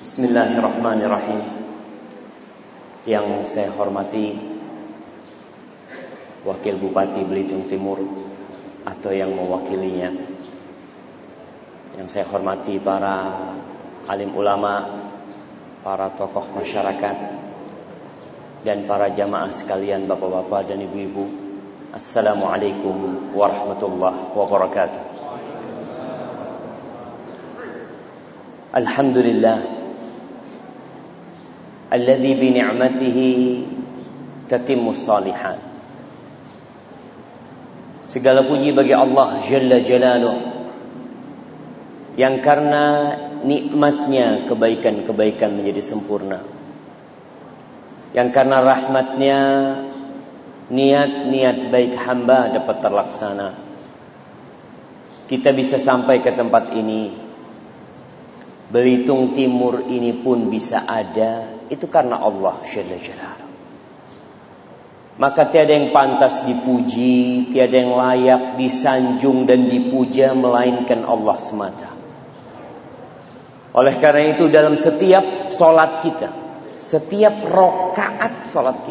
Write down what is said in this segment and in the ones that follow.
Bismillahirrahmanirrahim. Yang saya hormati Wakil Bupati Belitung Timur atau yang mewakilinya, yang saya hormati para alim ulama, para tokoh masyarakat, dan para jamaah sekalian, bapak-bapak dan ibu-ibu. Assalamualaikum warahmatullahi wabarakatuh. Alhamdulillah alladzi bi ni'matihi tatimmus shalihat. Segala puji bagi Allah Jalla Jalaluh, yang karena nikmatnya kebaikan-kebaikan menjadi sempurna, yang karena rahmatnya niat-niat baik hamba dapat terlaksana. Kita bisa sampai ke tempat ini, Belitung Timur ini pun bisa ada, itu karena Allah Jalla Jalaluh. Maka tiada yang pantas dipuji, tiada yang layak disanjung dan dipuja melainkan Allah semata. Oleh karena itu dalam setiap solat kita, setiap rokaat solat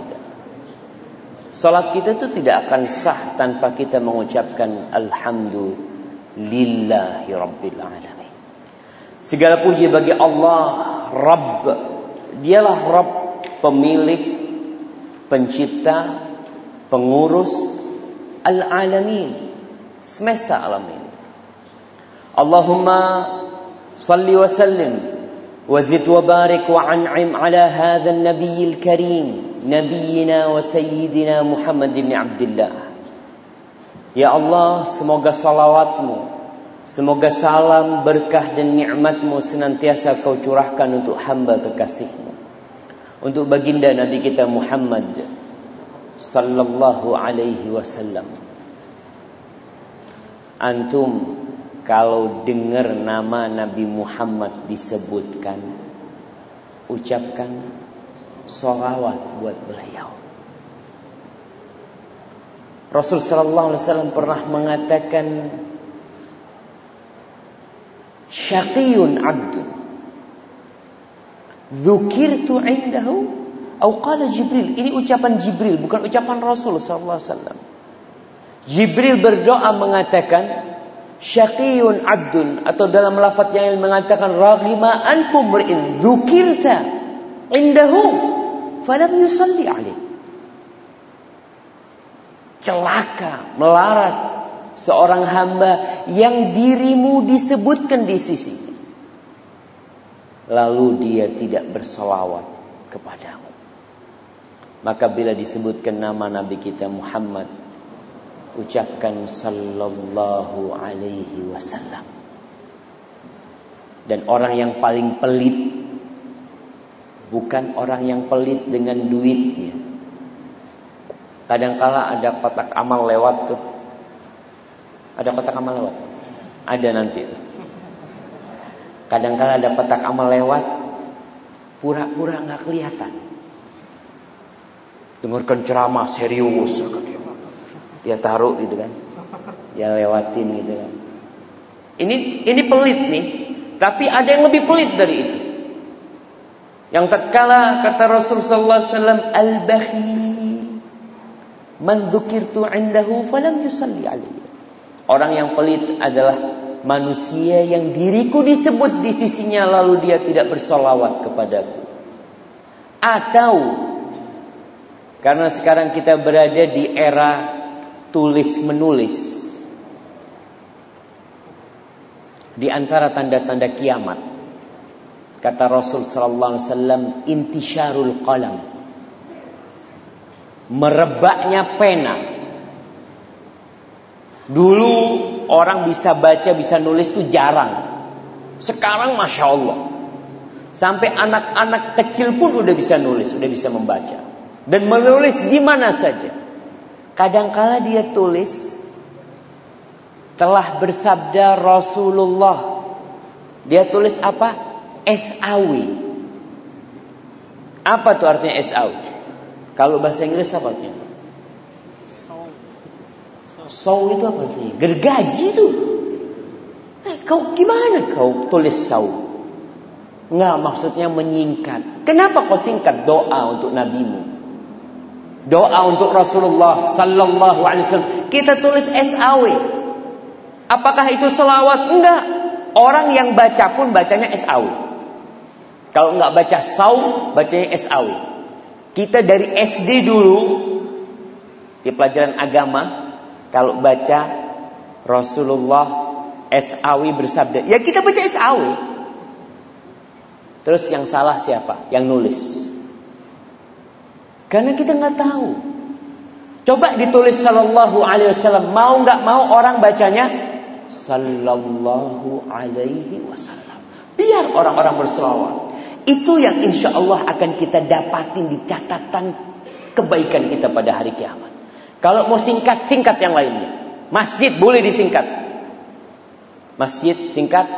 kita itu tidak akan sah tanpa kita mengucapkan Alhamdulillahi Rabbil Alamin. Segala puji bagi Allah, Rabb. Dialah Rabb, pemilik, pencipta, pengurus Al-Alamin, semesta alam ini. Allahumma salli wa sallim wa zid wa barik wa an'im ala hadha an-nabiyil karim, nabiyyina wa sayyidina Muhammad ibn Abdullah. Ya Allah, semoga salawatmu, semoga salam, berkah dan nikmatmu senantiasa kau curahkan untuk hamba kekasihmu, untuk baginda Nabi kita Muhammad sallallahu alaihi wasallam. Antum kalau dengar nama Nabi Muhammad disebutkan, ucapkan sholawat buat beliau. Rasul sallallahu alaihi wasallam pernah mengatakan, syaqiyun abdun dzukirtu indahu atau qala Jibril. Ini ucapan Jibril, bukan ucapan Rasul sallallahu alaihi wasallam. Jibril berdoa mengatakan syaqiyun abdun, atau dalam lafaz yang lain mengatakan raghima anfu mri'in dzukirta indahu falam yusalli alaihi. Celaka, melarat seorang hamba yang dirimu disebutkan di sisi, lalu dia tidak bersolawat kepadamu. Maka bila disebutkan nama Nabi kita Muhammad, ucapkan sallallahu alaihi wasallam. Dan orang yang paling pelit bukan orang yang pelit dengan duitnya. Kadangkala ada kotak amal lewat tuh. Ada kotak amal lewat? Ada nanti. Kadang-kala ada kotak amal lewat, pura-pura gak kelihatan. Dengarkan ceramah serius, dia taruh gitu kan, dia lewatin gitu kan. Ini pelit nih, tapi ada yang lebih pelit dari itu. Yang tatkala kata Rasulullah SAW, al-bakhi man dzukirtu indahu falam yusalli alaihi. Orang yang pelit adalah manusia yang diriku disebut di sisinya lalu dia tidak bersolawat kepadaku. Atau karena sekarang kita berada di era tulis menulis, di antara tanda-tanda kiamat, kata Rasul sallallahu alaihi wasallam, intisyarul qalam, merebaknya pena. Dulu orang bisa baca, bisa nulis itu jarang. Sekarang Masya Allah, sampai anak-anak kecil pun udah bisa nulis, udah bisa membaca. Dan menulis di mana saja. Kadangkala dia tulis, telah bersabda Rasulullah. Dia tulis apa? Sawi. Apa tuh artinya sawi? Kalau bahasa Inggris apa artinya? Saw itu apa sih? Gergaji itu. Kau gimana kau tulis saw? Enggak, maksudnya menyingkat. Kenapa kau singkat doa untuk nabimu? Doa untuk Rasulullah sallallahu alaihi wasallam. Kita tulis SAW. Apakah itu selawat? Enggak. Orang yang baca pun bacanya SAW. Kalau enggak baca saum, bacanya SAW. Kita dari SD dulu di pelajaran agama, kalau baca Rasulullah SAW bersabda, ya kita baca SAW. Terus yang salah siapa? Yang nulis. Karena kita nggak tahu. Coba ditulis sallallahu alaihi wasallam. Mau nggak mau orang bacanya sallallahu alaihi wasallam. Biar orang-orang berselawat. Itu yang insya Allah akan kita dapatin di catatan kebaikan kita pada hari kiamat. Kalau mau singkat, singkat yang lainnya. Masjid boleh disingkat. Masjid singkat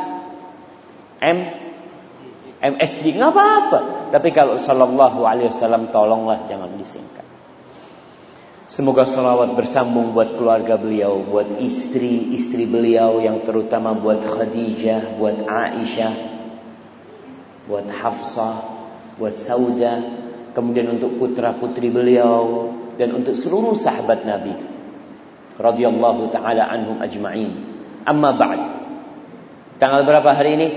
MSG, nggak apa-apa. Tapi kalau sallallahu alaihi wasallam tolonglah jangan disingkat. Semoga salawat bersambung buat keluarga beliau, buat istri beliau yang terutama buat Khadijah, buat Aisyah, buat Hafsah, buat Sauda, kemudian untuk putra-putri beliau dan untuk seluruh sahabat Nabi radhiyallahu taala anhum ajma'in. Amma ba'd. Tanggal berapa hari ini?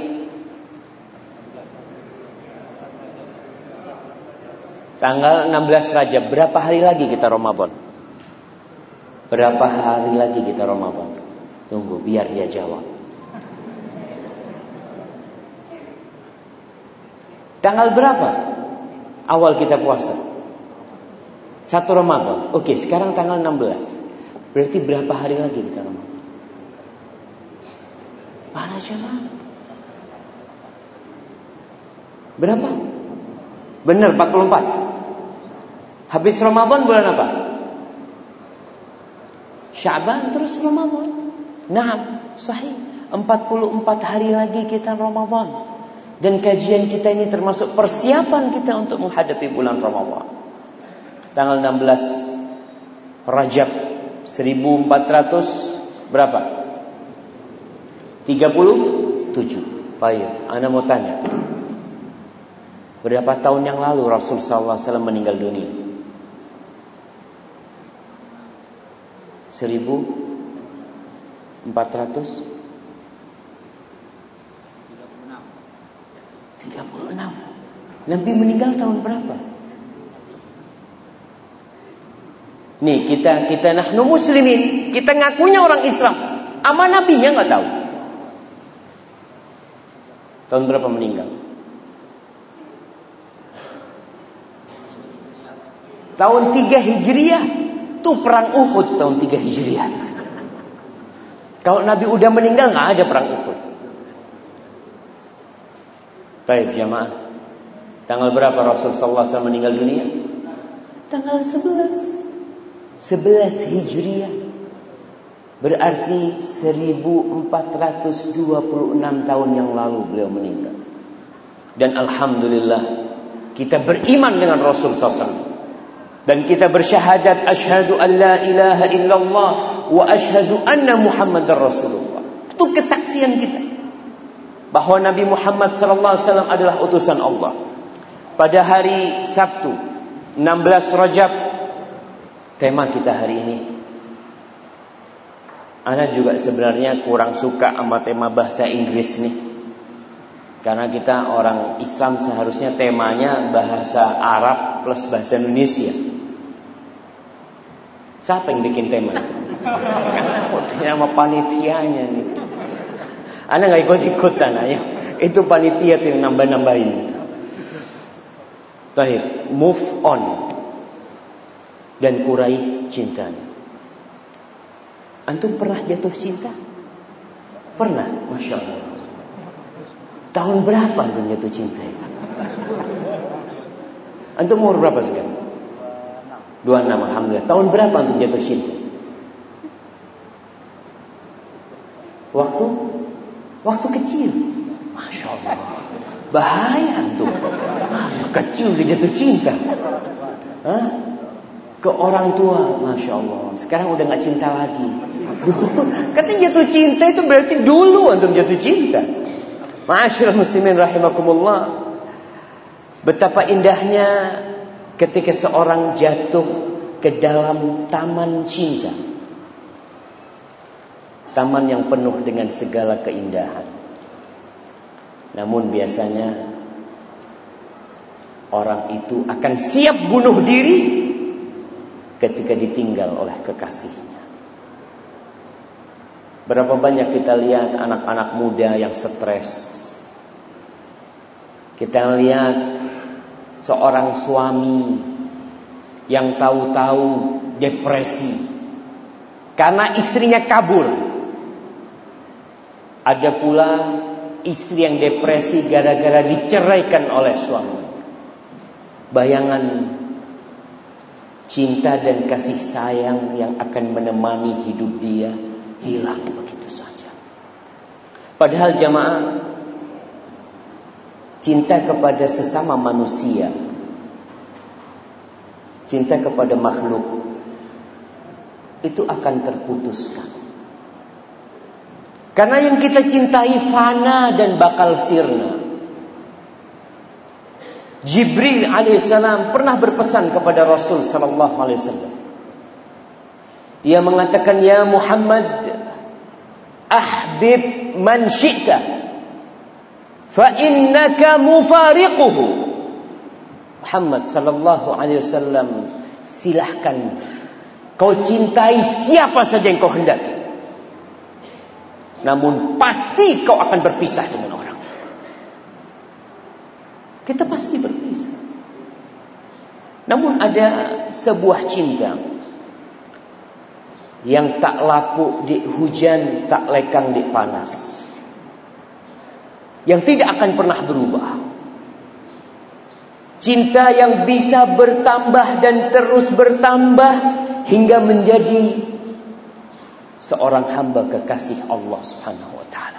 Tanggal 16 Rajab. Berapa hari lagi kita Ramadan? Berapa hari lagi kita Ramadan? Tunggu biar dia jawab. Tanggal berapa awal kita puasa? 1 Ramadan. Oke, sekarang tanggal 16. Berarti berapa hari lagi kita Ramadan? Para jemaah. Berapa? Benar 44. Habis Ramadan bulan apa? Sya'ban terus Ramadan. Naam, sahih. 44 hari lagi kita Ramadan. Dan kajian kita ini termasuk persiapan kita untuk menghadapi bulan Ramadan. Tanggal 16 Rajab 1400 berapa? 37. Baik, ana mau tanya. Berapa tahun yang lalu Rasul sallallahu alaihi wasallam meninggal dunia? 1436. Nabi meninggal tahun berapa? Nih kita nahnu muslimin, kita ngakunya orang Islam, ama nabinya nggak tahu. Tahun berapa meninggal? Tahun 3 Hijriah. Tuh perang Uhud tahun 3 Hijriah. Kalau Nabi udah meninggal nggak ada perang Uhud. Baik jamaah. Tanggal berapa Rasul sallallahu alaihi wasallam meninggal dunia? Tanggal 11 Hijriah. Berarti 1426 tahun yang lalu beliau meninggal. Dan alhamdulillah kita beriman dengan Rasul sallallahu alaihi wasallam. Dan kita bersyahadat asyhadu an la ilaha illallah wa asyhadu anna Muhammadar Rasulullah. Itu kesaksian kita bahwa Nabi Muhammad sallallahu alaihi wasallam adalah utusan Allah. Pada hari Sabtu 16 Rajab, tema kita hari ini. Ana juga sebenarnya kurang suka sama tema bahasa Inggris nih. Karena kita orang Islam seharusnya temanya bahasa Arab plus bahasa Indonesia. Siapa yang bikin tema? Nama panitianya nih. Ana nggak ikut-ikutan aja. Itu panitia yang nambah-nambahin. Baik, move on dan kurai cintanya. Antum pernah jatuh cinta? Pernah, masya Allah. Tahun berapa antum jatuh cinta itu? Antum umur berapa sekarang? 26, alhamdulillah. Tahun berapa antum jatuh cinta? Waktu kecil. Masya Allah. Bahaya antum. Masa kecil dia jatuh cinta. Hah? Ke orang tua, masya Allah. Sekarang udah nggak cinta lagi. Katanya jatuh cinta itu berarti dulu antum jatuh cinta. Ma'asyiral muslimin rahimakumullah, betapa indahnya ketika seorang jatuh ke dalam taman cinta. Taman yang penuh dengan segala keindahan. Namun biasanya orang itu akan siap bunuh diri ketika ditinggal oleh kekasihnya. Berapa banyak kita lihat anak-anak muda yang stres. Kita lihat seorang suami yang tahu-tahu depresi karena istrinya kabur. Ada pula istri yang depresi gara-gara diceraikan oleh suami. Bayangan cinta dan kasih sayang yang akan menemani hidup dia hilang begitu saja. Padahal jamaah, cinta kepada sesama manusia, cinta kepada makhluk, itu akan terputuskan. Karena yang kita cintai fana dan bakal sirna. Jibril alaihissalam pernah berpesan kepada Rasul sallallahu alaihi wasallam. Dia mengatakan, "Ya Muhammad, ahbib man syi'ta, fa innaka mufariquhu." Muhammad sallallahu alaihi wasallam, silahkan kau cintai siapa saja yang kau hendaki. Namun pasti kau akan berpisah dengan orang. Kita pasti berpisah. Namun ada sebuah cinta yang tak lapuk di hujan, tak lekang di panas, yang tidak akan pernah berubah. Cinta yang bisa bertambah dan terus bertambah hingga menjadi seorang hamba kekasih Allah Subhanahu wa taala,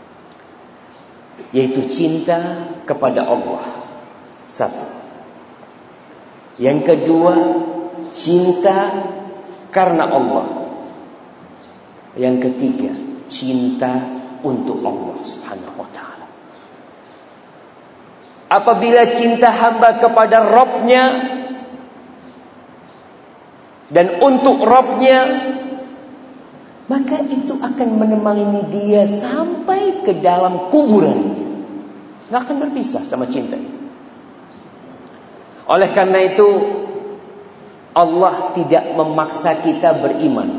yaitu cinta kepada Allah. Satu. Yang kedua, cinta karena Allah. Yang ketiga, cinta untuk Allah Subhanahu wa taala. Apabila cinta hamba kepada Rabb-Nya dan untuk Rabb-Nya, maka itu akan menemani dia sampai ke dalam kuburan. Nggak akan berpisah sama cinta itu. Oleh karena itu, Allah tidak memaksa kita beriman.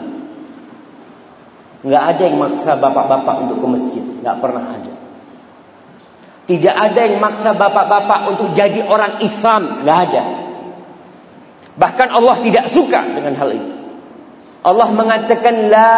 Nggak ada yang maksa bapak-bapak untuk ke masjid. Nggak pernah ada. Tidak ada yang maksa bapak-bapak untuk jadi orang Islam. Nggak ada. Bahkan Allah tidak suka dengan hal itu. Allah mengatakan la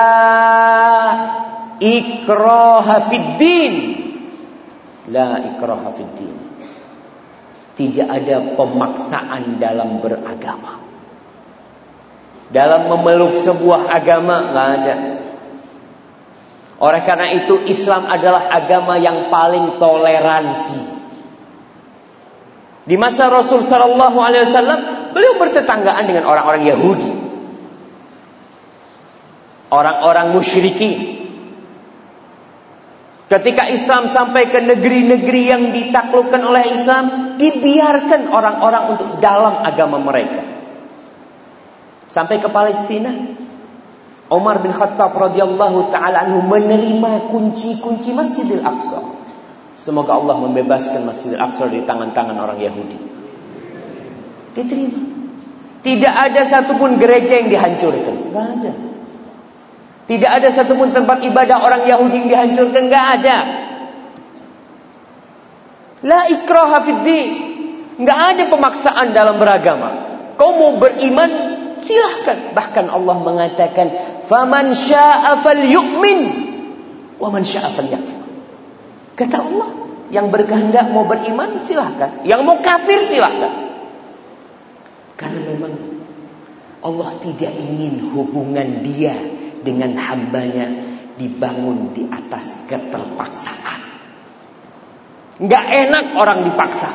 ikraha fid din. La ikraha fid din. Tidak ada pemaksaan dalam beragama. Dalam memeluk sebuah agama enggak ada. Oleh karena itu Islam adalah agama yang paling toleransi. Di masa Rasul sallallahu alaihi wasallam, beliau bertetanggaan dengan orang-orang Yahudi, orang-orang musyrikin. Ketika Islam sampai ke negeri-negeri yang ditaklukkan oleh Islam, dibiarkan orang-orang untuk dalam agama mereka. Sampai ke Palestina, Umar bin Khattab radhiyallahu taala anhu menerima kunci-kunci Masjidil Aqsa. Semoga Allah membebaskan Masjidil Aqsa dari tangan-tangan orang Yahudi. Diterima. Tidak ada satupun gereja yang dihancurkan. Tidak ada. Tidak ada satupun tempat ibadah orang Yahudi yang dihancurkan. Tidak ada. La ikraha fid din. Tidak ada pemaksaan dalam beragama. Kau mau beriman, silahkan. Bahkan Allah mengatakan, faman syaa falyu'min wa man syaa falyakfur. Kata Allah, yang berkehendak mau beriman silahkan, yang mau kafir silahkan. Karena memang Allah tidak ingin hubungan dia dengan hambanya dibangun di atas keterpaksaan. Nggak enak orang dipaksa.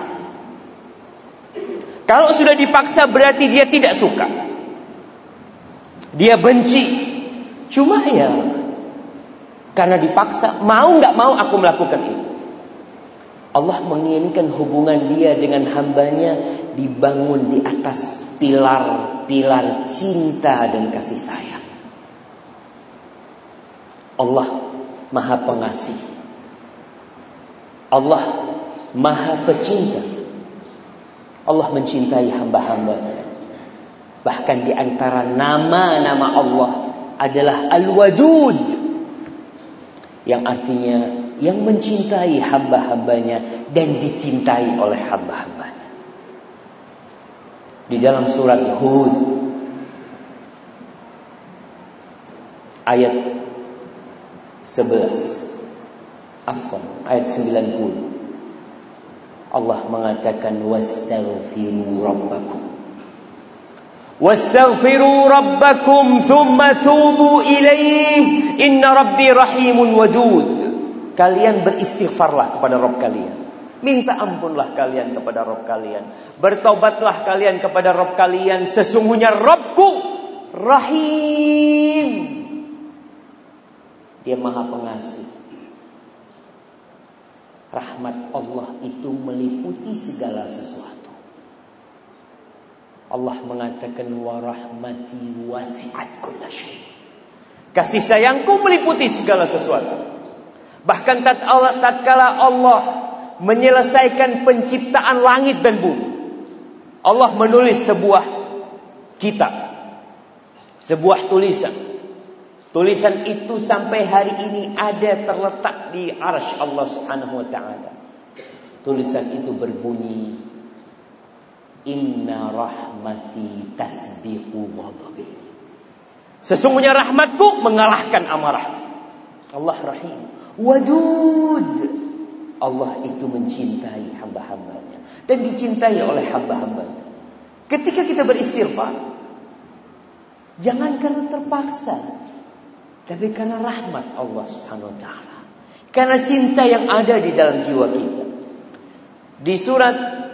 Kalau sudah dipaksa berarti dia tidak suka, dia benci. Cuma ya karena dipaksa, mau nggak mau aku melakukan itu. Allah menginginkan hubungan dia dengan hambanya dibangun di atas pilar-pilar cinta dan kasih sayang. Allah Maha Pengasih. Allah Maha Pecinta. Allah mencintai hamba-hambanya. Bahkan di antara nama-nama Allah adalah Al-Wadud, yang artinya yang mencintai hamba-hambanya dan dicintai oleh hamba-hambanya. Di dalam surat Hud ayat 90 Allah mengatakan wastaghfiru rabbakum thumma tubu ilaih inna rabbi rahimun wadud. Kalian beristighfarlah kepada Rabb kalian. Minta ampunlah kalian kepada Rabb kalian. Bertobatlah kalian kepada Rabb kalian. Sesungguhnya Rabbku Rahim. Dia Maha Pengasih. Rahmat Allah itu meliputi segala sesuatu. Allah mengatakan wa rahmati wasi'at kulla syai'. Kasih sayangku meliputi segala sesuatu. Bahkan tatkala Allah menyelesaikan penciptaan langit dan bumi, Allah menulis sebuah kitab, sebuah tulisan. Tulisan itu sampai hari ini ada terletak di arsy Allah Subhanahu wa taala. Tulisan itu berbunyi, Inna rahmati tasbiqu ghadabi. Sesungguhnya rahmatku mengalahkan amarahku. Allah Rahim. Wadud. Allah itu mencintai hamba-hambanya dan dicintai oleh hamba-hambanya. Ketika kita beristighfar, jangan karena terpaksa, tapi karena rahmat Allah Subhanahu wa taala. Karena cinta yang ada di dalam jiwa kita. Di surat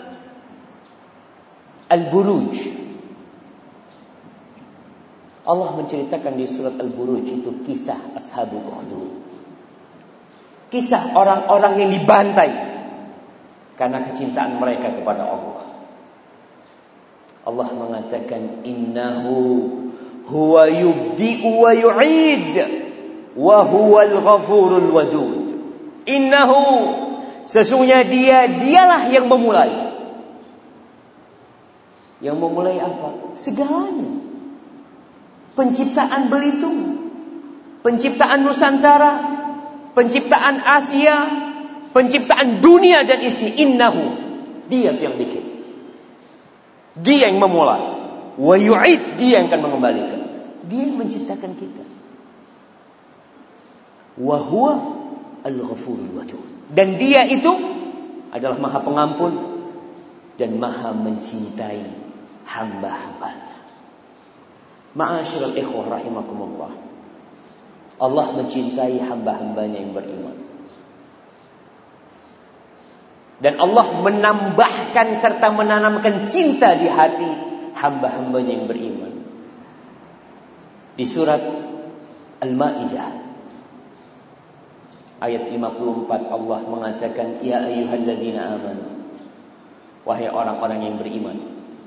Al-Buruj, Allah menceritakan di surat Al-Buruj itu kisah Ashabul Ukhdud. Kisah orang-orang yang dibantai karena kecintaan mereka kepada Allah. Allah mengatakan innahu huwa yubdi'u wa yu'id wa huwal ghafurul wadud. Innahu, sesungguhnya dialah yang memulai. Yang memulai apa? Segalanya. Penciptaan Belitung, penciptaan Nusantara, penciptaan Asia, penciptaan dunia dan isi. Innahu, dia yang bikin. Dia yang memulai. Wa yu'id, dia yang akan mengembalikan. Dia yang menciptakan kita. Wa huwa al-ghafurul wadud. Dan dia itu adalah Maha Pengampun dan Maha mencintai hamba-hambanya. Ma'asyiral ikhwah rahimakumullah. Allah mencintai hamba-hambanya yang beriman. Dan Allah menambahkan serta menanamkan cinta di hati hamba-hambanya yang beriman. Di surat Al-Maidah ayat 54 Allah mengatakan, ya ayyuhalladzina amanu, wahai orang-orang yang beriman,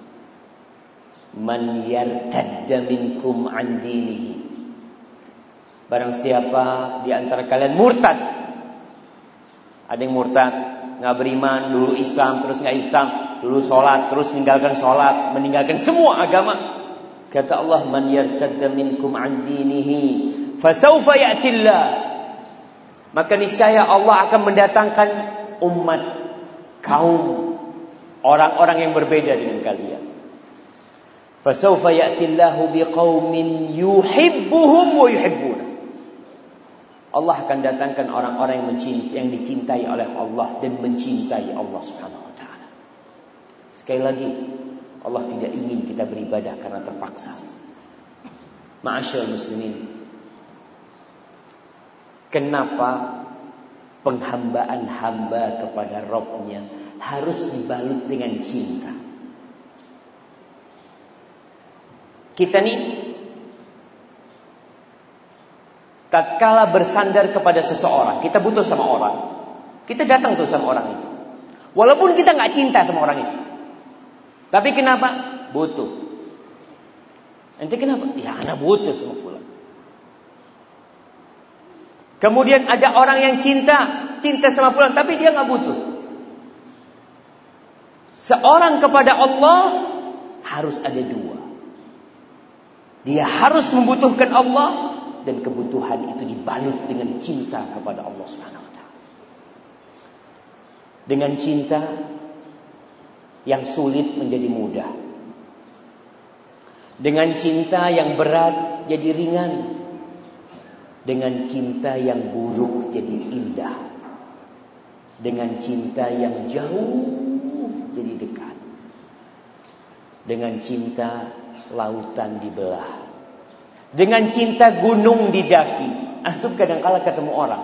man yartadda minkum an dinihi, barang siapa di antara kalian murtad. Ada yang murtad, nggak beriman, dulu Islam terus nggak Islam, dulu sholat terus meninggalkan sholat, meninggalkan semua agama. Kata Allah, man yartadda minkum an dinihi fasawfa ya'tillah, maka niscaya Allah akan mendatangkan umat, kaum, orang-orang yang berbeda dengan kalian. Fasawfa ya'tillahu biqaumin yuhibbuhum wa yuhibbuna. Allah akan datangkan orang-orang yang dicintai oleh Allah dan mencintai Allah Subhanahu wa taala. Sekali lagi, Allah tidak ingin kita beribadah karena terpaksa. Ma'asyiral muslimin, kenapa penghambaan hamba kepada Rabb-nya harus dibalut dengan cinta? Kita nih tatkala bersandar kepada seseorang, kita butuh sama orang, kita datang tuh sama orang itu. Walaupun kita nggak cinta sama orang itu. Tapi kenapa? Butuh. Nanti kenapa? Ya anak butuh sama fulan. Kemudian ada orang yang cinta sama fulan, tapi dia nggak butuh. Seorang kepada Allah harus ada dua. Dia harus membutuhkan Allah, dan kebutuhan itu dibalut dengan cinta kepada Allah Subhanahu wa taala. Dengan cinta yang sulit menjadi mudah. Dengan cinta yang berat jadi ringan. Dengan cinta yang buruk jadi indah. Dengan cinta yang jauh jadi dekat. Dengan cinta lautan dibelah. Dengan cinta gunung didaki. Antum kadang-kala ketemu orang,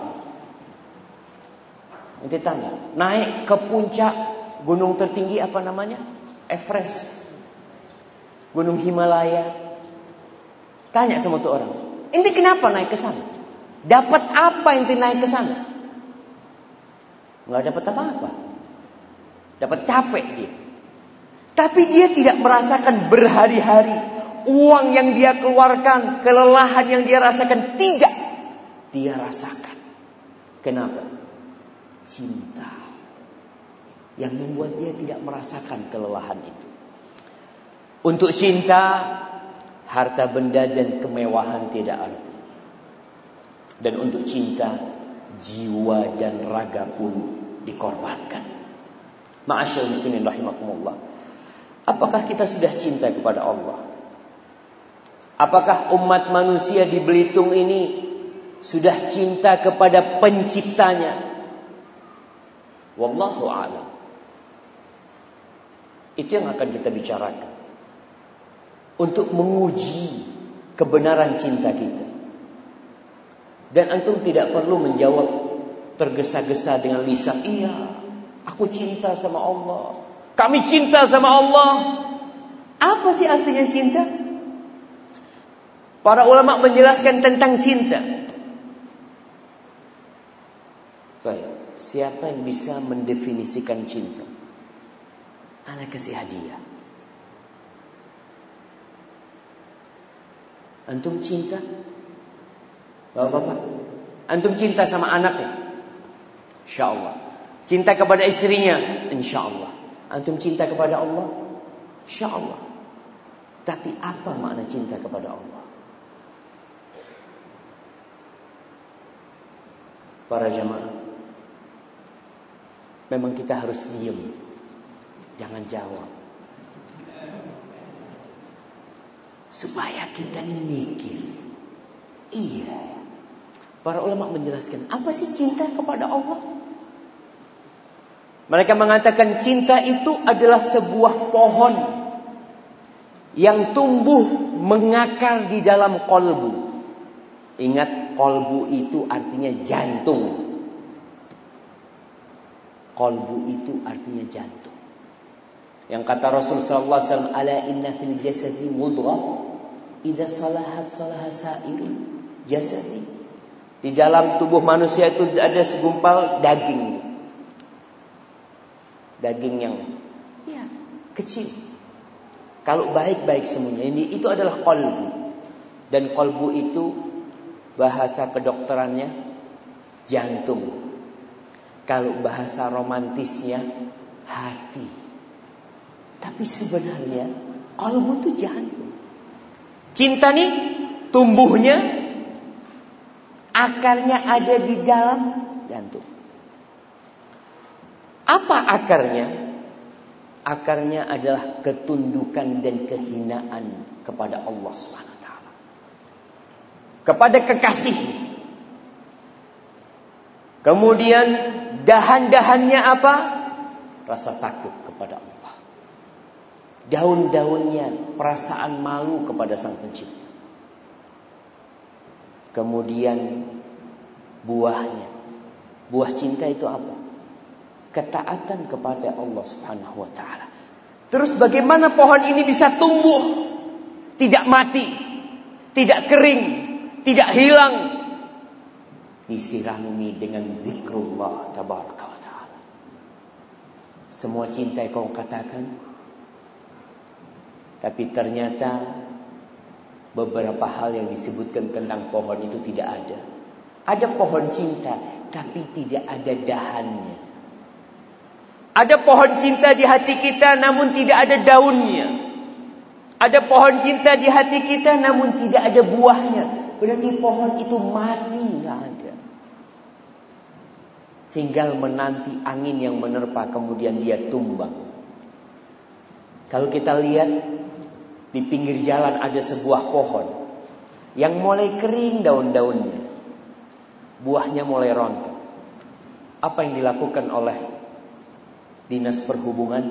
nanti tanya, naik ke puncak gunung tertinggi apa namanya? Everest, Gunung Himalaya. Tanya sama tuh orang, ente kenapa naik ke sana? Dapat apa ente naik ke sana? Nggak dapat apa-apa. Dapat capek dia. Tapi dia tidak merasakan berhari-hari uang yang dia keluarkan, kelelahan yang dia rasakan, tidak dia rasakan. Kenapa? Cinta yang membuat dia tidak merasakan kelelahan itu. Untuk cinta, harta benda dan kemewahan tidak arti. Dan untuk cinta, jiwa dan raga pun dikorbankan. Ma'asyiral muslimin rahimakumullah. Apakah kita sudah cinta kepada Allah? Apakah umat manusia di Belitung ini sudah cinta kepada penciptanya? Wallahu a'lam. Itu yang akan kita bicarakan untuk menguji kebenaran cinta kita. Dan antum tidak perlu menjawab tergesa-gesa dengan lisan, iya, aku cinta sama Allah, kami cinta sama Allah. Apa sih artinya cinta? Para ulama menjelaskan tentang cinta. Siapa yang bisa mendefinisikan cinta? Ana kasih hadiah. Antum cinta? Bapak-bapak, antum cinta sama anaknya? InsyaAllah. Cinta kepada istrinya? InsyaAllah. Antum cinta kepada Allah? InsyaAllah. Tapi apa makna cinta kepada Allah? Para jamaah, memang kita harus diam, jangan jawab, supaya kita ini mikir. Iya, para ulama menjelaskan apa sih cinta kepada Allah. Mereka mengatakan cinta itu adalah sebuah pohon yang tumbuh mengakar di dalam kolbu. Ingat, kolbu itu artinya jantung. Kolbu itu artinya jantung. Yang kata Rasul sallallahu alaihi wasallam, ala inna fil jasadi mudghah idza salahat salaha sa'irul jasadi. Di dalam tubuh manusia itu ada segumpal daging. Daging yang kecil. Kalau baik-baik semuanya. Ini itu adalah kolbu. Dan kolbu itu bahasa kedokterannya jantung. Kalau bahasa romantisnya hati. Tapi sebenarnya kolbu itu jantung. Cinta nih tumbuhnya, akarnya ada di dalam jantung. Apa akarnya? Akarnya adalah ketundukan dan kehinaan kepada Allah SWT. Kepada kekasihnya. Kemudian dahan-dahannya apa? Rasa takut kepada Allah. Daun-daunnya perasaan malu kepada Sang Pencipta. Kemudian buahnya. Buah cinta itu apa? Ketaatan kepada Allah Subhanahu wa taala. Terus bagaimana pohon ini bisa tumbuh? Tidak mati, tidak kering, tidak hilang. Disirami dengan zikrullah tabaraka wa ta'ala. semua cinta yang kau katakan, tapi ternyata beberapa hal yang disebutkan tentang pohon itu tidak ada. Ada pohon cinta, tapi tidak ada dahannya. Ada pohon cinta di hati kita, namun tidak ada daunnya. Ada pohon cinta di hati kita, namun tidak ada buahnya. Berarti pohon itu mati, nggak ada. Tinggal menanti angin yang menerpa, kemudian dia tumbang. Kalau kita lihat di pinggir jalan ada sebuah pohon yang mulai kering daun-daunnya, buahnya mulai rontok. Apa yang dilakukan oleh Dinas Perhubungan?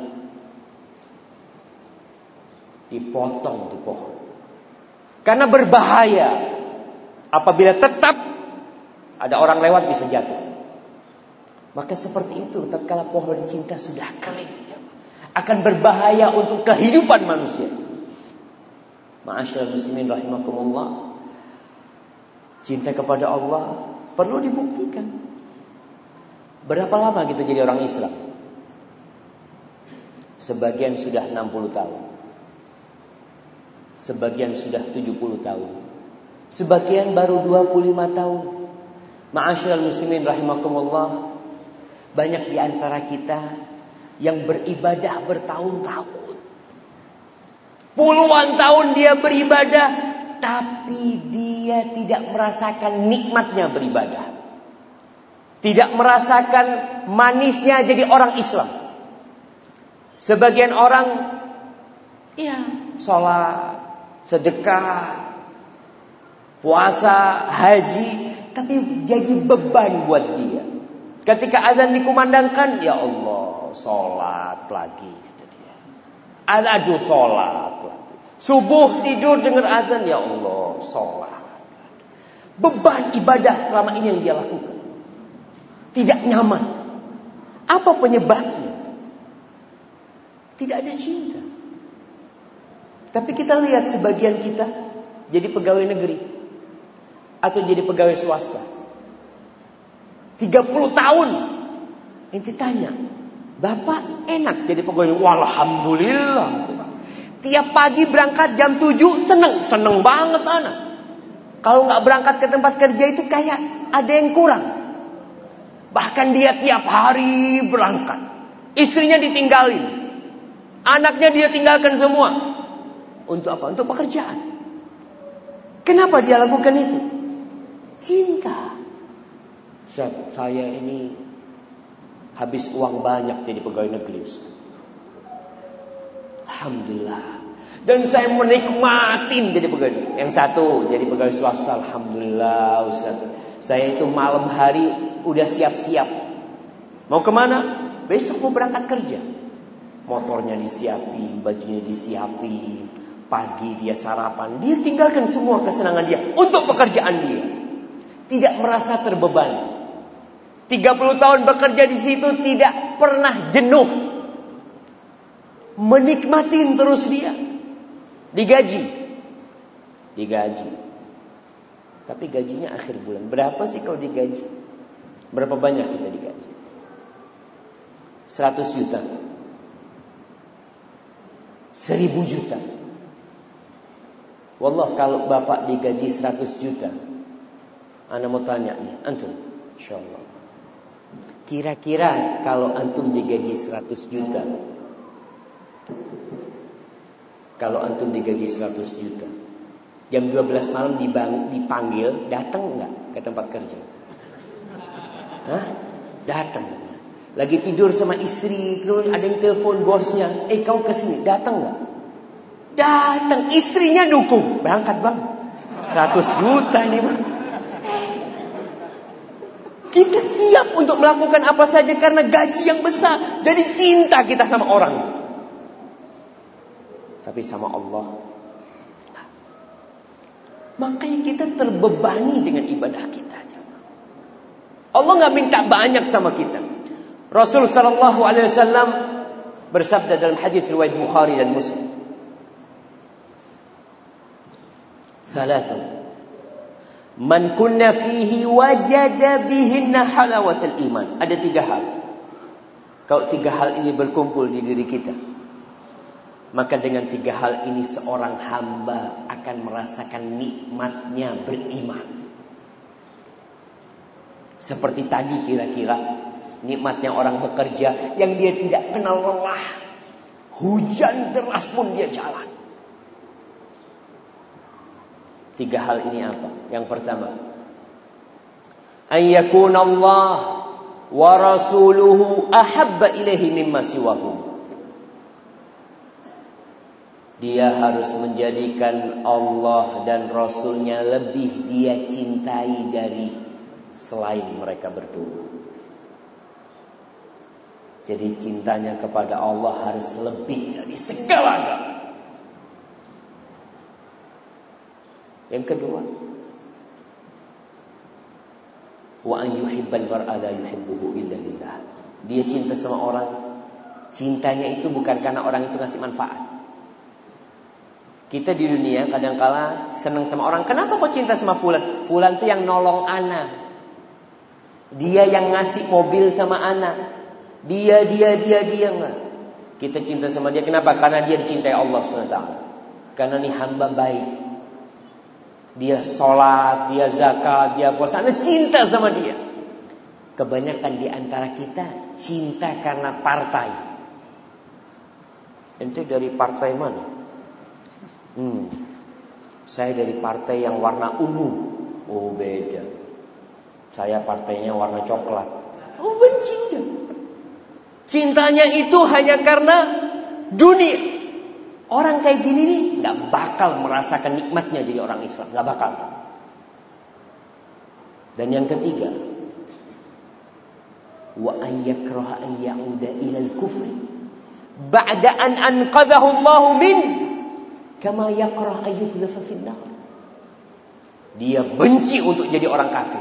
Dipotong tuh pohon. Karena berbahaya. Apabila tetap ada orang lewat bisa jatuh. Maka seperti itu tatkala pohon cinta sudah kering, akan berbahaya untuk kehidupan manusia. Ma'asyiral muslimin rahimakumullah, cinta kepada Allah perlu dibuktikan. Berapa lama kita jadi orang Islam? Sebagian sudah 60 tahun, sebagian sudah 70 tahun, sebagian baru 25 tahun. Ma'asyiral muslimin rahimakumullah, banyak di antara kita yang beribadah bertahun-tahun. Puluhan tahun dia beribadah, tapi dia tidak merasakan nikmatnya beribadah. Tidak merasakan manisnya jadi orang Islam. Sebagian orang, ya, sholat, sedekah, puasa, haji, tapi jadi beban buat dia. Ketika azan dikumandangkan, ya Allah, sholat lagi, kata dia. Aduh, sholat lagi. Subuh tidur dengar azan, ya Allah, sholat. Beban ibadah selama ini yang dia lakukan. Tidak nyaman. Apa penyebabnya? Tidak ada cinta. Tapi kita lihat sebagian kita jadi pegawai negeri atau jadi pegawai swasta. 30 tahun. Ente tanya, Bapak enak jadi pegawai? Walhamdulillah. Tiap pagi berangkat jam 7 seneng banget anak. Kalau nggak berangkat ke tempat kerja itu kayak ada yang kurang. Bahkan dia tiap hari berangkat. Istrinya ditinggalin. Anaknya dia tinggalkan semua. Untuk apa? Untuk pekerjaan. Kenapa dia lakukan itu? Cinta. Saya ini habis uang banyak jadi pegawai negeri, Ustaz. Alhamdulillah. Dan saya menikmatin jadi pegawai. Yang satu jadi pegawai swasta. Alhamdulillah, Ustaz. Saya itu malam hari udah siap-siap. Mau kemana? Besok mau berangkat kerja. Motornya disiapin, bajunya disiapin. Pagi dia sarapan. Dia tinggalkan semua kesenangan dia untuk pekerjaan dia. Tidak merasa terbebani. 30 tahun bekerja di situ tidak pernah jenuh. Menikmatin terus dia. Digaji. Tapi gajinya akhir bulan. Berapa sih kalau digaji? Berapa banyak kita digaji? 100 juta. 1000 juta. Wallah, kalau bapak digaji 100 juta, ana mau tanya nih, antum, insyaallah. Kira-kira kalau antum digaji 100 juta, kalau antum digaji 100 juta, jam 12 malam dipanggil, datang enggak ke tempat kerja? Hah? Datang. Lagi tidur sama istri, terus ada yang telepon bosnya, kau kesini, datang enggak? Datang. Istrinya dukung, berangkat bang, 100 juta ini bang. Kita siap untuk melakukan apa saja karena gaji yang besar. Jadi cinta kita sama orang. Tapi sama Allah, makanya kita terbebani dengan ibadah kita. Allah gak minta banyak sama kita. Rasul sallallahu alaihi wasallam bersabda dalam hadis riwayat Bukhari dan Muslim, Salasun man kunna fihi wajada bihinna halawatul iman. Ada 3 hal. Kalau 3 hal ini berkumpul di diri kita, maka dengan 3 hal ini seorang hamba akan merasakan nikmatnya beriman. Seperti tadi kira-kira nikmatnya orang bekerja yang dia tidak kenal lelah. Hujan deras pun dia jalan. 3 hal ini apa? Yang pertama, ayyakuna Allah wa rasuluhu ahabba ilaihi mimma siwahum. Dia harus menjadikan Allah dan Rasulnya lebih dia cintai dari selain mereka berdua. Jadi cintanya kepada Allah harus lebih dari segala-galanya. Yang kedua, wa an yuhibbal mar'a la yuhibbuhu illa lillah. Dia cinta sama orang, cintanya itu bukan karena orang itu ngasih manfaat. Kita di dunia kadang-kala senang sama orang. Kenapa kok cinta sama fulan? Fulan itu yang nolong ana. Dia yang ngasih mobil sama ana. Dia enggak. Kita cinta sama dia kenapa? Karena dia dicintai Allah SWT. Karena ini hamba baik. Dia sholat, dia zakat, dia puasa. Anda cinta sama dia. Kebanyakan di antara kita cinta karena partai. Ente dari partai mana? Saya dari partai yang warna ungu. Oh beda. Saya partainya warna coklat. Oh benci dia. Cintanya itu hanya karena dunia. Orang kayak gini nih gak bakal merasakan nikmatnya jadi orang Islam. Gak bakal. Dan yang ketiga, wa an yakraha an ya'uda ilal kufri ba'da an anqadhahu Allah min kama yakrah an yuqdhafa fin nar. Dia benci untuk jadi orang kafir.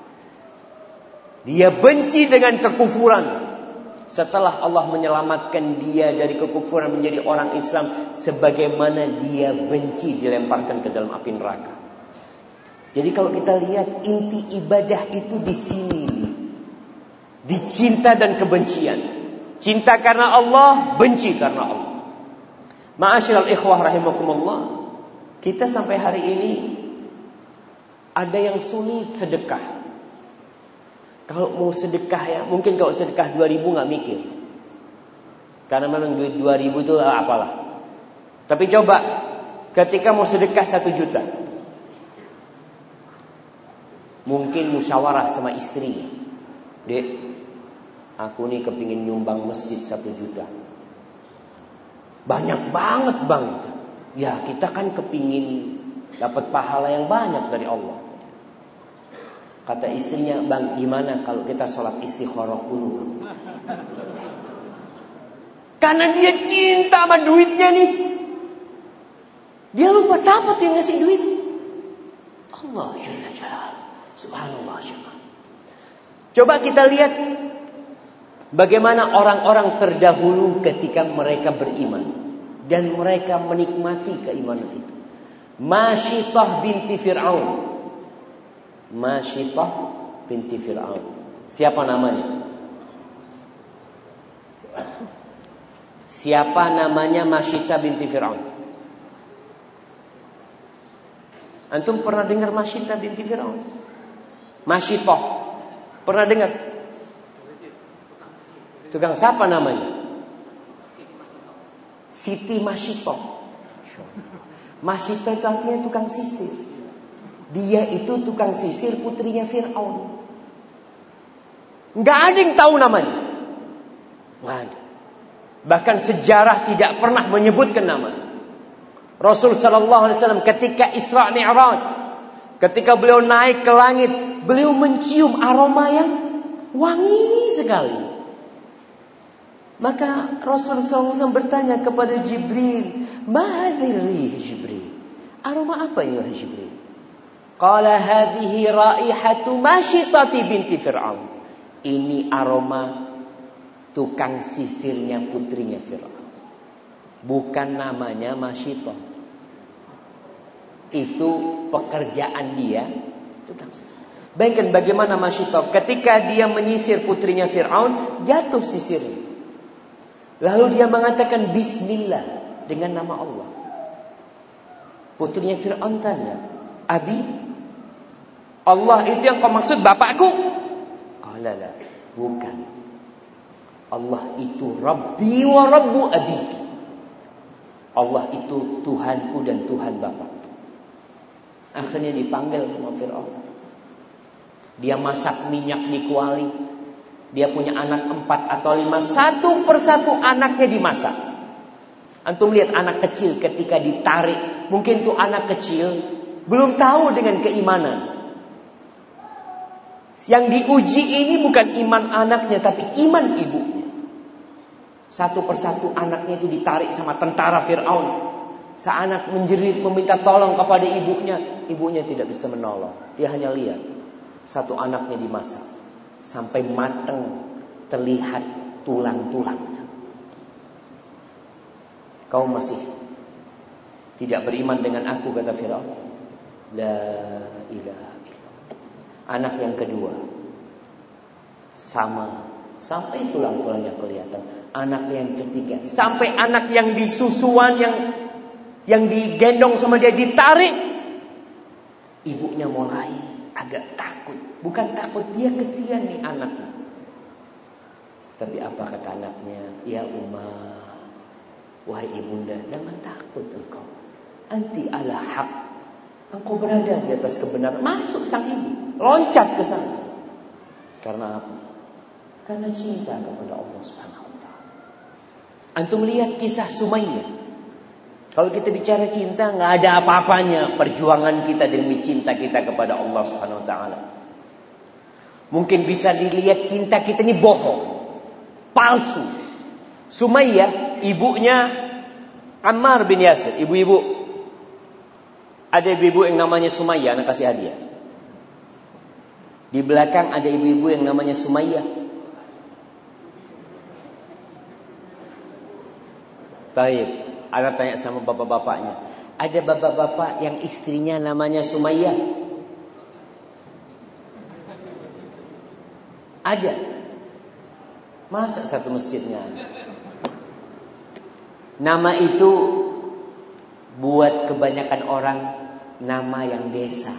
Dia benci dengan kekufuran setelah Allah menyelamatkan dia dari kekufuran menjadi orang Islam, sebagaimana dia benci dilemparkan ke dalam api neraka. Jadi kalau kita lihat inti ibadah itu di sini, di cinta dan kebencian. Cinta karena Allah, benci karena Allah. Ma'asyiral ikhwah rahimakumullah, kita sampai hari ini ada yang sulit sedekah. Kalau mau sedekah ya, mungkin kalau sedekah 2.000 gak mikir. Karena memang duit 2.000 itu apalah. Tapi coba, ketika mau sedekah 1 juta. Mungkin musyawarah sama istrinya. Dek, aku nih kepingin nyumbang masjid 1 juta. Banyak banget bang. Ya kita kan kepingin dapat pahala yang banyak dari Allah. Kata istrinya, bang gimana kalau kita sholat istikharah dulu? Karena dia cinta sama duitnya nih. Dia lupa siapa yang ngasih duit. Allah Jalla Jalla. Subhanallah. Coba kita lihat bagaimana orang-orang terdahulu ketika mereka beriman. Dan mereka menikmati keimanan itu. Masyitah binti Fir'aun. Masyitah binti Fir'aun. Siapa namanya? Siapa namanya Masyitah binti Fir'aun? Antum pernah dengar Masyitah binti Fir'aun? Masyitah. Pernah dengar? Tukang siapa namanya? Siti Masyitah. Masyitah itu artinya tukang sisir. Dia itu tukang sisir putrinya Fir'aun. Nggak ada yang tahu namanya. Nggak ada. Bahkan sejarah tidak pernah menyebutkan namanya. Rasul sallallahu alaihi wasallam ketika Isra Mi'raj, ketika beliau naik ke langit, beliau mencium aroma yang wangi sekali. Maka Rasul sallallahu alaihi wasallam bertanya kepada Jibril, "Ma hadhihi Jibril? Aroma apa ini wahai Jibril?" Qala hadhihi raihatu Masyitati binti Fir'aun. Ini aroma tukang sisirnya putrinya Fir'aun. Bukan namanya Masyitah. Itu pekerjaan dia tukang sisir. Bayangkan bagaimana Masyitah ketika dia menyisir putrinya Fir'aun, jatuh sisirnya. Lalu dia mengatakan bismillah dengan nama Allah. Putrinya Fir'aun tanya, Abi, Allah itu yang kau maksud bapakku? Qala la, bukan. Allah itu Rabbi wa Rabbu abiki. Allah itu Tuhanku dan Tuhan bapak. Akhirnya dipanggil sama Fir'aun. Dia masak minyak di kuali. Dia punya anak 4 atau 5. Satu persatu anaknya dimasak. Antum lihat anak kecil ketika ditarik. Mungkin tuh anak kecil belum tahu dengan keimanan. Yang diuji ini bukan iman anaknya, tapi iman ibunya. Satu persatu anaknya itu ditarik sama tentara Fir'aun. Seanak menjerit meminta tolong kepada ibunya. Ibunya tidak bisa menolong. Dia hanya lihat satu anaknya dimasak sampai matang, terlihat tulang-tulangnya. Kau masih tidak beriman dengan aku, kata Firaun. La ilaha illallah. Anak yang kedua sama, sampai tulang-tulangnya kelihatan. Anak yang ketiga, sampai anak yang disusuan, yang digendong sama dia ditarik. Ibunya mulai agak takut. Bukan takut, dia kesian nih anaknya. Tapi apa kata anaknya? Ya Ummah, wahai ibunda, jangan takut engkau. Anti ala haq. Engkau berada di atas kebenaran. Masuk sang ibu, loncat ke sana. Karena apa? Karena cinta kepada Allah Subhanahu wa taala. Antum lihat kisah Sumayyah. Kalau kita bicara cinta, nggak ada apa-apanya perjuangan kita demi cinta kita kepada Allah Subhanahu wa taala. Mungkin bisa dilihat cinta kita ini bohong, palsu. Sumayyah, ibunya Ammar bin Yasir, ibu-ibu. Ada ibu-ibu yang namanya Sumayyah, anak kasih hadiah. Di belakang ada ibu-ibu yang namanya Sumayyah. Baik. Ada tanya sama bapak-bapaknya. Ada bapak-bapak yang istrinya namanya Sumayyah? Ada. Masa satu masjidnya? Nama itu buat kebanyakan orang nama yang desa.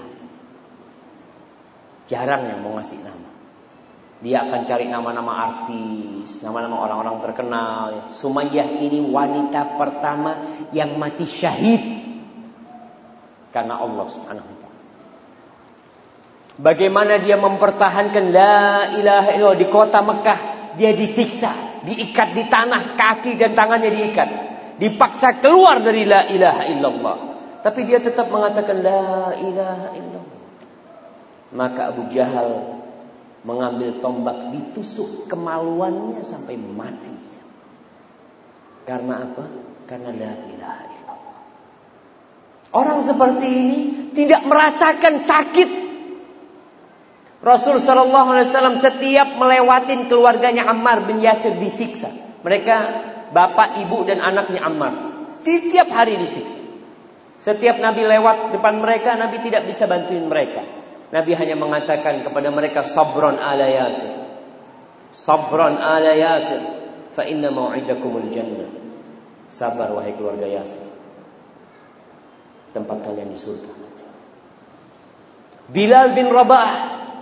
Jarang yang mau ngasih nama. Dia akan cari nama-nama artis, nama-nama orang-orang terkenal. Sumayyah ini wanita pertama yang mati syahid karena Allah Subhanahu wa taala. Bagaimana dia mempertahankan la ilaha illallah di kota Mekah? Dia disiksa, diikat di tanah, kaki dan tangannya diikat. Dipaksa keluar dari la ilaha illallah. Tapi dia tetap mengatakan la ilaha illallah. Maka Abu Jahal mengambil tombak, ditusuk kemaluannya sampai mati. Karena apa? Karena la ilaha illallah. Orang seperti ini tidak merasakan sakit. Rasul sallallahu alaihi wasallam setiap melewatin keluarganya Ammar bin Yasir disiksa. Mereka bapak, ibu dan anaknya Ammar setiap hari disiksa. Setiap Nabi lewat depan mereka, Nabi tidak bisa bantuin mereka. Nabi hanya mengatakan kepada mereka, sabron ala Yasir, sabron ala Yasir, fa inna mau'idakumul jannah. Sabar wahai keluarga Yasir, tempat kalian di surga. Bilal bin Rabah,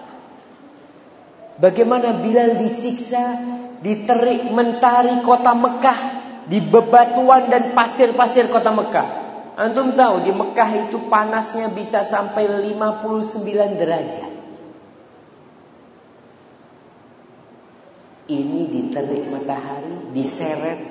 bagaimana Bilal disiksa, diterik mentari kota Mekah, di bebatuan dan pasir-pasir kota Mekah. Antum tahu di Mekah itu panasnya bisa sampai 59 derajat. Ini diterik matahari, diseret.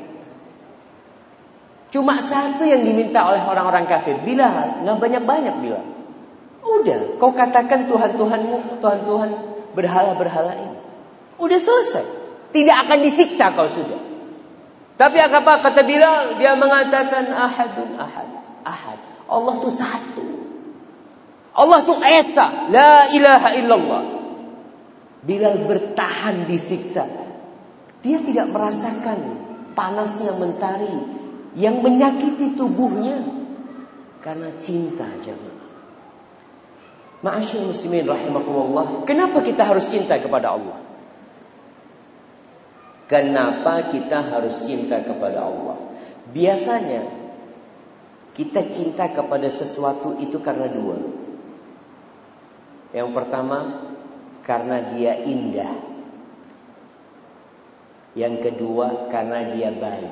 Cuma satu yang diminta oleh orang-orang kafir, Bilal, nggak banyak-banyak Bilal. Udah, kau katakan Tuhan-Tuhanmu, Tuhan-Tuhan berhala-berhala ini. Udah selesai. Tidak akan disiksa kau sudah. Tapi apa kata Bilal? Dia mengatakan ahadun ahad. Ahad. Allah itu satu. Allah itu esa. La ilaha illallah. Bilal bertahan disiksa. Dia tidak merasakan panasnya mentari yang menyakiti tubuhnya karena cinta jemaah. Ma'asyiral muslimin rahimakumullah. Kenapa kita harus cinta kepada Allah? Kenapa kita harus cinta kepada Allah? Biasanya kita cinta kepada sesuatu itu karena dua. Yang pertama, karena dia indah. Yang kedua, karena dia baik.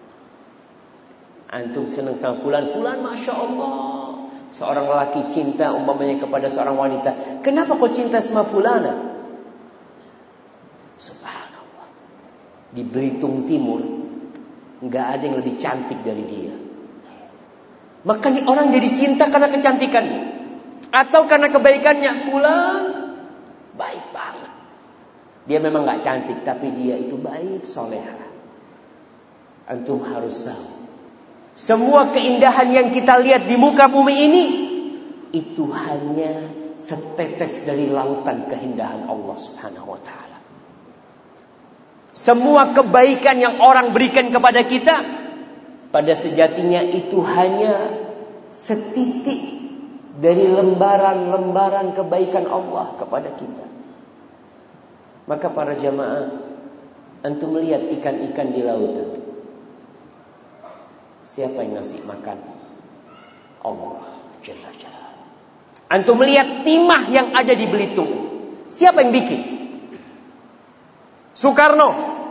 Antum senang sama fulan, Masya Allah. Seorang lelaki cinta umpamanya kepada seorang wanita. Kenapa kau cinta sama fulana? Subhanallah. Di Belitung Timur nggak ada yang lebih cantik dari dia. Maka orang jadi cinta karena kecantikannya atau karena kebaikannya. Fulan baik banget. Dia memang nggak cantik, tapi dia itu baik, soleha. Antum harus tahu, semua keindahan yang kita lihat di muka bumi ini itu hanya setetes dari lautan keindahan Allah Subhanahu wa taala. Semua kebaikan yang orang berikan kepada kita, pada sejatinya itu hanya setitik dari lembaran-lembaran kebaikan Allah kepada kita. Maka para jamaah, antum melihat ikan-ikan di lautan. Siapa yang ngasih makan? Allah Jalla Jalla. Antum melihat timah yang ada di Belitung. Siapa yang bikin? Soekarno,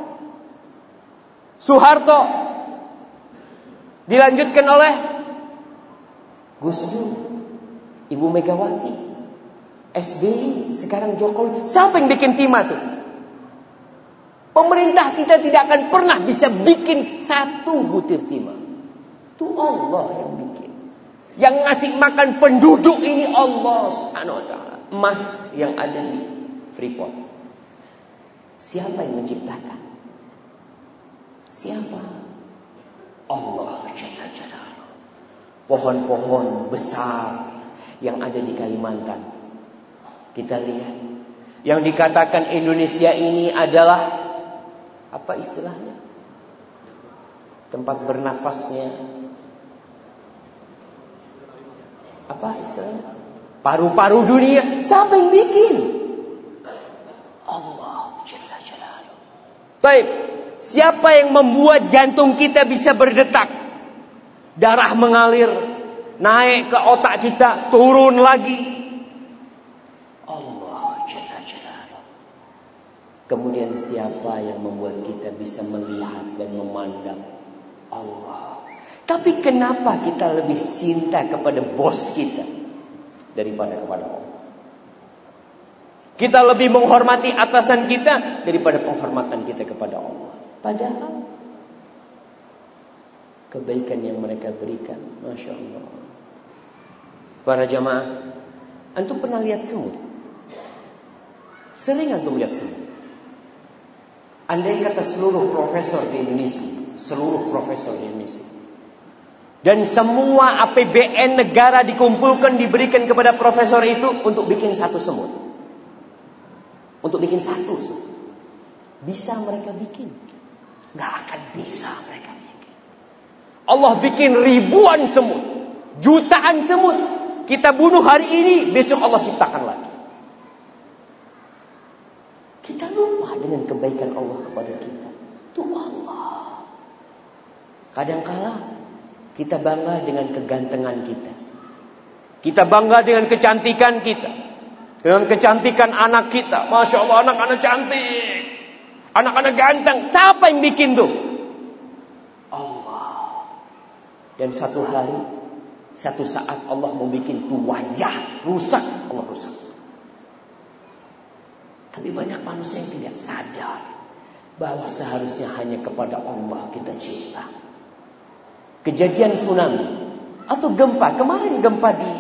Soeharto, dilanjutkan oleh Gus Dur, Ibu Megawati, SBY, sekarang Jokowi. Siapa yang bikin timah tuh? Pemerintah kita tidak akan pernah bisa bikin satu butir timah. Itu Allah yang bikin. Yang ngasih makan penduduk ini Allah Subhanahu wa taala. Emas yang ada di Freeport, siapa yang menciptakan? Siapa? Allah Jalla Jalaluhu. Pohon-pohon besar yang ada di Kalimantan, kita lihat. Yang dikatakan Indonesia ini adalah apa istilahnya? Tempat bernafasnya, apa istilahnya? Paru-paru dunia. Siapa yang bikin? Allah Jalla Jalaluhu. Baik, siapa yang membuat jantung kita bisa berdetak? Darah mengalir, naik ke otak kita, turun lagi. Allah Jalla Jalaluhu. Kemudian siapa yang membuat kita bisa melihat dan memandang? Allah. Tapi kenapa kita lebih cinta kepada bos kita daripada kepada Allah? Kita lebih menghormati atasan kita daripada penghormatan kita kepada Allah. Padahal kebaikan yang mereka berikan, Masya Allah. Para jamaah, antum pernah lihat semut? Sering antum lihat semut? Andai kata seluruh profesor di Indonesia, dan semua APBN negara dikumpulkan, diberikan kepada profesor itu untuk bikin satu semut, untuk bikin satu semut, bisa mereka bikin? Gak akan bisa mereka bikin. Allah bikin ribuan semut, jutaan semut. Kita bunuh hari ini, besok Allah ciptakan lagi. Kita lupa dengan kebaikan Allah kepada kita. Itu Allah. Kadangkala kita bangga dengan kegantengan kita. Kita bangga dengan kecantikan kita, dengan kecantikan anak kita. Masya Allah, anak-anak cantik, anak-anak ganteng. Siapa yang bikin tuh? Allah. Dan satu hari, satu saat Allah mau bikin tuh wajah rusak, Allah rusak. Tapi banyak manusia yang tidak sadar bahwa seharusnya hanya kepada Allah kita cinta. Kejadian tsunami atau gempa, kemarin gempa di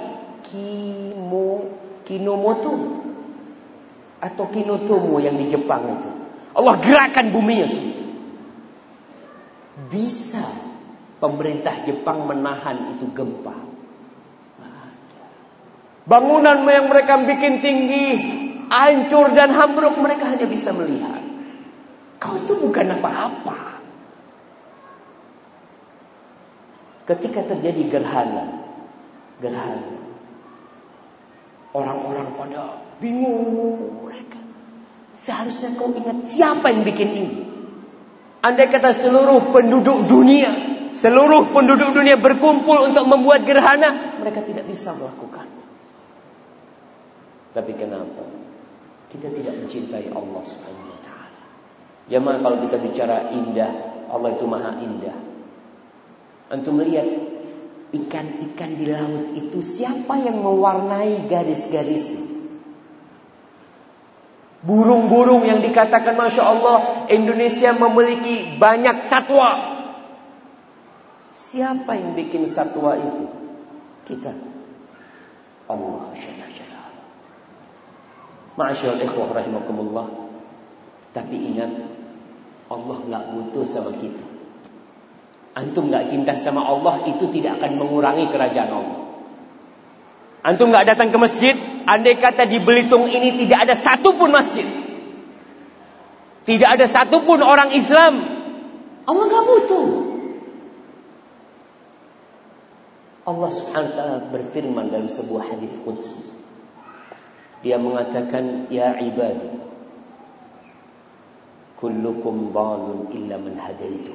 Kinomoto atau Kinotomo yang di Jepang itu, Allah gerakkan buminya sendiri. Bisa pemerintah Jepang menahan itu gempa? Bangunan yang mereka bikin tinggi, hancur dan ambruk, mereka hanya bisa melihat. Kau itu bukan apa-apa. Ketika terjadi gerhana, orang-orang pada bingung mereka. Seharusnya kau ingat siapa yang bikin ini. Andai kata seluruh penduduk dunia berkumpul untuk membuat gerhana, mereka tidak bisa melakukan. Tapi kenapa? Kita tidak mencintai Allah Subhanahu wa taala. Jemaah, kalau kita bicara indah, Allah itu maha indah. Antum melihat ikan-ikan di laut itu, siapa yang mewarnai garis-garisnya? Burung-burung yang dikatakan Masya Allah Indonesia memiliki banyak satwa. Siapa yang bikin satwa itu? Kita. Allah Jalla. Ma'asyiral ikhwah rahimakumullah. Tapi ingat, Allah gak butuh sama kita. Antum gak cinta sama Allah, itu tidak akan mengurangi kerajaan Allah. Antum gak datang ke masjid, andai kata di Belitung ini tidak ada satupun masjid, tidak ada satupun orang Islam, Allah gak butuh. Allah Subhanahu wa ta'ala berfirman dalam sebuah hadis qudsi. Dia mengatakan, ya ibadi, kullukum dhalun illa man hadaitu,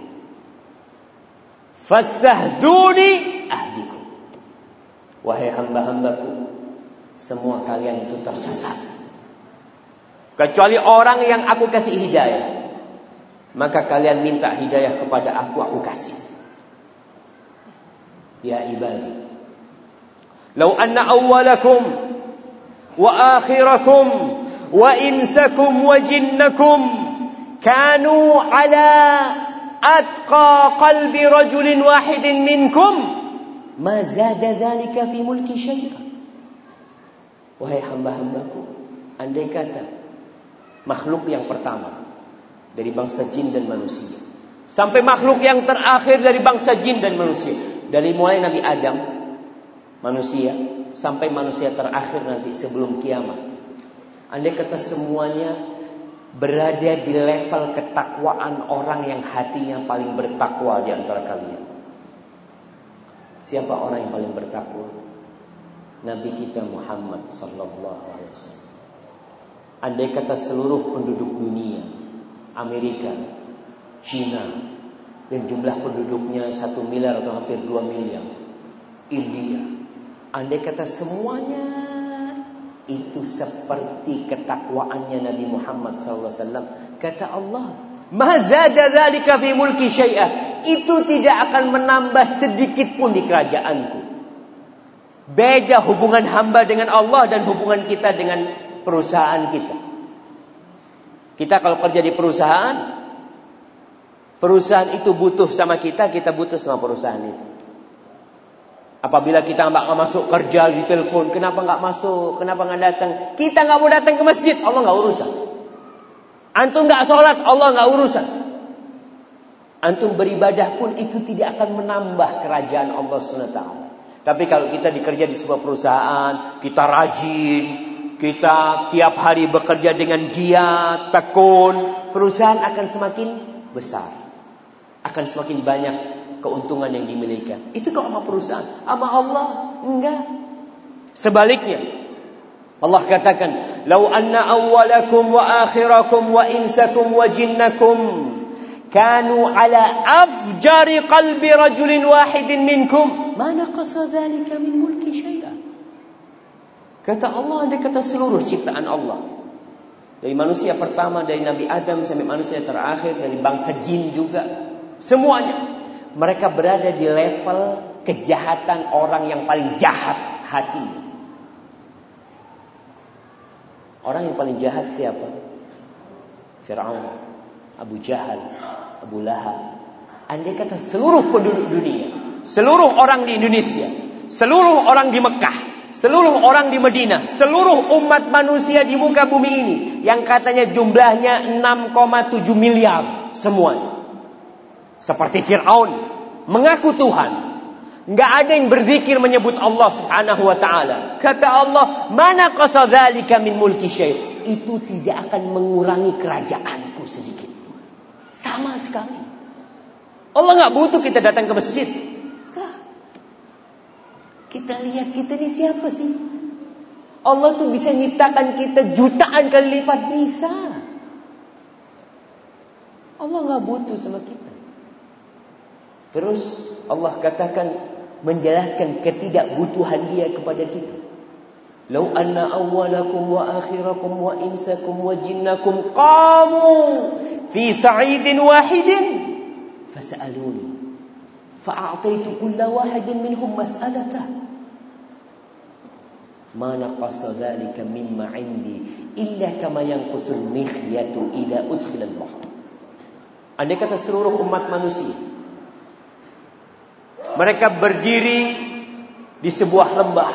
fastahduni ahdikum. Wahai hamba-hambaku, semua kalian itu tersesat, kecuali orang yang aku kasih hidayah. Maka kalian minta hidayah kepada aku kasih. Ya ibadi, law anna awwalakum wa akhirakum wa insakum wa jinnakum kanu ala atqa qalbi rajulin wahidin minkum ma zada dzalika fi mulki syai'a. Wahai hamba-hambaku, andai kata makhluk yang pertama dari bangsa jin dan manusia sampai makhluk yang terakhir dari bangsa jin dan manusia, dari mulai Nabi Adam manusia sampai manusia terakhir nanti sebelum kiamat, andai kata semuanya berada di level ketakwaan orang yang hatinya paling bertakwa di antara kalian. Siapa orang yang paling bertakwa? Nabi kita Muhammad sallallahu alaihi wasallam. Andai kata seluruh penduduk dunia, Amerika, China, dan jumlah penduduknya 1 miliar atau hampir 2 miliar, India, andai kata semuanya itu seperti ketakwaannya Nabi Muhammad sallallahu alaihi wasallam, kata Allah, ma zada dzalika fi mulki syai'a, itu tidak akan menambah sedikit pun di kerajaanku. Beda hubungan hamba dengan Allah dan hubungan kita dengan perusahaan kita. Kita kalau kerja di perusahaan itu butuh sama kita, kita butuh sama perusahaan itu. Apabila kita nggak masuk kerja di telepon, kenapa nggak masuk, kenapa nggak datang? Kita nggak mau datang ke masjid, Allah nggak urusan. Antum nggak sholat, Allah nggak urusan. Antum beribadah pun itu tidak akan menambah kerajaan Allah SWT. Tapi kalau kita dikerja di sebuah perusahaan, kita rajin, kita tiap hari bekerja dengan giat, tekun, perusahaan akan semakin besar, akan semakin banyak keuntungan yang dimiliki. Itu kalau sama perusahaan, sama Allah enggak. Sebaliknya, Allah katakan, "Lau anna awwalakum wa akhirakum wa insakum wa jinnakum kanu ala afjari qalbi rajulin wahidin minkum ma naqasa dzalika min mulki syai'a." Kata Allah, andai kata seluruh ciptaan Allah, dari manusia pertama, dari Nabi Adam sampai manusia terakhir, dari bangsa jin juga, semuanya mereka berada di level kejahatan orang yang paling jahat hatinya. Orang yang paling jahat siapa? Fir'aun, Abu Jahal, Abu Lahab. Andai kata seluruh penduduk dunia, seluruh orang di Indonesia, seluruh orang di Mekah, seluruh orang di Madinah, seluruh umat manusia di muka bumi ini, yang katanya jumlahnya 6,7 miliar semuanya, seperti Fir'aun, mengaku Tuhan, nggak ada yang berzikir menyebut Allah Subhanahu wa ta'ala. Kata Allah, mana qasa dzalika min mulki syai', itu tidak akan mengurangi kerajaanku sedikit, sama sekali. Allah nggak butuh kita datang ke masjid. Kita lihat kita ini siapa sih? Allah tuh bisa nyiptakan kita jutaan kali lipat, bisa. Allah nggak butuh sama kita. Terus Allah katakan, menjelaskan ketidakbutuhan Dia kepada kita. Lau anna awwalakum wa akhirakum wa insakum wa jinnakum qamu fi sa'idin wahidin fas'aluni fa'a'taitu kulla wahidin minhum mas'alatah ma naqasa dhalika mimma 'indi illa kama yanqusul mikhyatu idza udkhila al-bahr. Andai kata seluruh umat manusia mereka berdiri di sebuah lembah,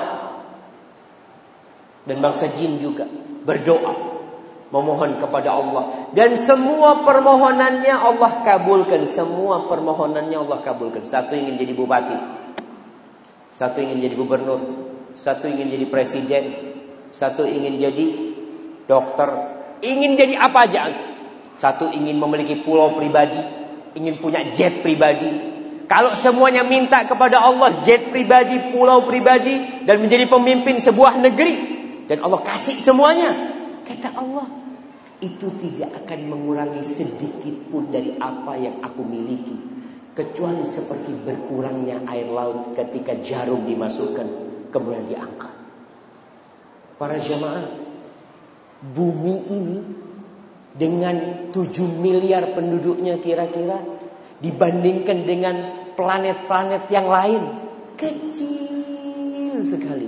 dan bangsa jin juga berdoa memohon kepada Allah, dan semua permohonannya Allah kabulkan. Semua permohonannya Allah kabulkan. Satu ingin jadi bupati, satu ingin jadi gubernur, satu ingin jadi presiden, satu ingin jadi dokter, ingin jadi apa aja. Satu ingin memiliki pulau pribadi, ingin punya jet pribadi. Kalau semuanya minta kepada Allah jet pribadi, pulau pribadi, dan menjadi pemimpin sebuah negeri, dan Allah kasih semuanya, kata Allah, itu tidak akan mengurangi sedikit pun dari apa yang aku miliki, kecuali seperti berkurangnya air laut ketika jarum dimasukkan kemudian diangkat. Para jamaah, bumi ini dengan 7 miliar penduduknya kira-kira, dibandingkan dengan planet-planet yang lain, kecil sekali.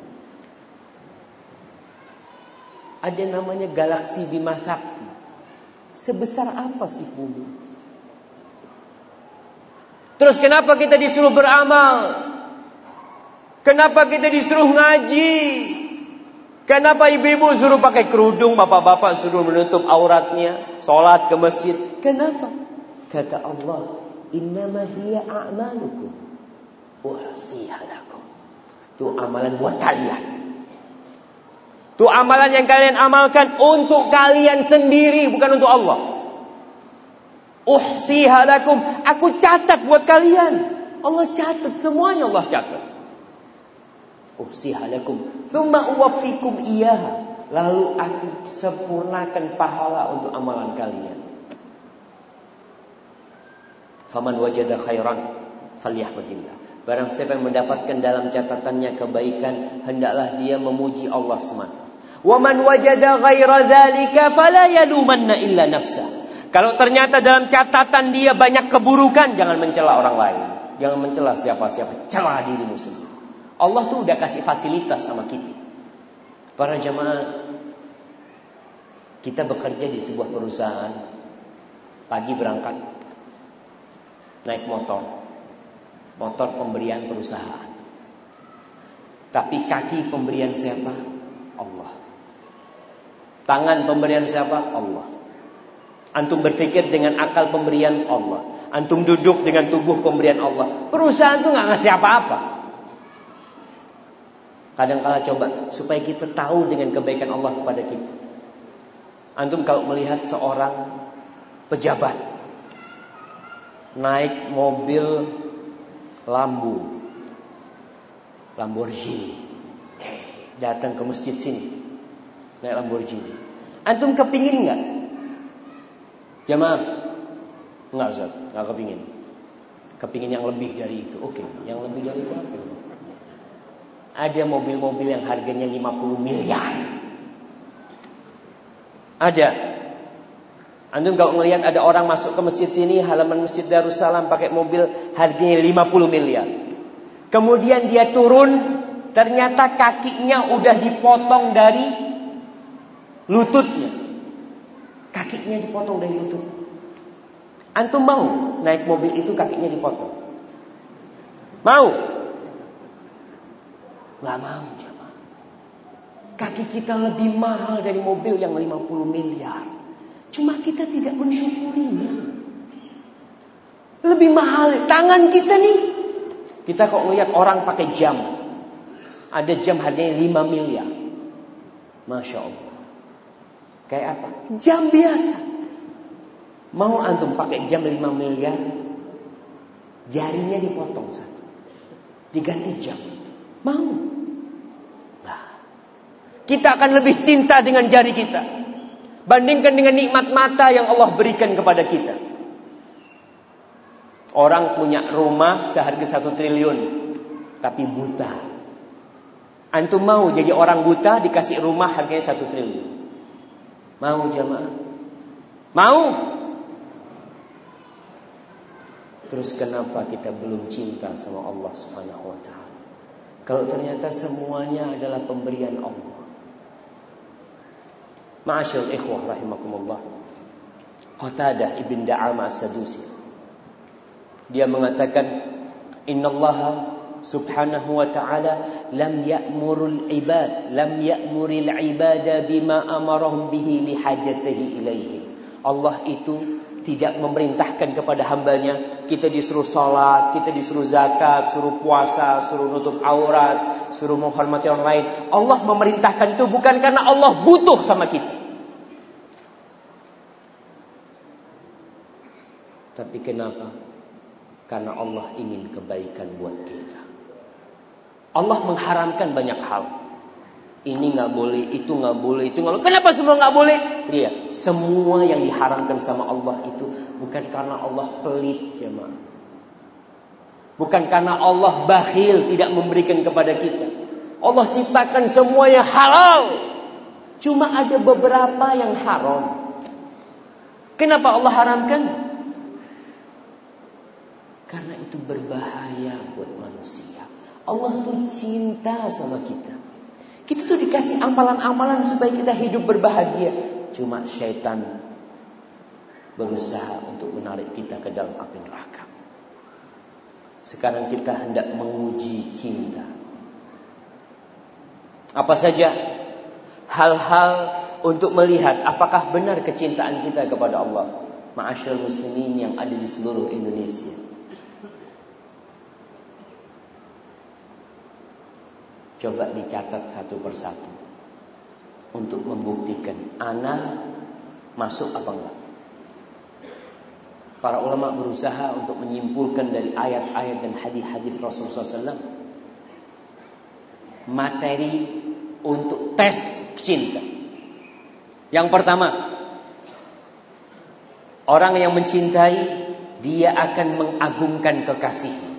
Ada namanya galaksi Bima Sakti. Sebesar apa sih bumi? Terus kenapa kita disuruh beramal? Kenapa kita disuruh ngaji? Kenapa ibu-ibu suruh pakai kerudung, bapak-bapak suruh menutup auratnya, sholat ke masjid? Kenapa? Kata Allah, innama hiya a'malukum uhsiha lakum. Itu amalan buat kalian. Itu amalan yang kalian amalkan untuk kalian sendiri, bukan untuk Allah. Uhsiha lakum, aku catat buat kalian. Allah catat, semuanya Allah catat. Uhsiha lakum, thumma uwaffikum iyyaha. Lalu aku sempurnakan pahala untuk amalan kalian. Faman wajada khairan falyahmadillah. Barang siapa yang mendapatkan dalam catatannya kebaikan, hendaklah dia memuji Allah semata. Wa man wajada ghaira dzalika fala yalumanna illa nafsa. Kalau ternyata dalam catatan dia banyak keburukan, jangan mencela orang lain, jangan mencela siapa-siapa, cela dirimu sendiri. Allah tuh udah kasih fasilitas sama kita. Para jamaah, kita bekerja di sebuah perusahaan. Pagi berangkat, naik motor pemberian perusahaan. Tapi kaki pemberian siapa? Allah. Tangan pemberian siapa? Allah. Antum berpikir dengan akal pemberian Allah. Antum duduk dengan tubuh pemberian Allah. Perusahaan itu gak ngasih apa-apa. Kadang-kala coba supaya kita tahu dengan kebaikan Allah kepada kita. Antum kalau melihat seorang pejabat naik mobil Lamborghini, datang ke masjid sini naik Lamborghini, antum kepingin nggak? Jamaah, nggak Ustaz, nggak kepingin. Kepingin yang lebih dari itu. Oke, yang lebih dari itu apa? Ada mobil-mobil yang harganya 50 miliar. Ada. Antum kalau melihat ada orang masuk ke masjid sini, halaman Masjid Darussalam pakai mobil harganya 50 miliar. Kemudian dia turun, ternyata kakinya udah dipotong dari lututnya. Kakinya dipotong dari lutut. Antum mau naik mobil itu kakinya dipotong? Mau? Gak mau, jemaah. Kaki kita lebih mahal dari mobil yang 50 miliar. Cuma kita tidak mensyukurinya. Lebih mahal tangan kita nih. Kita kok ngelihat orang pakai jam. Ada jam harganya 5 miliar. Masya Allah. Kayak apa? Jam biasa. Mau antum pakai jam 5 miliar? Jarinya dipotong satu, diganti jam itu. Mau? Nah, kita akan lebih cinta dengan jari kita bandingkan dengan nikmat mata yang Allah berikan kepada kita. Orang punya rumah seharga 1 triliun, tapi buta. Antum mau jadi orang buta dikasih rumah harganya 1 triliun? Mau jamaah? Mau? Terus kenapa kita belum cinta sama Allah Subhanahu wa ta'ala? Kalau ternyata semuanya adalah pemberian Allah. Ma'asyil ikhwah rahimakumullah. Qatadah ibn Da'ama as-Sadusi, dia mengatakan, innallaha subhanahu wa ta'ala lam ya'murul ibada bima amarahum bihi lihajatihi ilaihi. Allah itu tidak memerintahkan kepada hambanya, kita disuruh salat, kita disuruh zakat, suruh puasa, suruh nutup aurat, suruh menghormati orang lain. Allah memerintahkan itu bukan karena Allah butuh sama kita. Tapi kenapa? Karena Allah ingin kebaikan buat kita. Allah mengharamkan banyak hal. Ini gak boleh, itu gak boleh, itu gak boleh. Kenapa semua gak boleh? Lihat, semua yang diharamkan sama Allah itu bukan karena Allah pelit, jemaah. Bukan karena Allah bakhil, tidak memberikan kepada kita. Allah ciptakan semuanya halal. Cuma ada beberapa yang haram. Kenapa Allah haramkan? Karena itu berbahaya buat manusia. Allah tuh cinta sama kita. Kita tuh dikasih amalan-amalan supaya kita hidup berbahagia. Cuma syaitan berusaha untuk menarik kita ke dalam api neraka. Sekarang kita hendak menguji cinta. Apa saja hal-hal untuk melihat apakah benar kecintaan kita kepada Allah. Ma'asyarul muslimin yang ada di seluruh Indonesia. Coba dicatat satu persatu untuk membuktikan ana masuk apa enggak. Para ulama berusaha untuk menyimpulkan dari ayat-ayat dan hadis-hadis Rasulullah SAW materi untuk tes cinta. Yang pertama, orang yang mencintai dia akan mengagungkan kekasihnya.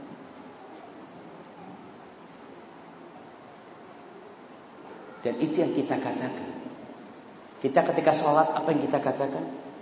Dan itu yang kita katakan. Kita ketika sholat apa yang kita katakan?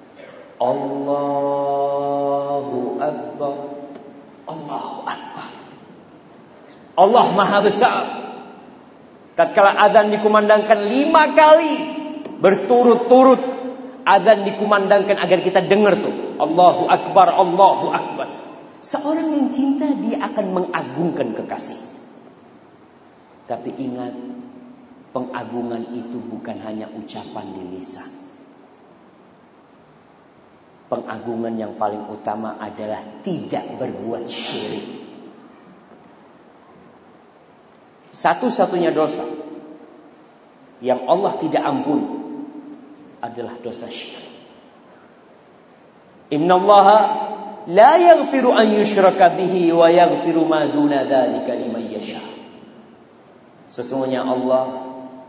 Allahu Akbar. Allahu Akbar. Allah Maha Besar. Tatkala azan dikumandangkan 5 kali berturut-turut, azan dikumandangkan agar kita dengar tuh. Allahu Akbar, Allahu Akbar. Seorang yang cinta dia akan mengagungkan kekasih. Tapi ingat, pengagungan itu bukan hanya ucapan di lisan. Pengagungan yang paling utama adalah tidak berbuat syirik. Satu-satunya dosa yang Allah tidak ampuni adalah dosa syirik. Innallaha la yaghfiru an yushraka bihi wa yaghfiru ma duna dzalika liman yasha. Sesungguhnya Allah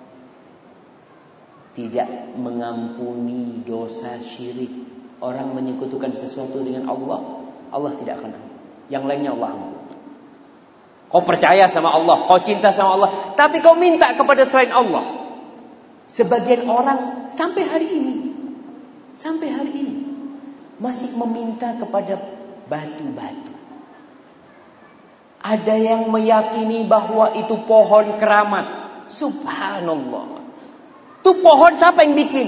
tidak mengampuni dosa syirik. Orang menyekutukan sesuatu dengan Allah, Allah tidak akan ampuni. Yang lainnya Allah ampuni. Kau percaya sama Allah, kau cinta sama Allah, tapi kau minta kepada selain Allah. Sebagian orang sampai hari ini masih meminta kepada batu-batu. Ada yang meyakini bahwa itu pohon keramat. Subhanallah. Itu pohon siapa yang bikin?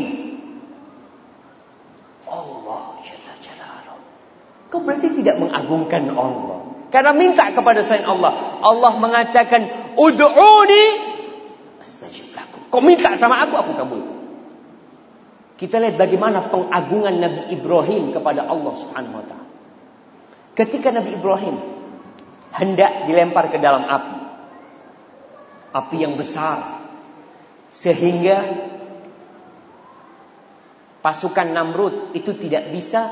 Allah Jalla Jalaluhu. Kau berarti tidak mengagungkan Allah. Karena minta kepada selain Allah. Allah mengatakan, ud'uni astajib lakum. Kau minta sama aku kabul. Kita lihat bagaimana pengagungan Nabi Ibrahim kepada Allah Subhanahu wa ta'ala. Ketika Nabi Ibrahim hendak dilempar ke dalam api. Api yang besar. Sehingga pasukan Namrud itu tidak bisa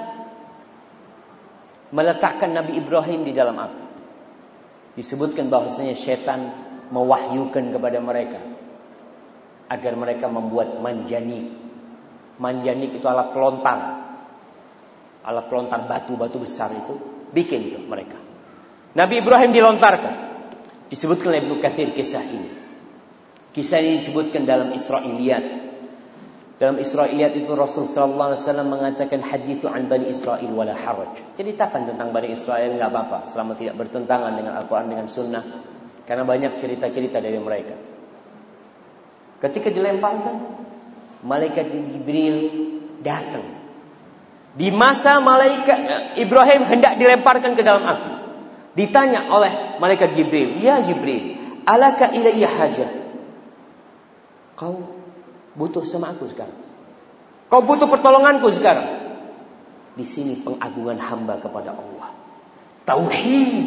meletakkan Nabi Ibrahim di dalam api. Disebutkan bahwasanya setan mewahyukan kepada mereka agar mereka membuat manjanik. Manjanik itu alat pelontar batu-batu besar itu. Bikin tuh mereka. Nabi Ibrahim dilontarkan. Disebutkan oleh Ibnu Katsir kisah ini. Kisah ini disebutkan dalam Israiliyat. Dalam Israiliyat itu Rasul sallallahu alaihi wasallam mengatakan haditsu an Bani Israil wala haraj. Ceritakan tentang Bani Israil enggak apa-apa selama tidak bertentangan dengan Al-Qur'an dengan sunnah. Karena banyak cerita-cerita dari mereka. Ketika dilemparkan, malaikat Jibril datang. Di masa malaikat Ibrahim hendak dilemparkan ke dalam api, ditanya oleh malaikat Jibril, "Ya Jibril, alaka ilayya hajah?" Kau butuh sama aku sekarang? Kau butuh pertolonganku sekarang? Di sini pengagungan hamba kepada Allah. Tauhid.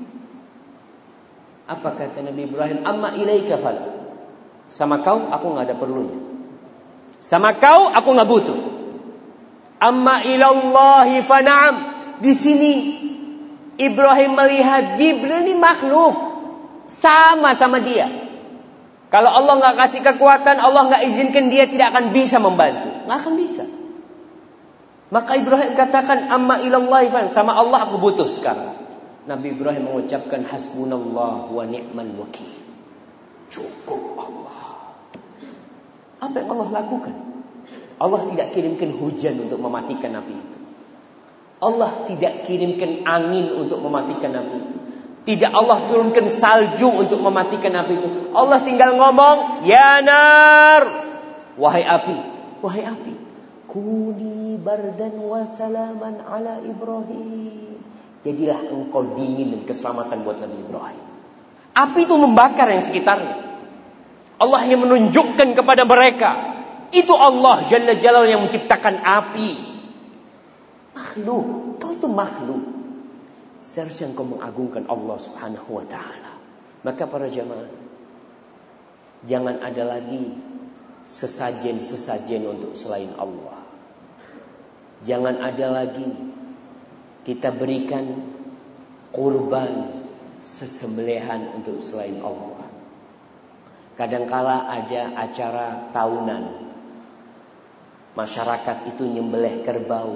Apa kata Nabi Ibrahim? Amma ilaika fala. Sama kau aku enggak ada perlunya. Sama kau aku enggak butuh. Amma ilallahi fa na'am. Di sini Ibrahim melihat Jibril ini makhluk, sama dia. Kalau Allah nggak kasih kekuatan, Allah nggak izinkan, dia tidak akan bisa membantu, nggak akan bisa. Maka Ibrahim katakan, amma ilallahi fa, sama Allah aku butuh sekarang. Nabi Ibrahim mengucapkan hasbunallah wa ni'mal wakil. Cukup Allah. Apa yang Allah lakukan? Allah tidak kirimkan hujan untuk mematikan api itu. Allah tidak kirimkan angin untuk mematikan api itu. Tidak Allah turunkan salju untuk mematikan api itu. Allah tinggal ngomong, ya nar, wahai api, wahai api, kuni bardan wa salaman ala Ibrahim. Jadilah engkau dingin dan keselamatan buat Nabi Ibrahim. Api itu membakar yang sekitarnya. Allah hanya menunjukkan kepada mereka, itu Allah Jalla Jalal yang menciptakan api. Makhluk, kau itu makhluk. Seharusnya engkau mengagungkan Allah Subhanahu wa ta'ala. Maka para jamaah, jangan ada lagi sesajen-sesajen untuk selain Allah. Jangan ada lagi kita berikan kurban sesembelihan untuk selain Allah. Kadangkala ada acara tahunan, masyarakat itu nyembelih kerbau.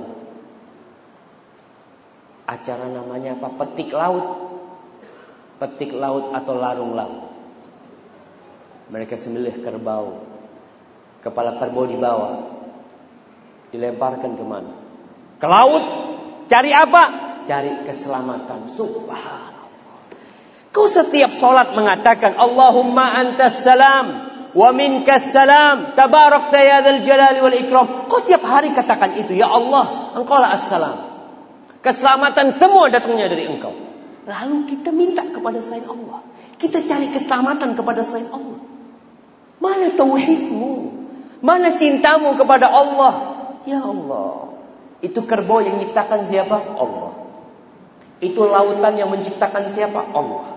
Acara namanya apa? Petik laut. Petik laut atau larung laut. Mereka sembelih kerbau. Kepala kerbau dibawa, dilemparkan kemana? Ke laut. Cari apa? Cari keselamatan. Subhanallah. Kau setiap solat mengatakan Allahumma antas salam wa minkas salam tabarakta ya dzal jalali wal ikram. Kau tiap hari katakan itu, ya Allah, engkaulah as-salam. Keselamatan semua datangnya dari engkau. Lalu kita minta kepada selain Allah. Kita cari keselamatan kepada selain Allah. Mana tauhidmu? Mana cintamu kepada Allah? Ya Allah. Itu kerbau yang menciptakan siapa? Allah. Itu lautan yang menciptakan siapa? Allah.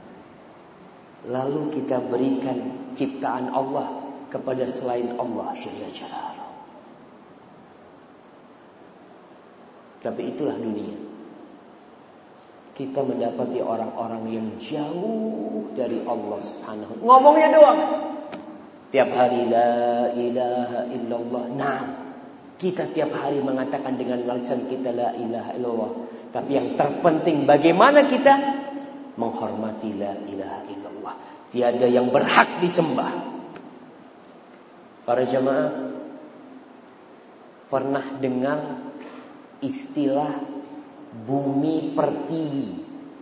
Lalu kita berikan ciptaan Allah kepada selain Allah Jalla Jalaluhu. Tapi itulah dunia. Kita mendapati orang-orang yang jauh dari Allah Subhanahu. Ngomongnya doang. Tiap hari la ilaha illallah. Nah, kita tiap hari mengatakan dengan lisan kita la ilaha illallah. Tapi yang terpenting bagaimana kita menghormati la ilaha illallah. Tiada yang berhak disembah. Para jamaah, pernah dengar istilah bumi pertiwi?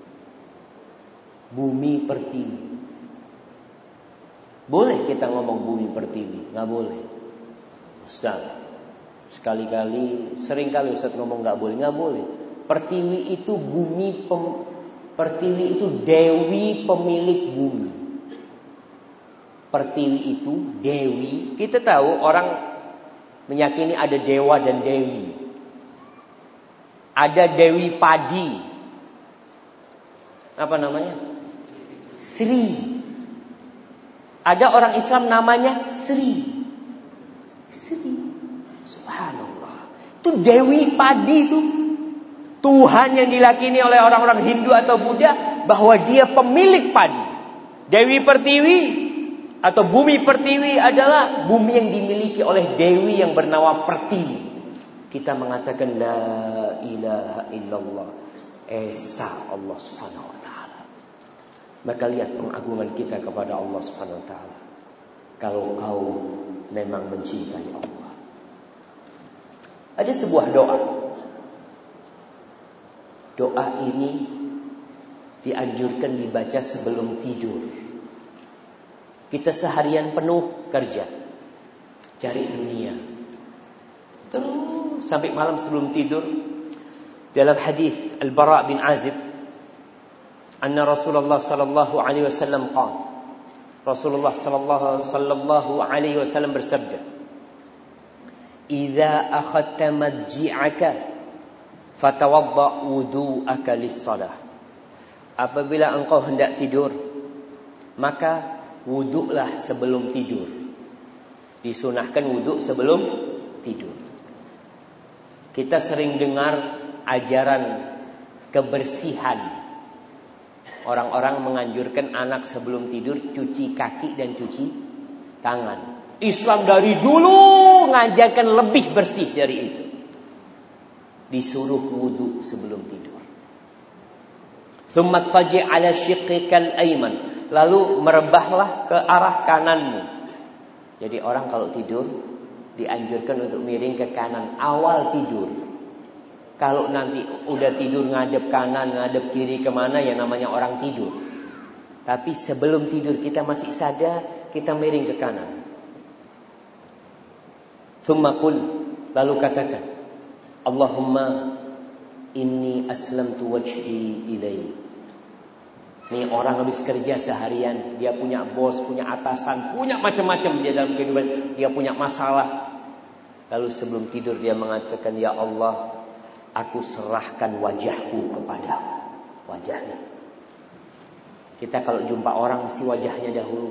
Bumi pertiwi. Boleh kita ngomong bumi pertiwi? Nggak boleh. Ustaz, seringkali Ustaz ngomong nggak boleh. Nggak boleh. Pertiwi itu pertiwi itu dewi pemilik bumi. Pertiwi itu dewi. Kita tahu orang meyakini ada dewa dan dewi. Ada dewi padi. Apa namanya? Sri. Ada orang Islam namanya Sri. Sri. Subhanallah. Itu dewi padi itu. Tuhan yang diyakini oleh orang-orang Hindu atau Buddha bahwa dia pemilik padi. Dewi Pertiwi atau bumi Pertiwi adalah bumi yang dimiliki oleh dewi yang bernama Pertiwi. Kita mengatakan la ilaha illallah. Esa Allah Subhanahu wa taala. Maka lihat pengagungan kita kepada Allah Subhanahu wa taala. Kalau kau memang mencintai Allah. Ada sebuah doa. Doa ini dianjurkan dibaca sebelum tidur. Kita seharian penuh kerja, cari dunia, terus sampai malam sebelum tidur. Dalam hadis Al-Bara' bin Azib, anna Rasulullah sallallahu alaihi wasallam qala, Rasulullah sallallahu alaihi wasallam bersabda, "Idza akhadta madji'aka fatawadda wudu'aka lis-shalah." Apabila engkau hendak tidur, maka wuduklah sebelum tidur. Disunahkan wuduk sebelum tidur. Kita sering dengar ajaran kebersihan. Orang-orang menganjurkan anak sebelum tidur cuci kaki dan cuci tangan. Islam dari dulu mengajarkan lebih bersih dari itu. Disuruh wuduk sebelum tidur. Thumma taji' ala shiqqikal ayman. Lalu merebahlah ke arah kananmu. Jadi orang kalau tidur dianjurkan untuk miring ke kanan awal tidur. Kalau nanti udah tidur ngadep kanan, ngadep kiri kemana, ya namanya orang tidur. Tapi sebelum tidur kita masih sadar, kita miring ke kanan. Thumma qul, lalu katakan, Allahumma inni aslamtu wajhi ilaik. Nih orang habis kerja seharian, dia punya bos, punya atasan, punya macam-macam dia dalam kehidupan, dia punya masalah. Lalu sebelum tidur dia mengatakan, ya Allah, aku serahkan wajahku kepadamu. Wajahnya. Kita kalau jumpa orang mesti wajahnya dahulu.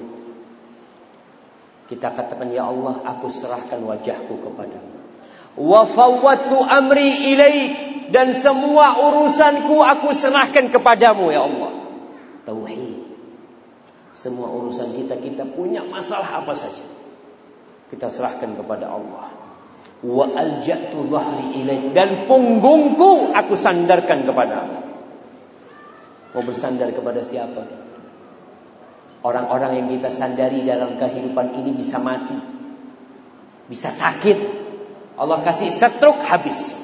Kita katakan, ya Allah, aku serahkan wajahku kepadamu. Wa fawwadtu amri ilaik, dan semua urusanku aku serahkan kepadamu, ya Allah. Tauhid. Semua urusan kita punya masalah apa saja, kita serahkan kepada Allah. Wa alja'tu dhahri ilaik, dan punggungku aku sandarkan kepadamu. Mau bersandar kepada siapa? Orang-orang yang kita sandari dalam kehidupan ini bisa mati, bisa sakit, Allah kasih stroke habis.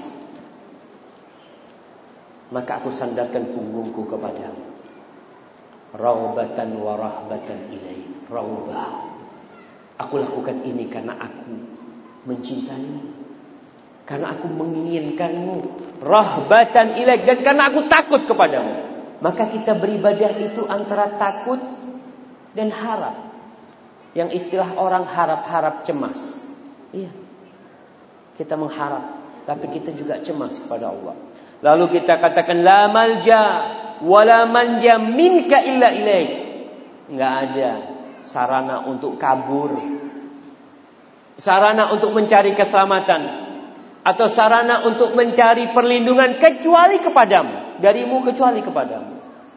Maka aku sandarkan punggungku kepadamu. Raghbatan wa rahbatan ilaik. Raghbah. Aku lakukan ini karena aku mencintaimu, karena aku menginginkanmu. Rahbatan ilaik, dan karena aku takut kepadamu. Maka kita beribadah itu antara takut dan harap. Yang istilah orang harap-harap cemas. Iya. Kita mengharap, tapi kita juga cemas kepada Allah. Lalu kita katakan la malja wala manja minka illa ilaik. Enggak ada sarana untuk kabur, sarana untuk mencari keselamatan, atau sarana untuk mencari perlindungan kecuali kepadamu, darimu kecuali kepadamu.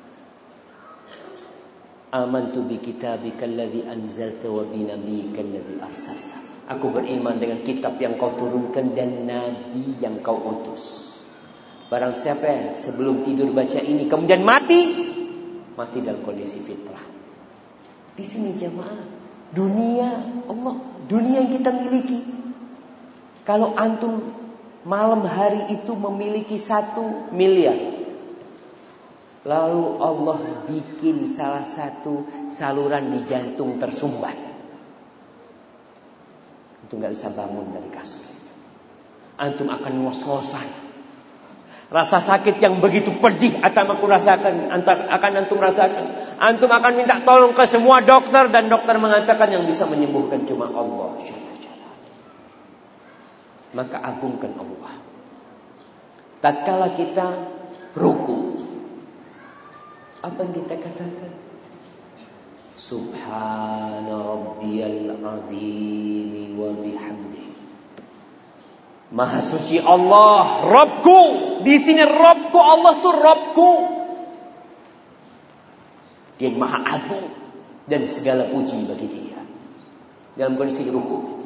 Amantu bi kitabika alladhi anzalta wa bi nabiyyika alladhi arsalta. Aku beriman dengan kitab yang kau turunkan dan nabi yang kau utus. Barang siapa yang sebelum tidur baca ini kemudian mati dalam kondisi fitrah. Di sini jamaah, dunia Allah, dunia yang kita miliki. Kalau antum malam hari itu memiliki 1 miliar, lalu Allah bikin salah satu saluran di jantung tersumbat, antum gak bisa bangun dari kasur itu. Antum akan ngos-ngosan. Rasa sakit yang begitu pedih akan antum rasakan. Antum akan minta tolong ke semua dokter, dan dokter mengatakan yang bisa menyembuhkan cuma Allah. Maka agungkan Allah. Tatkala kita ruku, apa yang kita katakan? Subhana rabbiyal azim wa bihamdihi. Maha suci Allah, Rabbku. Di sini Rabbku, Allah tuh Rabbku. Dia maha agung dan segala puji bagi Dia. Dalam kondisi ruku.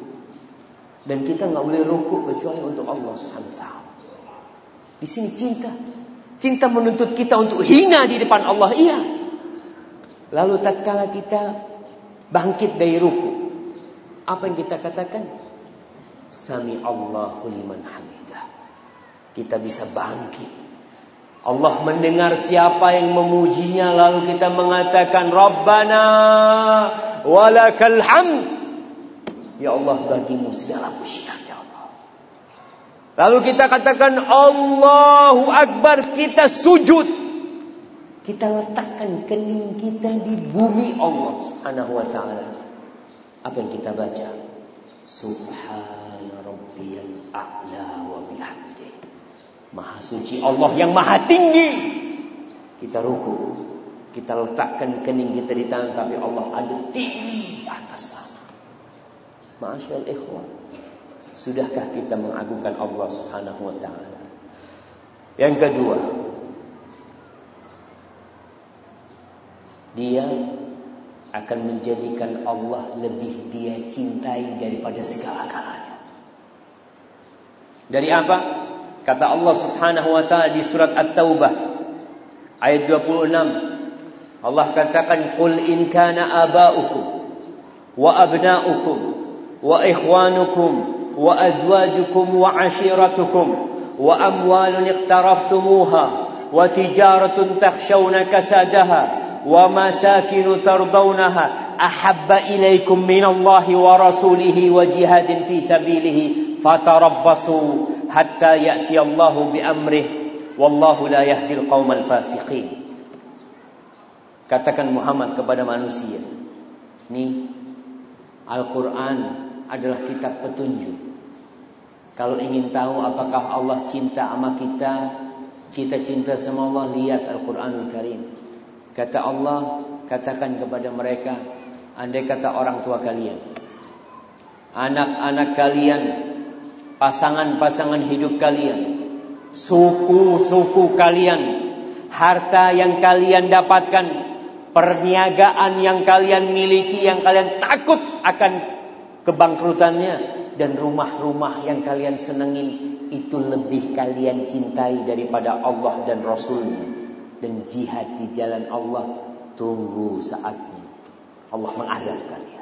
Dan kita nggak boleh ruku kecuali untuk Allah Subhanahu wa taala. Di sini cinta. Cinta menuntut kita untuk hina di depan Allah, iya. Lalu tatkala kita bangkit dari ruku, apa yang kita katakan? Sami Allahu liman hamidah. Kita bisa bangkit. Allah mendengar siapa yang memujinya, lalu kita mengatakan Rabbana walakal hamd. Ya Allah, bagimu segala pujian ya Allah. Lalu kita katakan Allahu Akbar, kita sujud. Kita letakkan kening kita di bumi Allah Subhanahu wa ta'ala. Apa yang kita baca? Subhana rabbiyal a'la wa bihamdih. Maha suci Allah yang maha tinggi. Kita ruku, kita letakkan kening kita di tangan, tapi Allah ada tinggi di atas sana. Ma'asyal ikhwan, sudahkah kita mengagungkan Allah Subhanahu wa ta'ala? Yang kedua, dia akan menjadikan Allah lebih dia cintai daripada segala-galanya. Dari apa? Kata Allah Subhanahu wa ta'ala di surat At-Taubah ayat 26. Allah katakan, "Qul in kana aba'ukum wa abna'ukum wa ikhwanukum wa azwajukum wa 'ashiratukum wa amwalun iqtaraftumuha wa tijaratun takhshawna kasadaha wa masakinu tardawnaha ahabba ilaikum minallahi wa rasulihi wa jihadin fi sabilihi fatarabbasu hatta ya'tiyallahu bi amrih wallahu la yahdil qaumal fasiqin." Katakan Muhammad kepada manusia, nih Al-Quran adalah kitab petunjuk. Kalau ingin tahu apakah Allah cinta sama kita cinta sama Allah, lihat Al-Quranul Karim. Kata Allah, katakan kepada mereka, andai kata orang tua kalian, anak-anak kalian, pasangan-pasangan hidup kalian, suku-suku kalian, harta yang kalian dapatkan, perniagaan yang kalian miliki, yang kalian takut akan kebangkrutannya, dan rumah-rumah yang kalian senengin, itu lebih kalian cintai daripada Allah dan Rasulnya, dan jihad di jalan Allah, tunggu saatnya Allah mengazab kalian.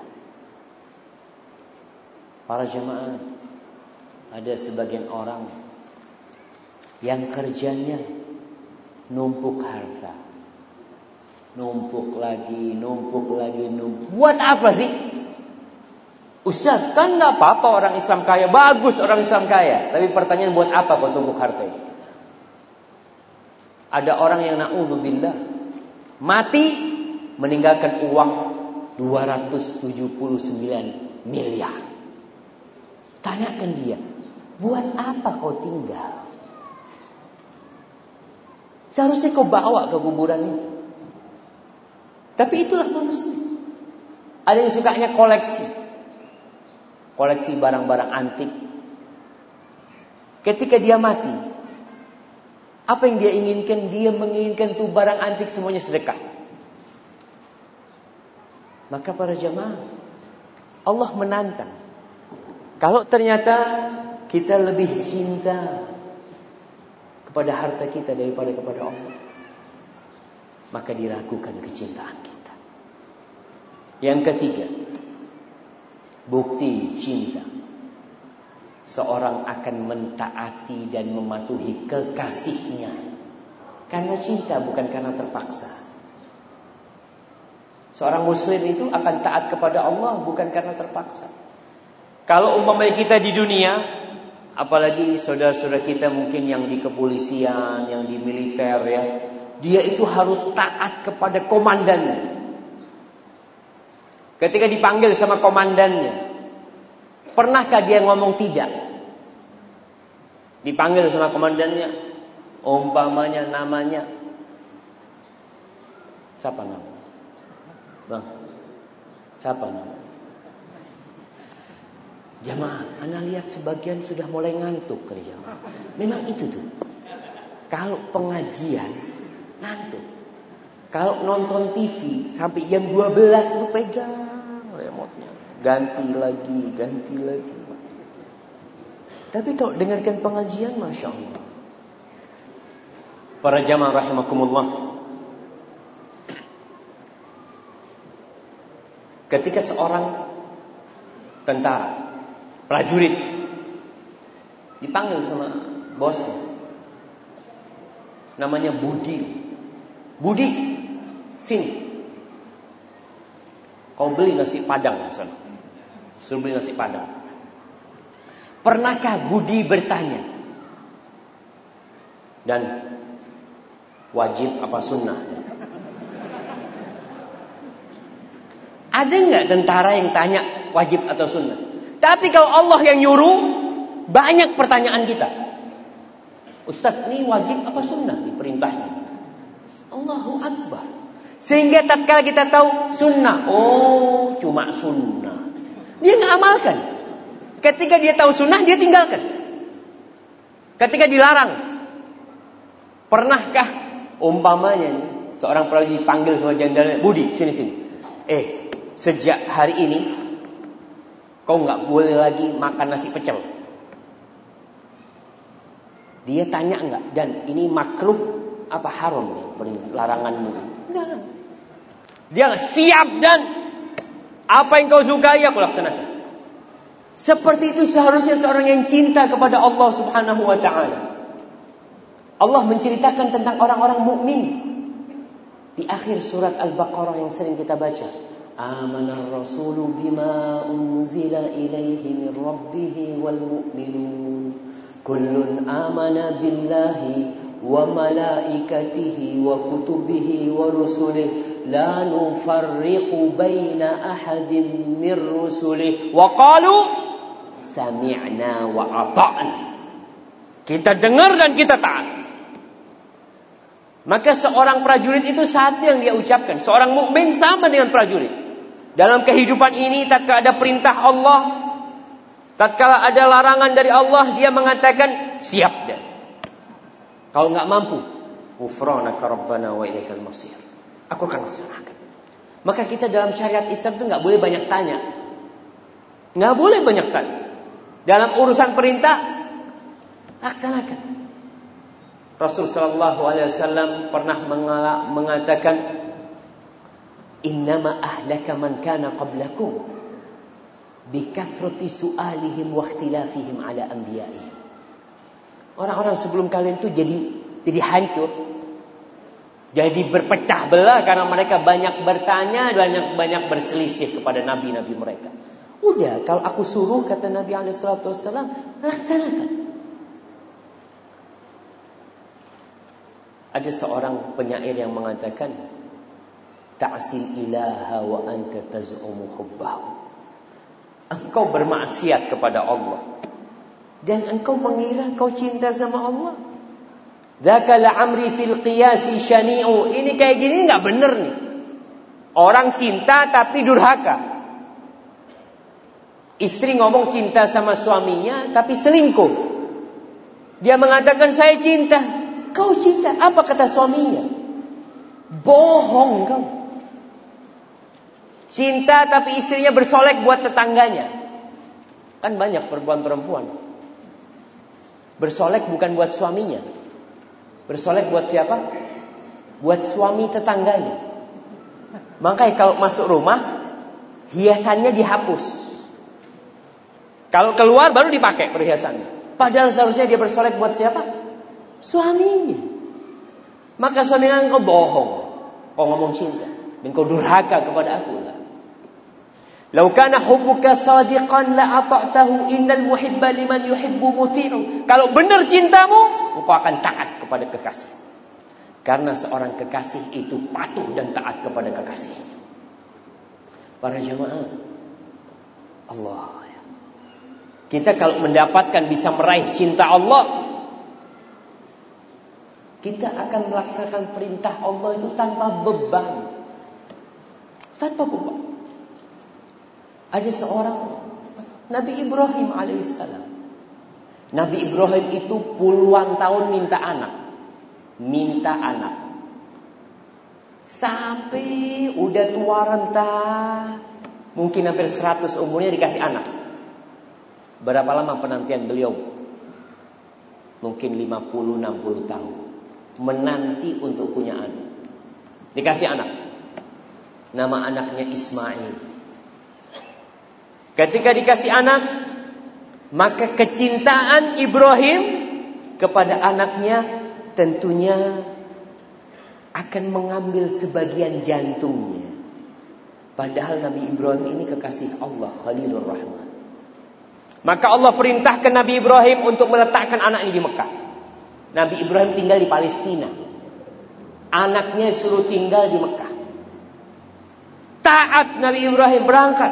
Para jemaah, ada sebagian orang yang kerjanya numpuk harta, numpuk lagi. Buat apa sih? Ustaz, kan gak apa-apa orang Islam kaya. Bagus orang Islam kaya. Tapi pertanyaan, buat apa kau tumpuk harta itu? Ada orang yang na'udzubillah mati meninggalkan uang 279 miliar. Tanyakan dia, buat apa kau tinggal? Seharusnya kau bawa ke kuburan itu. Tapi itulah manusia. Ada yang sukanya koleksi barang-barang antik. Ketika dia mati, apa yang dia inginkan? Dia menginginkan tuh barang antik semuanya sedekah. Maka para jemaah, Allah menantang. Kalau ternyata kita lebih cinta kepada harta kita daripada kepada Allah, maka diragukan kecintaan kita. Yang ketiga, bukti cinta. Seorang akan mentaati dan mematuhi kekasihnya karena cinta, bukan karena terpaksa. Seorang muslim itu akan taat kepada Allah bukan karena terpaksa. Kalau umpamanya kita di dunia, apalagi saudara-saudara kita mungkin yang di kepolisian, yang di militer ya, dia itu harus taat kepada komandannya. Ketika dipanggil sama komandannya, pernahkah dia ngomong tidak? Dipanggil sama komandannya, umpamanya namanya siapa nama? Bang, siapa nama? Jamaah, ana lihat sebagian sudah mulai ngantuk kerja. Memang itu tuh. Kalau pengajian ngantuk. Kalau nonton TV sampai jam 12 itu pegang remote-nya. Ganti lagi. Tapi kalau dengarkan pengajian, Masya Allah. Para jamaah rahimakumullah, ketika seorang tentara, prajurit, dipanggil sama bosnya, namanya Budi. Budi, sini, kau beli nasi padang sana. Suruh beli nasi padang. Pernahkah Budi bertanya, dan wajib apa sunnah? Ada nggak tentara yang tanya wajib atau sunnah? Tapi kalau Allah yang nyuruh, banyak pertanyaan kita. Ustaz, ini wajib apa sunnah nih perintahnya? Allahu Akbar. Sehingga tatkala kita tahu sunnah, oh cuma sunnah, dia nggak amalkan. Ketika dia tahu sunnah, dia tinggalkan. Ketika dilarang, pernahkah umpamanya nih, seorang prajurit dipanggil sama jenderal, Budi, sini. Sejak hari ini kau nggak boleh lagi makan nasi pecel. Dia tanya enggak, dan ini makruh apa haram nih laranganmu? Enggak. Dia siap, dan apa yang kau sukai aku laksanakan. Seperti itu seharusnya seorang yang cinta kepada Allah Subhanahu wa taala. Allah menceritakan tentang orang-orang mukmin di akhir surat Al-Baqarah yang sering kita baca. Amanar rasulu bima unzila ilaihi min rabbih wal mu'minun kullun amana billahi wa malaikatihi wa kutubihi wa rusulihi la nufarriqu baina ahadin min rusulihi wa qalu sami'na wa ata'na. Kita dengar dan kita taat. Maka seorang prajurit itu satu yang dia ucapkan. Seorang mukmin sama dengan prajurit. Dalam kehidupan ini, tatkala ada perintah Allah, tatkala ada larangan dari Allah, dia mengatakan siap dan kalau nggak mampu, ghufranaka rabbana wa ilaikal masir. Aku akan laksanakan. Maka kita dalam syariat Islam itu nggak boleh banyak tanya, nggak boleh banyak tanya. Dalam urusan perintah, laksanakan. Rasul sallallahu alaihi wasallam pernah mengatakan, innama ahlaka man kana qablakum bikathrati su'alihim wa ikhtilafihim ala anbiya'ihim. Orang-orang sebelum kalian itu jadi hancur, jadi berpecah belah karena mereka banyak bertanya, banyak berselisih kepada nabi-nabi mereka. Udah, kalau aku suruh, kata Nabi alaihi salatu wasallam, laksanakan. Ada seorang penyair yang mengatakan, ta'sil ilaha wa anta taz'umu hubbahu. Engkau bermaksiat kepada Allah dan engkau mengira kau cinta sama Allah. Dzaka la'amri fil qiyasi syani'u. Ini kayak gini enggak benar nih. Orang cinta tapi durhaka. Istri ngomong cinta sama suaminya tapi selingkuh. Dia mengatakan saya cinta. Kau cinta, apa kata suaminya? Bohong kau. Cinta tapi istrinya bersolek buat tetangganya. Kan banyak perempuan bersolek bukan buat suaminya. Bersolek buat siapa? Buat suami tetangganya. Makanya kalau masuk rumah, hiasannya dihapus. Kalau keluar baru dipakai perhiasannya. Padahal seharusnya dia bersolek buat siapa? Suaminya. Maka suaminya, engkau bohong, kau ngomong cinta, dan kau durhaka kepada aku. Lau kana hubbuka sadiqan la ata'tahu innal muhibba liman yuhibbu muti'u. Kalau benar cintamu, engkau akan taat kepada kekasih. Karena seorang kekasih itu patuh dan taat kepada kekasih. Para jamaah Allah, kita kalau mendapatkan bisa meraih cinta Allah, kita akan melaksanakan perintah Allah itu tanpa beban. Tanpa beban. Ada seorang Nabi Ibrahim alaihissalam. Nabi Ibrahim itu puluhan tahun minta anak. Sampai udah tua renta, mungkin hampir 100 umurnya dikasih anak. Berapa lama penantian beliau? Mungkin 50-60 tahun. menanti untuk punya anak. Dikasih anak. Nama anaknya Ismail. Ketika dikasih anak, maka kecintaan Ibrahim kepada anaknya tentunya akan mengambil sebagian jantungnya. Padahal Nabi Ibrahim ini kekasih Allah, Khalilur Rahman. Maka Allah perintahkan Nabi Ibrahim untuk meletakkan anaknya di Mekah. Nabi Ibrahim tinggal di Palestina. Anaknya suruh tinggal di Mekah. Taat Nabi Ibrahim, berangkat.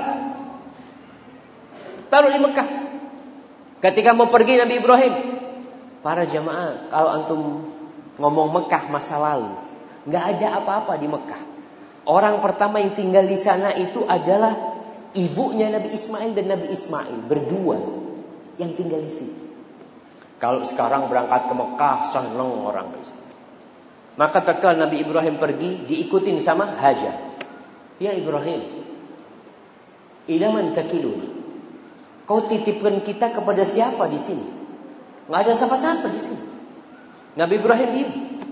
Taruh di Mekah. Ketika mau pergi Nabi Ibrahim, para jamaah, kalau antum ngomong Mekah masa lalu, gak ada apa-apa di Mekah. Orang pertama yang tinggal di sana itu adalah ibunya Nabi Ismail dan Nabi Ismail berdua yang tinggal di situ. Kalau sekarang berangkat ke Mekah, seneng orang di situ. Maka tatkala Nabi Ibrahim pergi, diikutin sama Hajar. Ya Ibrahim, ila man takilun? Kau titipkan kita kepada siapa di sini? Nggak ada siapa-siapa di sini. Nabi Ibrahim diam.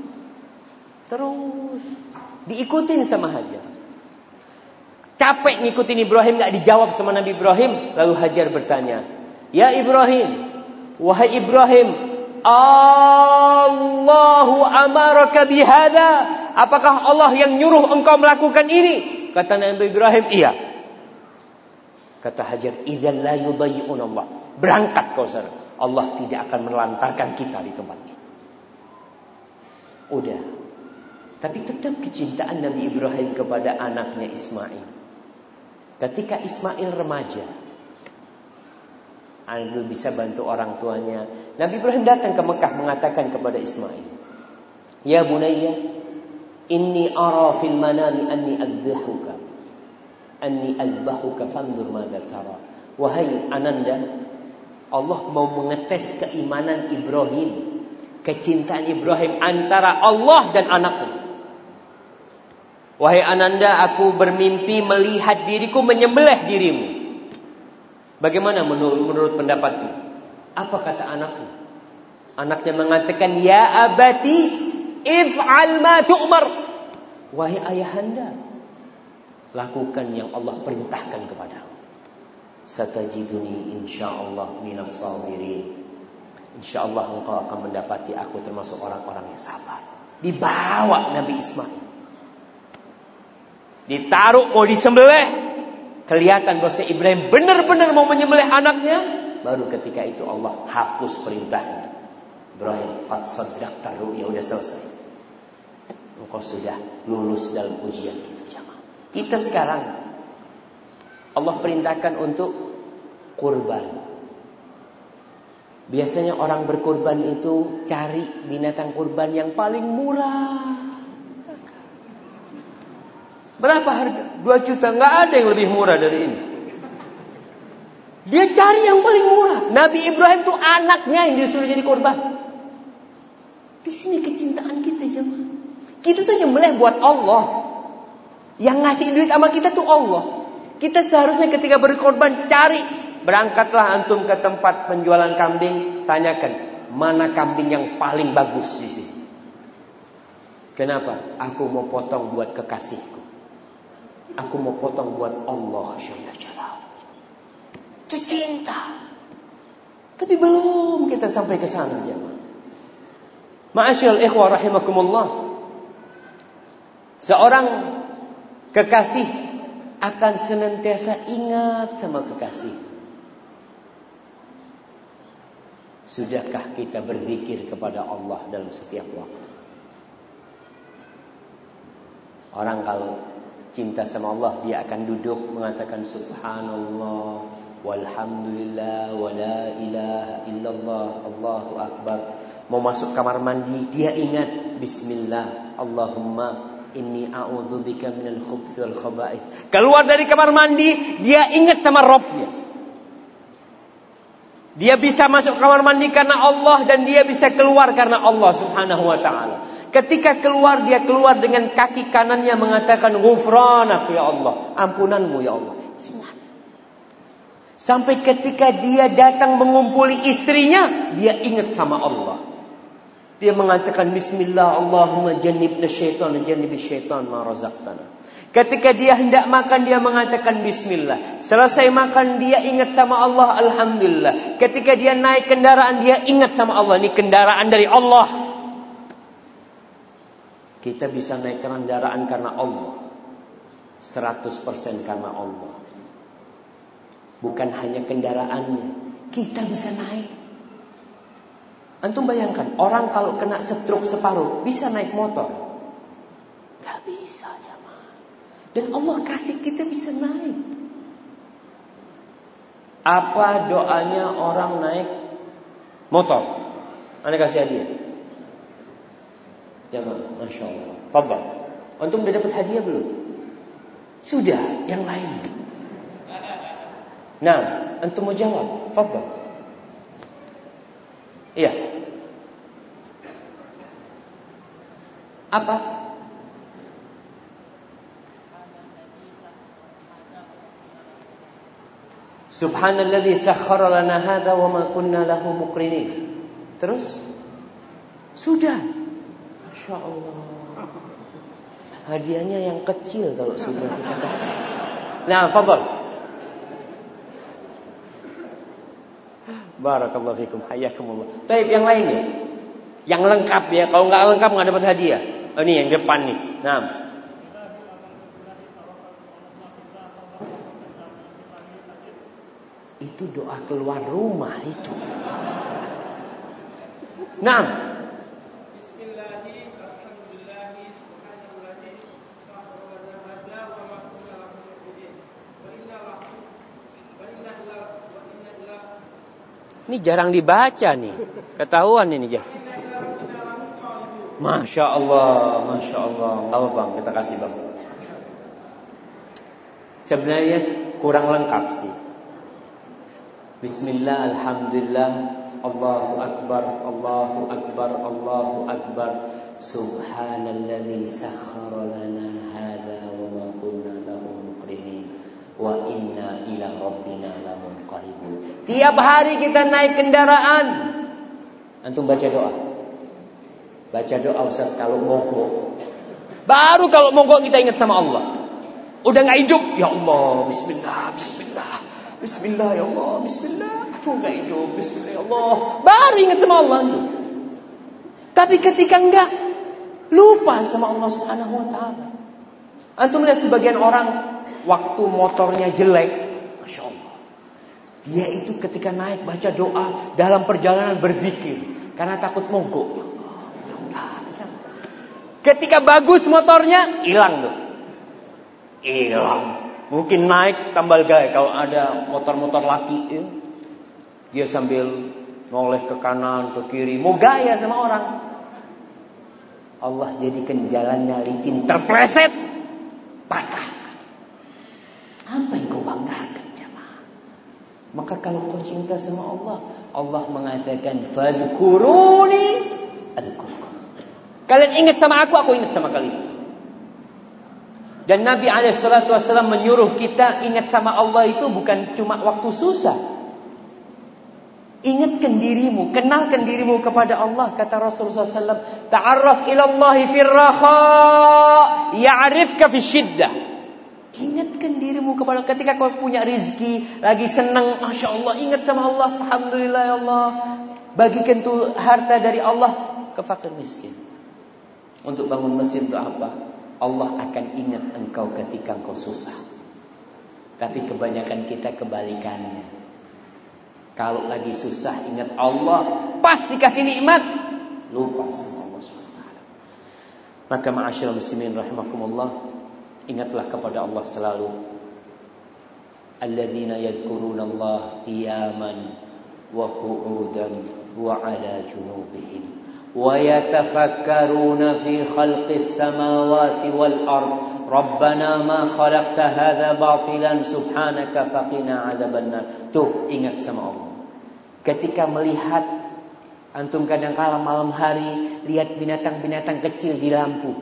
Terus diikutin sama Hajar. Capek ngikutin Ibrahim, nggak dijawab sama Nabi Ibrahim. Lalu Hajar bertanya, ya Ibrahim, wahai Ibrahim, Allahu amaraka bihada? Apakah Allah yang nyuruh engkau melakukan ini? Kata Nabi Ibrahim, iya. Kata Hajar, idzan la yudayyi'un Allah. Berangkat kau sana. Allah tidak akan melantarkan kita di tempat ini. Udah. Tapi tetap kecintaan Nabi Ibrahim kepada anaknya Ismail. Ketika Ismail remaja, belum bisa bantu orang tuanya, Nabi Ibrahim datang ke Mekah mengatakan kepada Ismail, ya bunayya, inni ara fil manami anni adbahuka fanzur madza tara. Wahai ananda, Allah mau mengetes keimanan Ibrahim, kecintaan Ibrahim antara Allah dan anaknya. Wahai ananda, aku bermimpi melihat diriku menyembelih dirimu. Bagaimana menurut pendapatmu? Apa kata anaknya? Anaknya mengatakan, ya abati if'al ma tu'mar. Wahai ayahanda, lakukan yang Allah perintahkan kepadamu. Satajiduni insyaallah minas sabirin. Insyaallah engkau akan mendapati aku termasuk orang-orang yang sabar. Dibawa Nabi Ismail, ditaruh mau disembelih. Kelihatan bahwa Ibrahim benar-benar mau menyembelih anaknya. Baru ketika itu Allah hapus perintahnya. Ibrahim, qad saddaqta ru'ya, udah selesai. Engkau sudah lulus dalam ujian itu, jamaah. Kita sekarang Allah perintahkan untuk kurban. Biasanya orang berkurban itu cari binatang kurban yang paling murah. Berapa harga? 2 juta. Nggak ada yang lebih murah dari ini. Dia cari yang paling murah. Nabi Ibrahim tuh anaknya yang disuruh jadi korban. Di sini kecintaan kita, jemaah. Kita tuh nyembelih buat Allah. Yang ngasih duit sama kita tuh Allah. Kita seharusnya ketika berkorban cari. Berangkatlah antum ke tempat penjualan kambing, tanyakan mana kambing yang paling bagus di sini. Kenapa? Aku mau potong buat kekasihku. Aku mau potong buat Allah Jalla Jalaluhu. Itu cinta. Tapi belum kita sampai ke sana, jemaah. Ma'asyiral ikhwah rahimakumullah. Seorang kekasih akan senantiasa ingat sama kekasih. Sudahkah kita berzikir kepada Allah dalam setiap waktu? Orang kalau cinta sama Allah, dia akan duduk mengatakan subhanallah walhamdulillah wala ilaha illallah Allahu akbar. Mau masuk kamar mandi, dia ingat bismillah Allahumma inni a'udzubika minal khubuthi wal khaba'ith. Keluar dari kamar mandi, dia ingat sama Rabbnya. Dia bisa masuk kamar mandi karena Allah, dan dia bisa keluar karena Allah subhanahu wa ta'ala. Ketika keluar, dia keluar dengan kaki kanannya mengatakan ghufranak ya Allah, ampunanmu ya Allah. Ingat. Sampai ketika dia datang mengumpuli istrinya, dia ingat sama Allah. Dia mengatakan bismillah Allahumma jannibna syaitan jannibis syaitan ma razaqtana. Ketika dia hendak makan dia mengatakan bismillah. Selesai makan dia ingat sama Allah, alhamdulillah. Ketika dia naik kendaraan dia ingat sama Allah, ini kendaraan dari Allah. Kita bisa naik kendaraan karena Allah. 100% karena Allah. Bukan hanya kendaraannya, kita bisa naik. Antum bayangkan, orang kalau kena stroke separuh bisa naik motor? Gak bisa jemaah. Dan Allah kasih kita bisa naik. Apa doanya orang naik motor? Anda kasih hadiah. Jemaah, Masya Allah. Fadhal. Antum udah dapat hadiah belum? Sudah, yang lain. Nah, antum mau jawab? Fadhal. Iya. Apa? Subhanalladzi sakhkhara lana hadza wa ma kunna lahu muqrinin. Terus? Sudah. Masya Allah. Hadiahnya yang kecil kalau sudah kita kasih. Nah, fadhal. Barakallahu fikum, hayyakumullah. Baik, yang lainnya. Yang lengkap ya. Kalau enggak lengkap enggak dapat hadiah. Oh, ini yang depan nih. Nah. Itu doa keluar rumah itu. Nah. Ini jarang dibaca nih. Ketahuan ini ya. Masya Allah, Masya Allah. Apa bang, kita kasih bang. Sebenarnya kurang lengkap sih. Bismillah, alhamdulillah, Allahu Akbar, Allahu Akbar, Allahu Akbar. Subhanalladzi sakhkhara lana hadza wa ma kunna lahu muqrinin. Wa inna ila rabbina lamunqalibun. Tiap hari kita naik kendaraan, antum baca doa. Baca doa Ustaz kalau mogok. Baru kalau mogok kita ingat sama Allah. Udah enggak hidup, ya Allah, bismillah, bismillah. Bismillah ya Allah, bismillah. Aduh enggak hidup, bismillah ya Allah. Baru ingat sama Allah. Tapi ketika enggak, lupa sama Allah Subhanahu wa taala. Antum lihat sebagian orang waktu motornya jelek, Masya Allah, dia itu ketika naik baca doa, dalam perjalanan berzikir karena takut mogok. Ketika bagus motornya, hilang tuh, hilang. Mungkin naik tambal gaya. Kalau ada motor-motor laki ya, dia sambil noleh ke kanan ke kiri, mau gaya sama orang. Allah jadikan jalannya licin, terpleset, patah. Apa yang kau banggakan jemaah? Maka kalau kau cinta sama Allah, Allah mengatakan fadhkuruni adzkurkum. Kalian ingat sama aku ingat sama kalian. Dan Nabi SAW menyuruh kita ingat sama Allah itu bukan cuma waktu susah. Ingatkan dirimu, kenalkan dirimu kepada Allah. Kata Rasulullah SAW, ta'arraf ilallahi firraha ya'rifka fi syiddah. Ingatkan dirimu kepada ketika kau punya rezeki, lagi senang, Masya Allah, ingat sama Allah. Alhamdulillah ya Allah. Bagikan tuh harta dari Allah ke fakir miskin. Untuk bangun masjid untuk apa? Allah akan ingat engkau ketika engkau susah. Tapi kebanyakan kita kebalikannya. Kalau lagi susah ingat Allah, pas dikasih nikmat lupa sama Allah SWT. Maka ma'asyiral muslimin rahimakumullah, ingatlah kepada Allah selalu. Alladzina yadhkuruna Allah qiyaman wa qu'udan wa 'ala junubihim wa yatafakkaruna fi khalqis samawati wal ard. Rabbana ma khalaqta hadza batilan subhanaka faqina 'adzabannar. Tuh ingat sama Allah. Ketika melihat, antum kadang-kala malam hari lihat binatang-binatang kecil di lampu.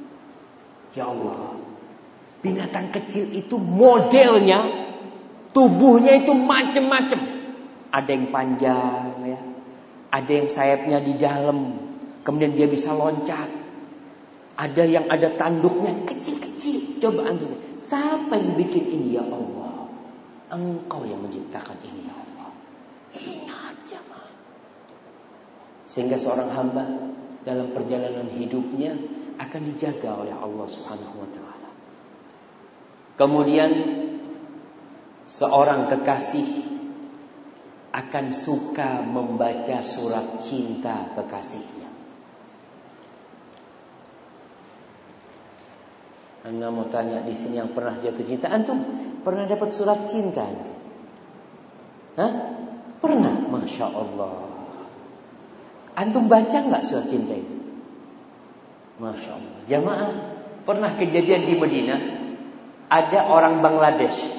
Ya Allah, binatang kecil itu modelnya, tubuhnya itu macam-macam. Ada yang panjang ya, ada yang sayapnya di dalam, Kemudian dia bisa loncat. Ada yang ada tanduknya kecil-kecil. Coba antum, siapa yang bikin ini ya Allah? Engkau yang menciptakan ini ya Allah. Ingat jemaah. Sehingga seorang hamba dalam perjalanan hidupnya akan dijaga oleh Allah Subhanahu wa taala. Kemudian seorang kekasih akan suka membaca surat cinta kekasihnya. Anda mau tanya di sini yang pernah jatuh cinta, antum pernah dapat surat cinta antum? Hah? Pernah? Masya Allah. Antum baca nggak surat cinta itu? Masya Allah. Jamaah, pernah kejadian di Madinah, ada orang Bangladesh.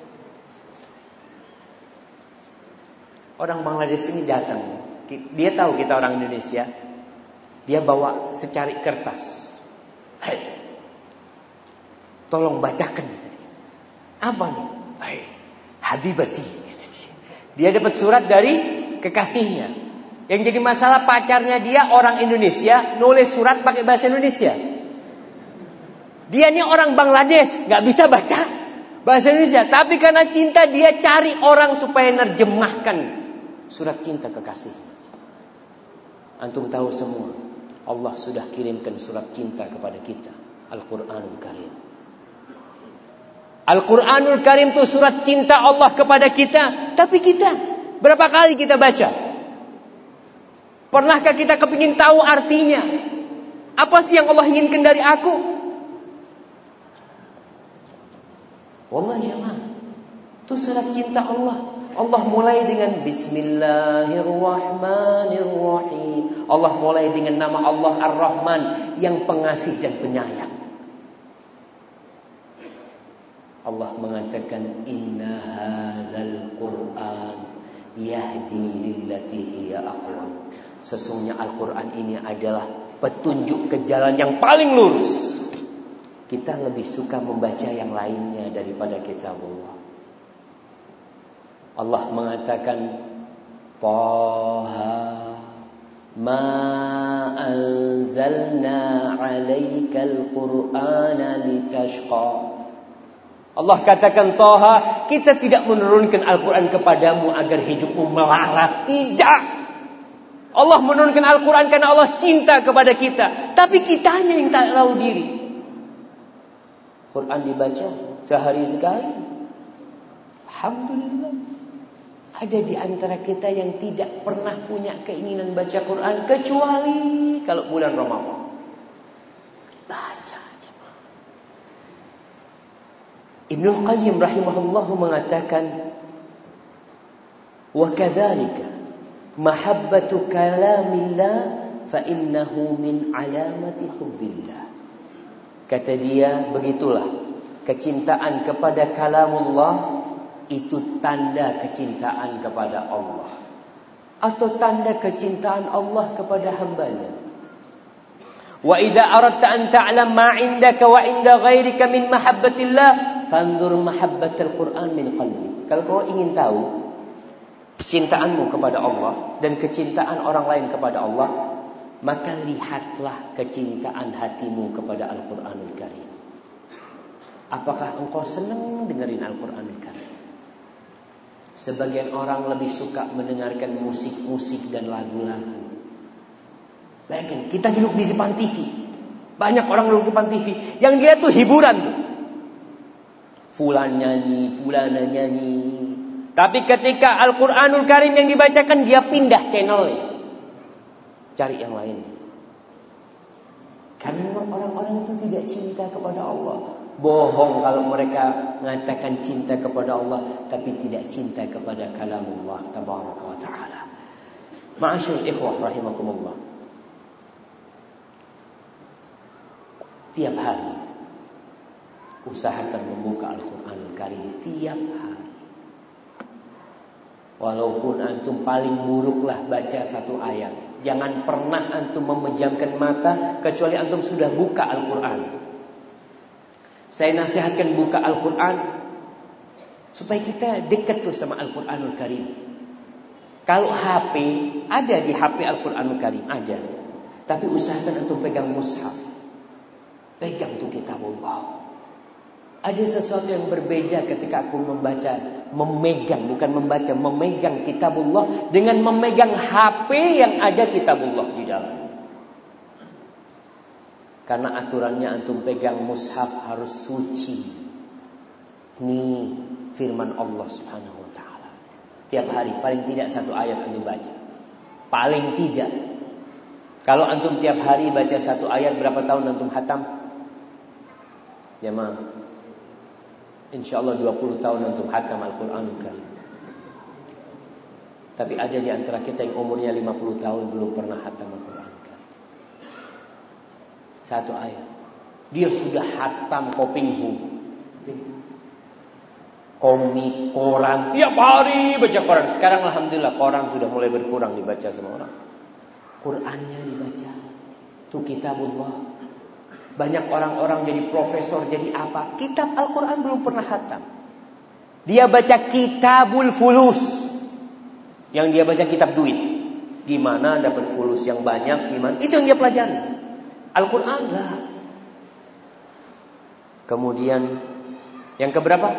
Orang Bangladesh ini datang. Dia tahu kita orang Indonesia. Dia bawa secari kertas. Hei, tolong bacakan. Apa nih? Hei, Habibati. Dia dapat surat dari kekasihnya. Yang jadi masalah pacarnya dia orang Indonesia, nulis surat pakai bahasa Indonesia. Dia ini orang Bangladesh, gak bisa baca bahasa Indonesia. Tapi karena cinta dia cari orang supaya nerjemahkan surat cinta kekasih. Antum tahu semua, Allah sudah kirimkan surat cinta kepada kita, Al-Quranul Karim. Al-Quranul Karim itu surat cinta Allah kepada kita. Tapi kita, berapa kali kita baca? Pernahkah kita kepingin tahu artinya? Apa sih yang Allah inginkan dari aku? Wallahi jemaah, itu surat cinta Allah. Allah mulai dengan Bismillahirrahmanirrahim. Allah mulai dengan nama Allah Ar-Rahman, yang pengasih dan penyayang. Allah mengatakan inna hadzal Qur'an yahdi lillati hiya aqwam. Sesungguhnya Al-Quran ini adalah petunjuk ke jalan yang paling lurus. Kita lebih suka membaca yang lainnya daripada kitab Allah. Allah mengatakan Taha ma anzalna 'alaikal Qur'ana litashqa. Allah katakan Taha, kita tidak menurunkan Al-Quran kepadamu agar hidupmu melarat. Tidak. Allah menurunkan Al-Quran karena Allah cinta kepada kita. Tapi kitanya yang tak tahu diri. Quran dibaca sehari sekali. Alhamdulillah. Ada di antara kita yang tidak pernah punya keinginan baca Quran kecuali kalau bulan Ramadan. Baca aja. Ibnu Qayyim rahimahullah mengatakan, wa kadzalika mahabbatu kalamillah fa innahu min alamati hubbillah. Kata dia, begitulah kecintaan kepada kalamullah itu tanda kecintaan kepada Allah, atau tanda kecintaan Allah kepada hambanya. Wa idza aradta an ta'lam ma 'indaka wa 'inda ghairika min mahabbatillah fanzur mahabbatal Qur'an min qalbi. Kalau kau ingin tahu kecintaanmu kepada Allah dan kecintaan orang lain kepada Allah, maka lihatlah kecintaan hatimu kepada Al-Quranul Karim. Apakah engkau senang dengerin Al-Quranul Karim? Sebagian orang lebih suka mendengarkan musik-musik dan lagu-lagu. Bayangkan, kita duduk di depan TV. Banyak orang duduk di depan TV. Yang dia tuh hiburan tuh. Fulan nyanyi, fulana nyanyi. Tapi ketika Al-Quranul Karim yang dibacakan, dia pindah channelnya. Cari yang lain. Karena orang-orang itu tidak cinta kepada Allah. Bohong kalau mereka mengatakan cinta kepada Allah tapi tidak cinta kepada kalamullah tabaraka wa ta'ala. Ma'asyil ikhwah rahimakumullah. Tiap hari usahakan membuka Al-Quranul Karim tiap hari. Walaupun antum paling buruklah baca satu ayat, jangan pernah antum memejamkan mata kecuali antum sudah buka Al-Quran. Saya nasihatkan buka Al-Quran supaya kita dekat tuh sama Al-Quranul Karim. Kalau HP, ada di HP Al-Quranul Karim, ada. Tapi usahakan antum pegang mushaf. Pegang tuh kitabullah. Ada sesuatu yang berbeda ketika aku memegang kitabullah dengan memegang HP yang ada kitabullah di dalam. Karena aturannya antum pegang mushaf harus suci. Ini firman Allah Subhanahu wa taala. Tiap hari paling tidak 1 ayat antum baca. Paling tidak. Kalau antum tiap hari baca 1 ayat, berapa tahun antum khatam? Jemaah, insyaallah 20 tahun antum khatam Al-Quran Karim. Tapi ada di antara kita yang umurnya 50 tahun belum pernah khatam Al-Quran Karim. 1 ayat. Dia sudah khatam Kopinghu, komik, koran, tiap hari baca koran. Sekarang alhamdulillah koran sudah mulai berkurang dibaca sama orang. Qurannya dibaca. Itu kitabullah. Banyak orang-orang jadi profesor, jadi apa? Kitab Al-Quran belum pernah khatam. Dia baca kitabul fulus. Yang dia baca kitab duit. Gimana dapat fulus yang banyak, gimana? Itu yang dia pelajari. Al-Quran lah. Kemudian yang keberapa?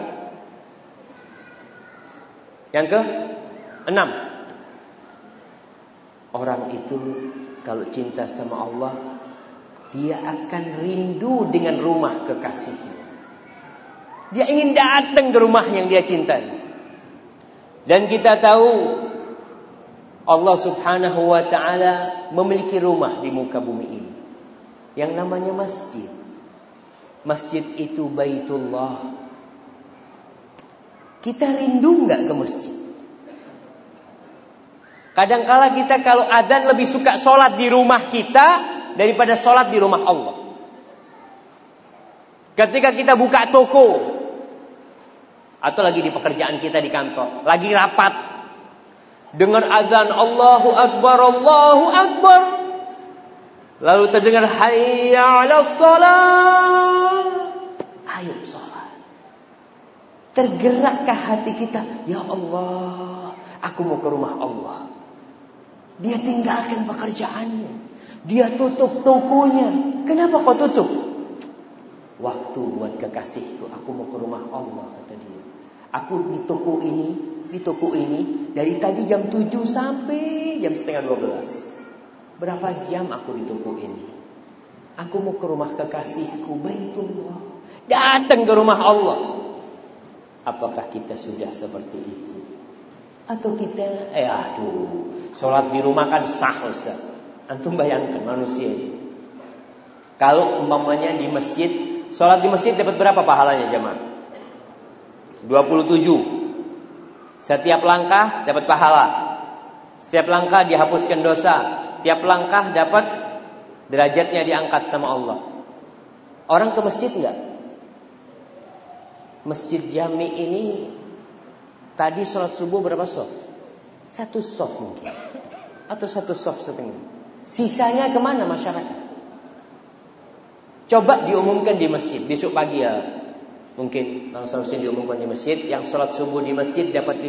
Yang ke-6. Orang itu kalau cinta sama Allah, dia akan rindu dengan rumah kekasihnya. Dia ingin datang ke rumah yang dia cintai. Dan kita tahu Allah Subhanahu wa ta'ala memiliki rumah di muka bumi ini yang namanya masjid. Masjid itu Baitullah. Kita rindu enggak ke masjid? Kadangkala kita kalau adzan lebih suka sholat di rumah kita daripada sholat di rumah Allah. Ketika kita buka toko atau lagi di pekerjaan kita di kantor, lagi rapat, dengar azan Allahu Akbar, Allahu Akbar, lalu terdengar hayya 'alas shalah, ayo sholat. Tergerakkah hati kita? Ya Allah, aku mau ke rumah Allah. Dia tinggalkan pekerjaannya, dia tutup tokonya. Kenapa kau tutup? Waktu buat kekasihku, aku mau ke rumah Allah, kata dia. Aku di toko ini dari tadi jam 7 sampai jam setengah 12. Berapa jam aku di toko ini? Aku mau ke rumah kekasihku, Baitullah. Datang ke rumah Allah. Apakah kita sudah seperti itu? Atau kita, sholat di rumah kan sah, Ustaz. Antum bayangkan manusia ini. Kalau umpamanya di masjid, sholat di masjid dapat berapa pahalanya jemaah? 27. Setiap langkah dapat pahala. Setiap langkah dihapuskan dosa. Tiap langkah dapat derajatnya diangkat sama Allah. Orang ke masjid enggak? Masjid Jami ini tadi sholat subuh berapa sof? 1 sof mungkin. Atau 1 sof setengah. Sisanya kemana masyarakat? Coba diumumkan di masjid. Besok pagi ya. Mungkin langsung diumumkan di masjid. Yang sholat subuh di masjid dapat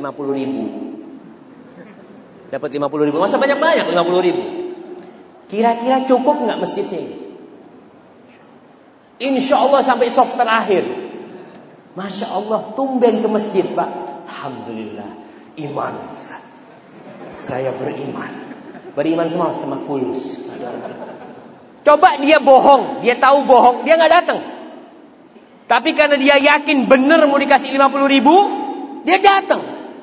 50.000. Dapat 50.000. Masa banyak-banyak 50.000? Kira-kira cukup nggak masjidnya ini? Insya Allah sampai sof terakhir. Masya Allah, tumben ke masjid Pak. Alhamdulillah, iman Ustaz. Saya beriman. Beriman sama fulus. Coba dia bohong, dia tahu bohong, dia nggak datang. Tapi karena dia yakin benar mau dikasih 50.000, dia datang.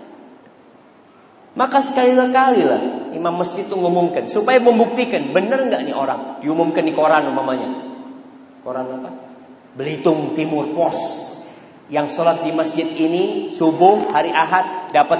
Maka sekali-kali lah imam masjid itu ngumumkan supaya membuktikan benar nggak nih orang. Diumumkan di koran umpamanya. Koran apa? Belitung Timur Pos. Yang sholat di masjid ini subuh hari Ahad dapat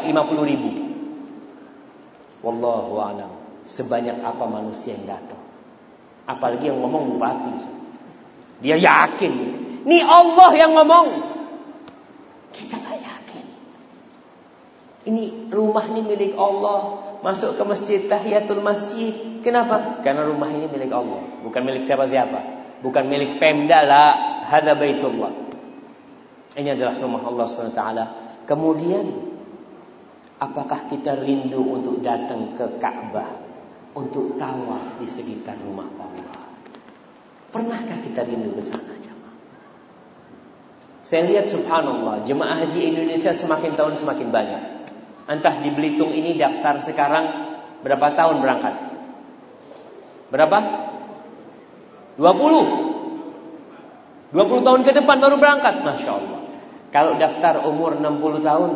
50.000. Wallahu a'lam. Sebanyak apa manusia yang datang? Apalagi yang ngomong bupati. Dia yakin. Ini Allah yang ngomong. Kita gak yakin. Ini rumah ini milik Allah. Masuk ke masjid tahiyatul masjid. Kenapa? Karena rumah ini milik Allah. Bukan milik siapa-siapa. Bukan milik Pemda lah. Hadza Baitullah. Ini adalah rumah Allah SWT. Kemudian, apakah kita rindu untuk datang ke Ka'bah? untuk tawaf di sekitar rumah Allah. Pernahkah kita rindu ke sana, jemaah? Saya lihat subhanallah, jemaah haji Indonesia semakin tahun semakin banyak. Entah di Belitung ini daftar sekarang berapa tahun berangkat? Berapa? 20 tahun ke depan baru berangkat, Masya Allah. Kalau daftar umur 60 tahun,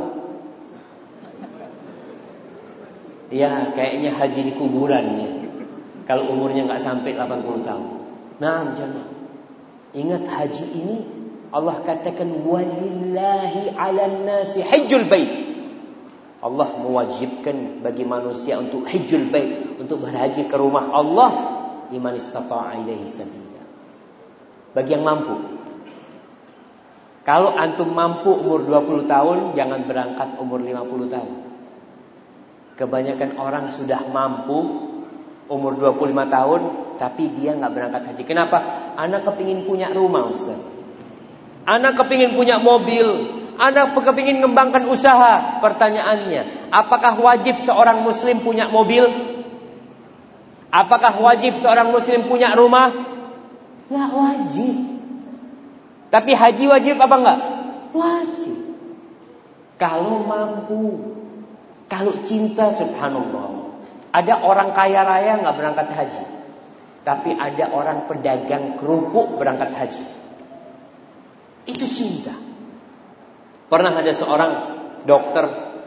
ya kayaknya haji di kuburan ya. Kalau umurnya gak sampai 80 tahun. Nah, jemaah, ingat haji ini Allah katakan walillahi 'alan nasi hajjul bait. Allah mewajibkan bagi manusia untuk hajjul bait, untuk berhaji ke rumah Allah, liman istata'a ilaihi sabila. Bagi yang mampu. Kalau antum mampu umur 20 tahun, jangan berangkat umur 50 tahun. Kebanyakan orang sudah mampu umur 25 tahun, tapi dia gak berangkat haji. Kenapa? Anak kepingin punya rumah, Ustaz. Anak kepingin punya mobil. Anak kepingin mengembangkan usaha. Pertanyaannya, apakah wajib seorang muslim punya mobil? Apakah wajib seorang muslim punya rumah? Gak wajib. Tapi haji wajib apa enggak? Wajib. Kalau mampu. Kalau cinta, subhanallah. Ada orang kaya raya gak berangkat haji. Tapi ada orang pedagang kerupuk berangkat haji. Itu cinta. Pernah ada seorang dokter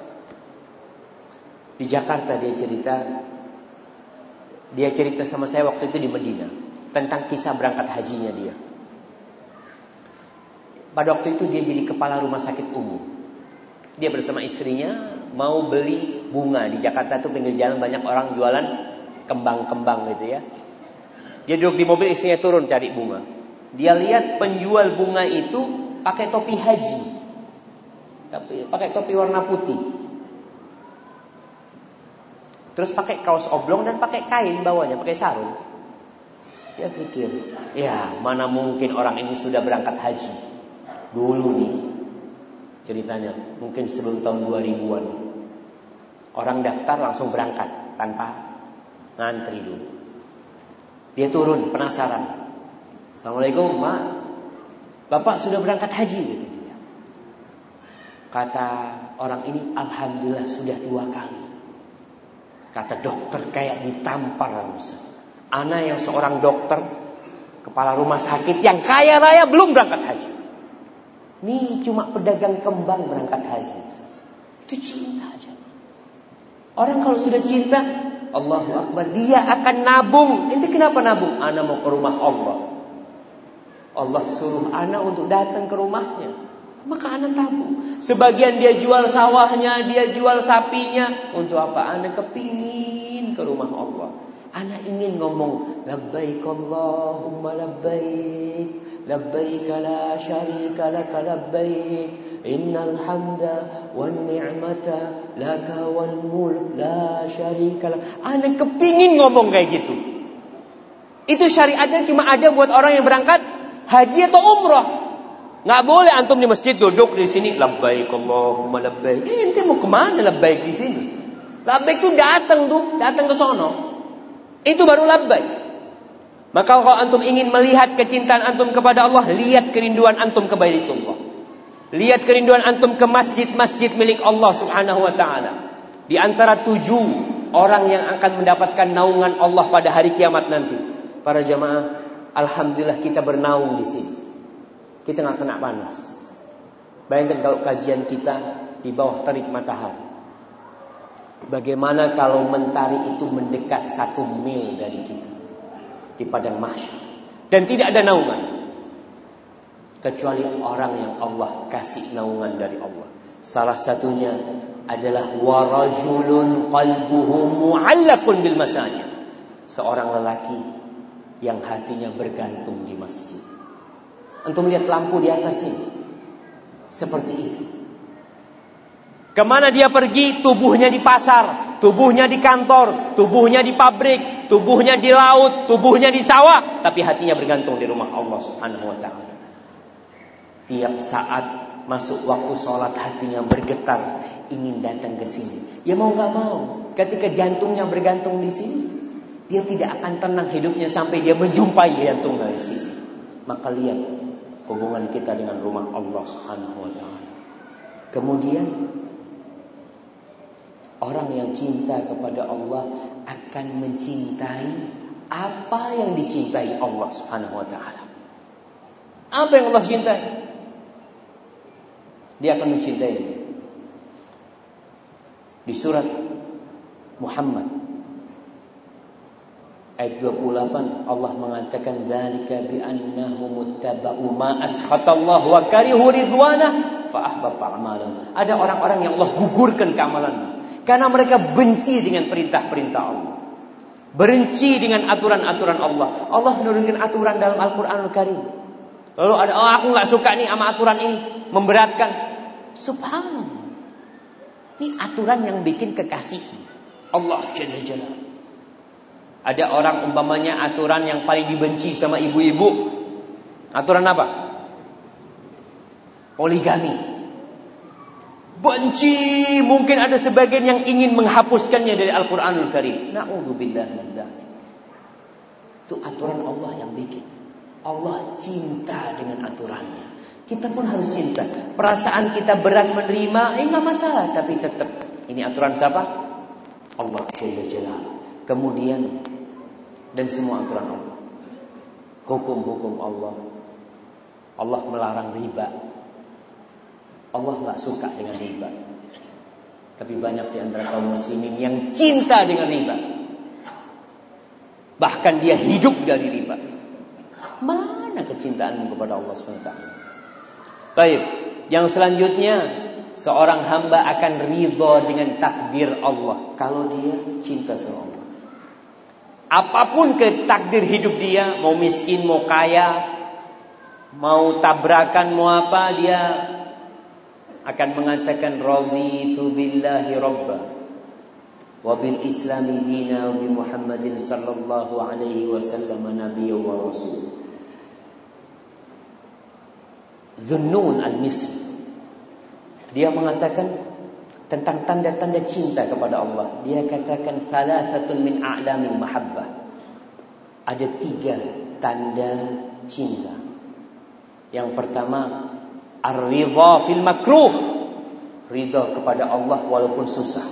di Jakarta, dia cerita sama saya waktu itu di Medina tentang kisah berangkat hajinya dia. Pada waktu itu dia jadi kepala rumah sakit umum. Dia bersama istrinya mau beli bunga. Di Jakarta tuh pinggir jalan banyak orang jualan kembang-kembang gitu ya. Dia duduk di mobil, istrinya turun cari bunga. Dia lihat penjual bunga itu pakai topi haji, tapi pakai topi warna putih. Terus pakai kaos oblong dan pakai kain bawahnya, pakai sarung. Dia pikir, ya mana mungkin orang ini sudah berangkat haji dulu nih. Ceritanya mungkin sebelum tahun 2000-an. Orang daftar langsung berangkat tanpa ngantri dulu. Dia turun penasaran. Assalamualaikum, Mak. Bapak sudah berangkat haji gitu dia. Kata orang ini, alhamdulillah sudah 2 kali. Kata dokter kayak ditampar. Ana yang seorang dokter, kepala rumah sakit yang kaya raya belum berangkat haji. Nih cuma pedagang kembang berangkat haji. Itu cinta aja. Orang kalau sudah cinta, Allahu Akbar, dia akan nabung. Ini kenapa nabung? Ana mau ke rumah Allah. Allah suruh ana untuk datang ke rumahnya, maka ana tabung. Sebagian dia jual sawahnya, dia jual sapinya. Untuk apa? Ana kepingin ke rumah Allah. Ana ingin ngomong labbaik Allahumma labbaik, labbaik la syarika laka labbaik, innal hamda wan ni'mata laka wal mulk la syarika lak. Ana kepingin ngomong kayak gitu. Itu syariatnya cuma ada buat orang yang berangkat haji atau umrah. Nggak boleh antum di masjid duduk di sini labbaik Allahumma labbaik. Ente mau kemana labbaik di sini? Labbaik itu datang ke sono. Itu baru labbaik. Maka kalau antum ingin melihat kecintaan antum kepada Allah, lihat kerinduan antum ke Baitullah. Lihat kerinduan antum ke masjid-masjid milik Allah Subhanahu wa taala. Di antara 7 orang yang akan mendapatkan naungan Allah pada hari kiamat nanti. Para jamaah, alhamdulillah kita bernaung di sini. Kita nggak kena panas. Bayangkan kalau kajian kita di bawah terik matahari. Bagaimana kalau mentari itu mendekat 1 mil dari kita di padang mahsyar dan tidak ada naungan kecuali orang yang Allah kasih naungan dari Allah. Salah satunya adalah warajulun qalbuhu mu'allaqun bil masajid. Seorang lelaki yang hatinya bergantung di masjid. Antum lihat lampu di atas ini. Seperti itu. Kemana dia pergi? Tubuhnya di pasar, tubuhnya di kantor, tubuhnya di pabrik, tubuhnya di laut, tubuhnya di sawah, tapi hatinya bergantung di rumah Allah Subhanahu wa taala. Tiap saat masuk waktu sholat hatinya bergetar ingin datang ke sini. Ya mau nggak mau, ketika jantungnya bergantung di sini, dia tidak akan tenang hidupnya sampai dia menjumpai yang tunggal di sini. Maka lihat hubungan kita dengan rumah Allah Subhanahu wa taala. Kemudian orang yang cinta kepada Allah akan mencintai apa yang dicintai Allah Subhanahu wa taala. Apa yang Allah cintai? Dia akan mencintai. Di surat Muhammad ayat 28 Allah mengatakan dzalika bi annahum muttaba'u ma askhatallahu wa karihu ridwana fa ahbata a'malahum. Ada orang-orang yang Allah gugurkan keamalannya karena mereka benci dengan perintah-perintah Allah. Benci dengan aturan-aturan Allah. Allah menurunkan aturan dalam Al-Qur'anul Karim. Lalu ada aku enggak suka nih sama aturan ini, memberatkan. Subhanallah. Ini aturan yang bikin kekasih Allah Jalla Jalaluhu. Ada orang umpamanya aturan yang paling dibenci sama ibu-ibu. Aturan apa? Poligami. Benci, mungkin ada sebagian yang ingin menghapuskannya dari Al-Quranul Karim. Na'udzubillah min dzalik. Itu aturan Allah yang bikin. Allah cinta dengan aturannya. Kita pun harus cinta. Perasaan kita berat menerima, enggak masalah, tapi tetap ini aturan siapa? Allah Jalla Jalaluhu. Kemudian dan semua aturan Allah. Hukum-hukum Allah. Allah melarang riba. Allah enggak suka dengan riba. Tapi banyak di antara kaum muslimin yang cinta dengan riba. Bahkan dia hidup dari riba. Mana kecintaanmu kepada Allah SWT? Baik, yang selanjutnya seorang hamba akan ridha dengan takdir Allah kalau dia cinta sama Allah. Apapun ke takdir hidup dia, mau miskin, mau kaya, mau tabrakan, mau apa, dia akan mengatakan raditu billahi rabba wa bil islami dina wa bi Muhammadin sallallahu alaihi wasallam nabiyyan wa rasul. Dhunnun al-Misri dia mengatakan tentang tanda-tanda cinta kepada Allah. Dia katakan thalathatun min a'lamil mahabbah. Ada 3 tanda cinta. Yang pertama, ar-ridha fil makruh. Ridha kepada Allah walaupun susah.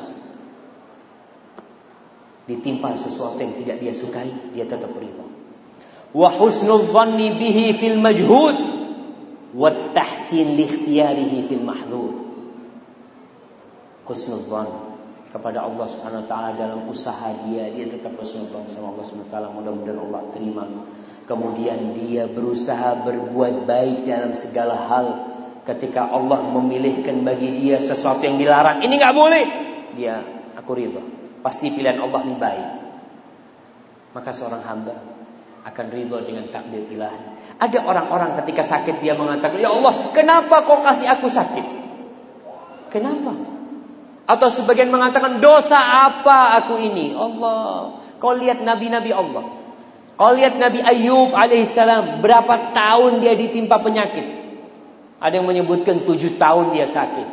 Ditimpa sesuatu yang tidak dia sukai, dia tetap ridha. Wa husnul dhanni bihi fil majhud. Wa tahsin li ikhtiyarihi fil mahdhur. Husnul dhan kepada Allah Subhanahu wa taala dalam usaha dia tetap husnul dhan sama Allah Subhanahu wa taala, mudah-mudahan Allah terima. Kemudian dia berusaha berbuat baik dalam segala hal. Ketika Allah memilihkan bagi dia sesuatu yang dilarang, ini enggak boleh, dia aku ridha. Pasti pilihan Allah ini baik. Maka seorang hamba akan ridha dengan takdir ilahi. Ada orang-orang ketika sakit dia mengatakan, "Ya Allah, kenapa kau kasih aku sakit? Kenapa?" Atau sebagian mengatakan, "Dosa apa aku ini?" Allah, kau lihat nabi-nabi Allah. Kau lihat Nabi Ayyub alaihissalam, berapa tahun dia ditimpa penyakit. Ada yang menyebutkan 7 tahun dia sakit.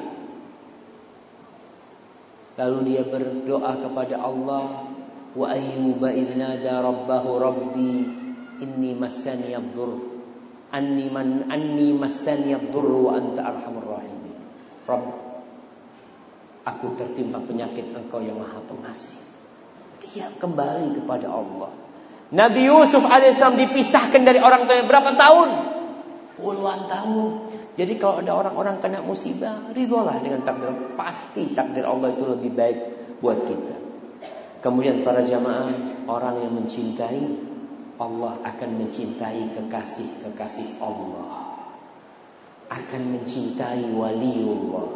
Lalu dia berdoa kepada Allah, wa ayyuba idh nada rabbahu rabbi inni massani ad-durr anni massani ad-durr wa anta arhamur rahimin. Rabb, aku tertimpa penyakit, Engkau yang Maha Pengasih. Dia kembali kepada Allah. Nabi Yusuf alaihissalam dipisahkan dari orang tuanya berapa tahun? Puluhan tahun. Jadi kalau ada orang-orang kena musibah, ridholah dengan takdir. Pasti takdir Allah itu lebih baik buat kita. Kemudian para jamaah, orang yang mencintai Allah akan mencintai kekasih-kekasih Allah. Akan mencintai waliullah.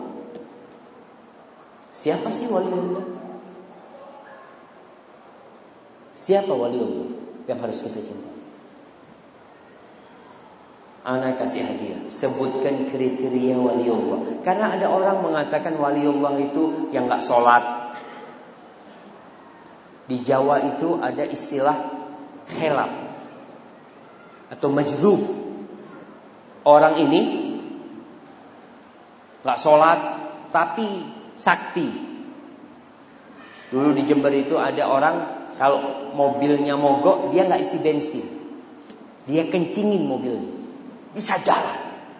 Siapa sih waliullah? Siapa waliullah yang harus kita cintai? Anak kasih hadiah. Sebutkan kriteria waliullah. Karena ada orang mengatakan waliullah itu yang gak sholat. Di Jawa itu ada istilah khilaf atau majdzub. Orang ini gak sholat tapi sakti. Dulu di Jember itu ada orang kalau mobilnya mogok, dia nggak isi bensin, dia kencingin mobilnya, bisa jalan.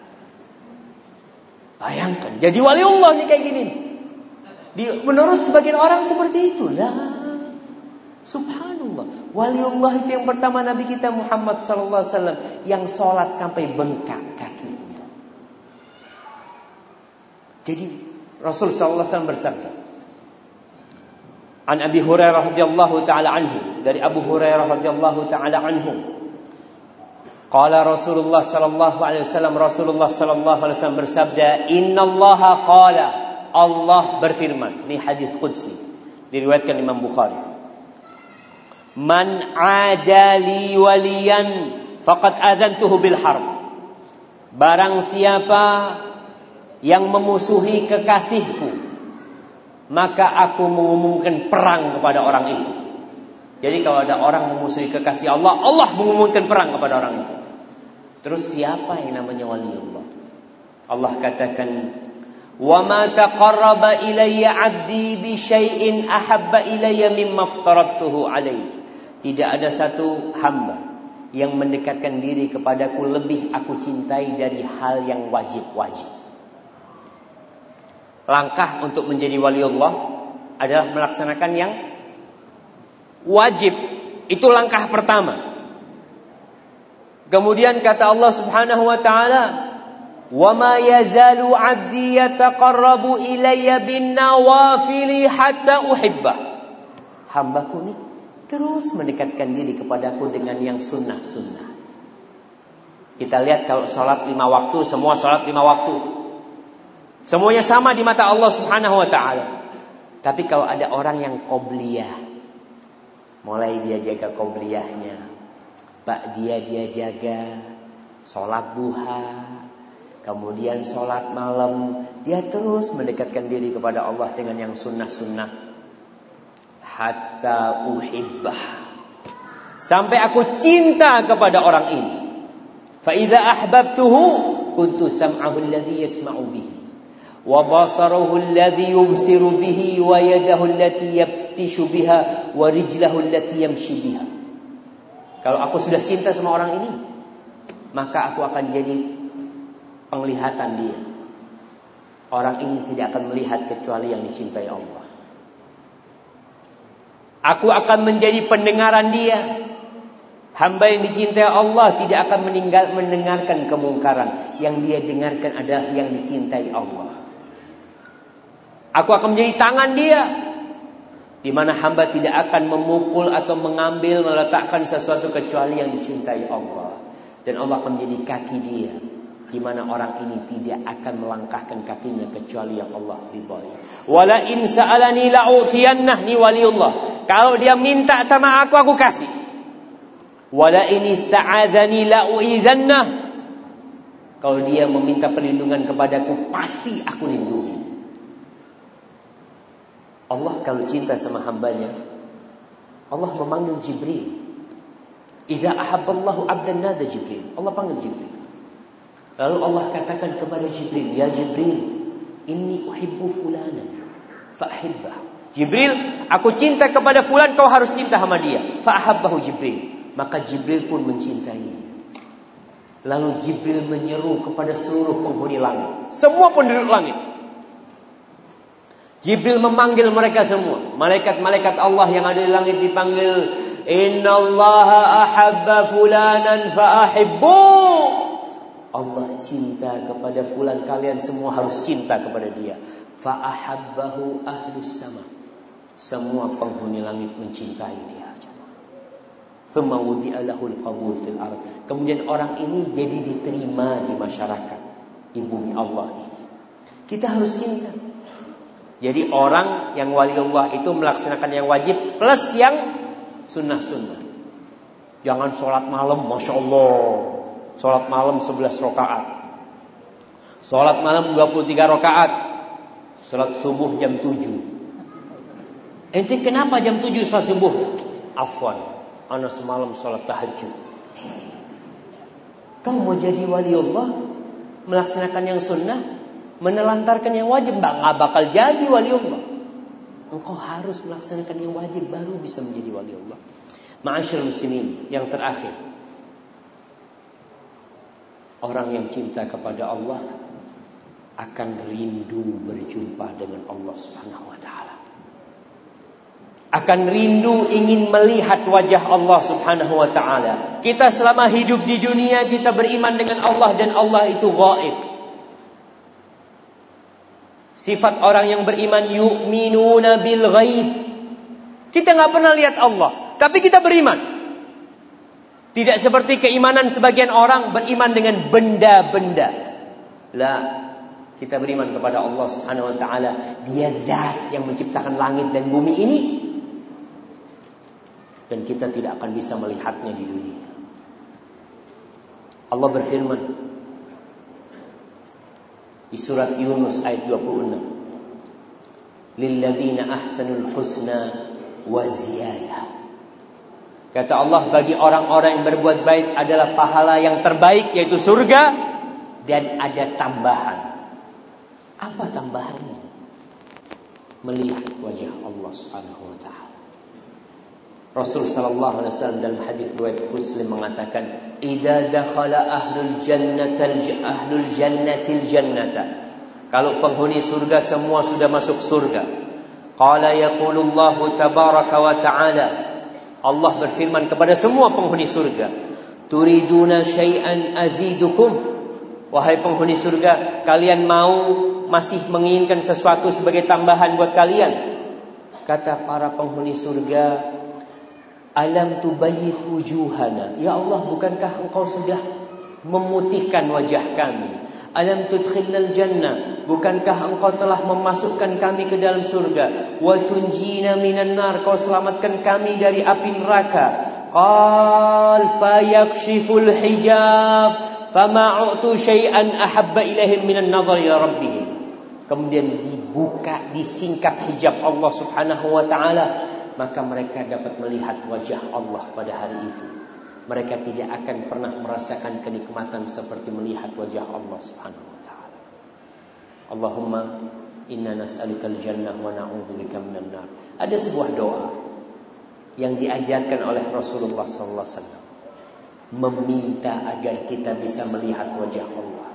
Bayangkan, jadi waliullah nih kayak gini. Menurut sebagian orang seperti itulah. Subhanallah, waliullah itu yang pertama Nabi kita Muhammad SAW, yang sholat sampai bengkak kakinya. Jadi Rasul SAW bersabda, An Abi Hurairah radhiyallahu taala anhu, dari Abu Hurairah radhiyallahu taala anhu, qala Rasulullah sallallahu alaihi wasallam, Rasulullah sallallahu alaihi wasallam bersabda, innallaha qala, Allah berfirman. Ini hadis qudsi, diriwayatkan Imam Bukhari. Man adali waliyan faqad adzantuhu bil harb. Barang siapa yang memusuhi kekasihku, maka aku mengumumkan perang kepada orang itu. Jadi kalau ada orang memusuhi kekasih Allah, Allah mengumumkan perang kepada orang itu. Terus siapa yang namanya waliullah? Allah katakan, wa ma taqarraba ilayya 'abdi bi syai'in ahabba ilayya mimma aftaradtuhu alaihi. Tidak ada satu hamba yang mendekatkan diri kepadaku lebih aku cintai dari hal yang wajib-wajib. Langkah untuk menjadi waliullah adalah melaksanakan yang wajib. Itu langkah pertama. Kemudian kata Allah Subhanahu wa taala, "Wa ma yazalu 'abdi yataqarrabu ilayya bin nawafili hatta uhibbah." Hambaku ini terus mendekatkan diri kepadaku dengan yang sunnah-sunnah. Kita lihat kalau sholat 5 waktu, semua sholat 5 waktu, semuanya sama di mata Allah Subhanahu wa ta'ala. Tapi kalau ada orang yang qobliyah, mulai dia jaga qobliyahnya, dia jaga sholat duha, kemudian sholat malam, dia terus mendekatkan diri kepada Allah dengan yang sunnah-sunnah. Hatta uhibbah, sampai aku cinta kepada orang ini. Fa idza ahbabtuhu kuntu sam'ahu alladhi yasma'u bihi, wa basarahu alladhi yubsiru bihi, wa yadahu allati yabtishu biha, wa rijlahu allati yamshi biha. Kalau aku sudah cinta sama orang ini, maka aku akan jadi penglihatan dia. Orang ini tidak akan melihat kecuali yang dicintai Allah. Aku akan menjadi pendengaran dia. Hamba yang dicintai Allah tidak akan mendengarkan kemungkaran. Yang dia dengarkan adalah yang dicintai Allah. Aku akan menjadi tangan dia, di mana hamba tidak akan memukul atau mengambil, meletakkan sesuatu kecuali yang dicintai Allah. Dan Allah akan menjadi kaki dia, di mana orang ini tidak akan melangkahkan kakinya kecuali yang Allah ridhai. Wala in sa'alani la'utiyannah, ni waliullah. Kalau dia minta sama aku kasih. Wala in ista'adzani la'u'idzannah. Kalau dia meminta perlindungan kepadaku, pasti aku lindungi. Allah kalau cinta sama hambanya, Allah memanggil Jibril. Idza ahabballahu 'abdan nada Jibril. Allah panggil Jibril. Lalu Allah katakan kepada Jibril, ya Jibril, inni uhibbu fulanan fa'hibbah. Jibril, aku cinta kepada fulan, kau harus cinta sama dia. Fa'ahabbahu Jibril. Maka Jibril pun mencintainya. Lalu Jibril menyeru kepada seluruh penghuni langit, semua penduduk langit. Jibril memanggil mereka semua. Malaikat-malaikat Allah yang ada di langit dipanggil, innallaha ahabba fulanan fa'ahibbu. Allah cinta kepada fulan, kalian semua harus cinta kepada dia. Fa'ahabbahu ahlus sama. Semua penghuni langit mencintai dia. Thumma wudi'a lahul qabul fil ardh. Kemudian orang ini jadi diterima di masyarakat, di bumi Allah ini. Kita harus cinta. Jadi orang yang waliullah itu melaksanakan yang wajib plus yang sunnah-sunnah. Jangan sholat malam, Masya Allah, sholat malam 11 rakaat, sholat malam 23 rakaat, sholat subuh jam 7. Ente kenapa jam 7 sholat subuh? Afwan, ana semalam sholat tahajud. Kau mau jadi waliullah, melaksanakan yang sunnah, menelantarkan yang wajib, nggak bakal jadi waliullah. Engkau harus melaksanakan yang wajib baru bisa menjadi wali Allah. Ma'asyiral muslimin, yang terakhir, orang yang cinta kepada Allah akan rindu berjumpa dengan Allah Subhanahu wa taala. Akan rindu ingin melihat wajah Allah Subhanahu wa taala. Kita selama hidup di dunia kita beriman dengan Allah dan Allah itu ghaib. Sifat orang yang beriman yu'minuna bil ghaib. Kita enggak pernah lihat Allah, tapi kita beriman. Tidak seperti keimanan sebagian orang beriman dengan benda-benda. La, kita beriman kepada Allah Subhanahu wa taala. Dia zat yang menciptakan langit dan bumi ini. Dan kita tidak akan bisa melihatnya di dunia. Allah berfirman di surat Yunus ayat 26. Lilladzina ahsanul husna wa ziyadah. Kata Allah, bagi orang-orang yang berbuat baik adalah pahala yang terbaik, yaitu surga, dan ada tambahan. Apa tambahannya? Melihat wajah Allah Subhanahu wa taala. Rasul sallallahu alaihi wasallam dalam hadis riwayat Muslim mengatakan, "Idza dakhala ahlul jannatil jannata." Kalau penghuni surga semua sudah masuk surga. Qala yaqulullahu tabaraka wa ta'ala. Allah berfirman kepada semua penghuni surga, "Turiduna syai'an azidukum." Wahai penghuni surga, kalian masih menginginkan sesuatu sebagai tambahan buat kalian? Kata para penghuni surga, "Alam tubayyit wujuhana." Ya Allah, bukankah engkau sudah memutihkan wajah kami? Alam tudkhilnal jannah. Bukankah engkau telah memasukkan kami ke dalam surga? Wa tunjina minan nar. Kau selamatkan kami dari api neraka. Qal fayakshiful hijab fama u'tu syai'an ahabba ilaihim minan nazar ila rabbihim. Kemudian dibuka, disingkap hijab Allah Subhanahu wa taala, maka mereka dapat melihat wajah Allah pada hari itu. Mereka tidak akan pernah merasakan kenikmatan seperti melihat wajah Allah Subhanahu wa taala. Allahumma inna nas'alukal jannah wa na'udzubika minan nar. Ada sebuah doa yang diajarkan oleh Rasulullah sallallahu alaihi wasallam, meminta agar kita bisa melihat wajah Allah.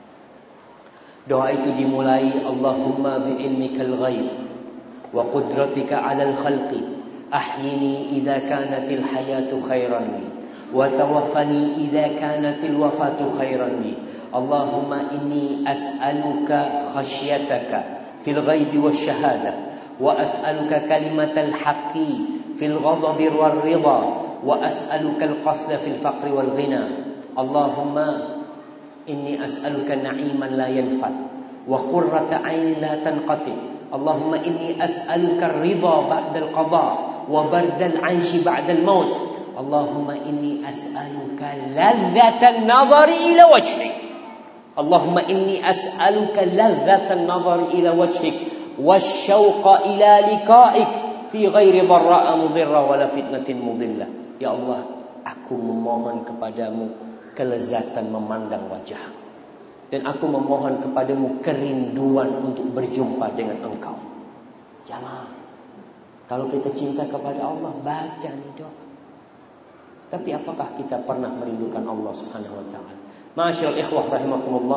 Doa itu dimulai, Allahumma bi'ilmikal ghaib wa qudratika 'alal khalqi ahyini idza kanatil hayatu khairan li wa tawaffani idza kanatil wafatu khairan li. Allahumma inni as'aluka khasyataka fil ghaibi wasyahada wa as'aluka kalimatal haqqi fil ghadabi war ridha wa as'aluka al-qasda fil faqri wal ghina. Allahumma inni as'aluka na'iman la yanfad wa qurrata 'ainin la tanqati. Allahumma inni as'aluka ar-ridha ba'da al-qada wa bardal 'aishi ba'da al-maut. Allahumma inni as'aluka ladzatan nadhari ila wajhik. Allahumma inni as'aluka ladzatan nadhari ila wajhik wasyauqa ila liqa'ik fi ghairi dharra'a mudhirra wala fitnatin mudhillah. Ya Allah, aku memohon kepadamu kelezatan memandang wajah, dan aku memohon kepadamu kerinduan untuk berjumpa dengan Engkau. Jamaah, kalau kita cinta kepada Allah, baca nih doa. Tapi apakah kita pernah merindukan Allah Subhanahu wa taala? Ma'asyiral ikhwah rahimakumullah.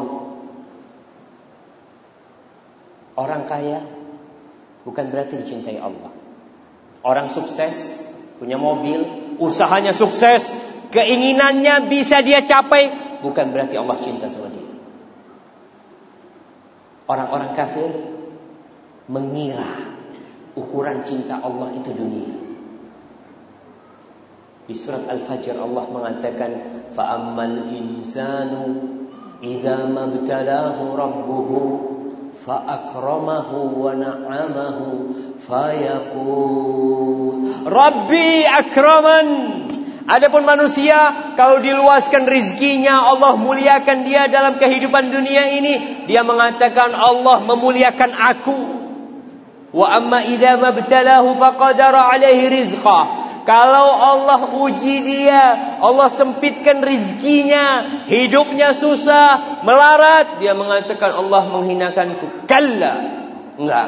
Orang kaya bukan berarti dicintai Allah. Orang sukses, punya mobil, usahanya sukses, keinginannya bisa dia capai, bukan berarti Allah cinta sama dia. Orang-orang kafir mengira ukuran cinta Allah itu dunia. Di surat Al-Fajr Allah mengatakan, fa'ammal insanu idza mabtalahu rabbuhu fa'akramahu wa na'amahu fayaqul Rabbi akraman. Adapun manusia, kalau diluaskan rizkinya, Allah muliakan dia dalam kehidupan dunia ini, dia mengatakan Allah memuliakan aku. Wa amma idza mabtalahu faqadara alaihi rizqah. Kalau Allah uji dia, Allah sempitkan rizkinya, hidupnya susah, melarat, dia mengatakan Allah menghinakanku. Kalla. Enggak.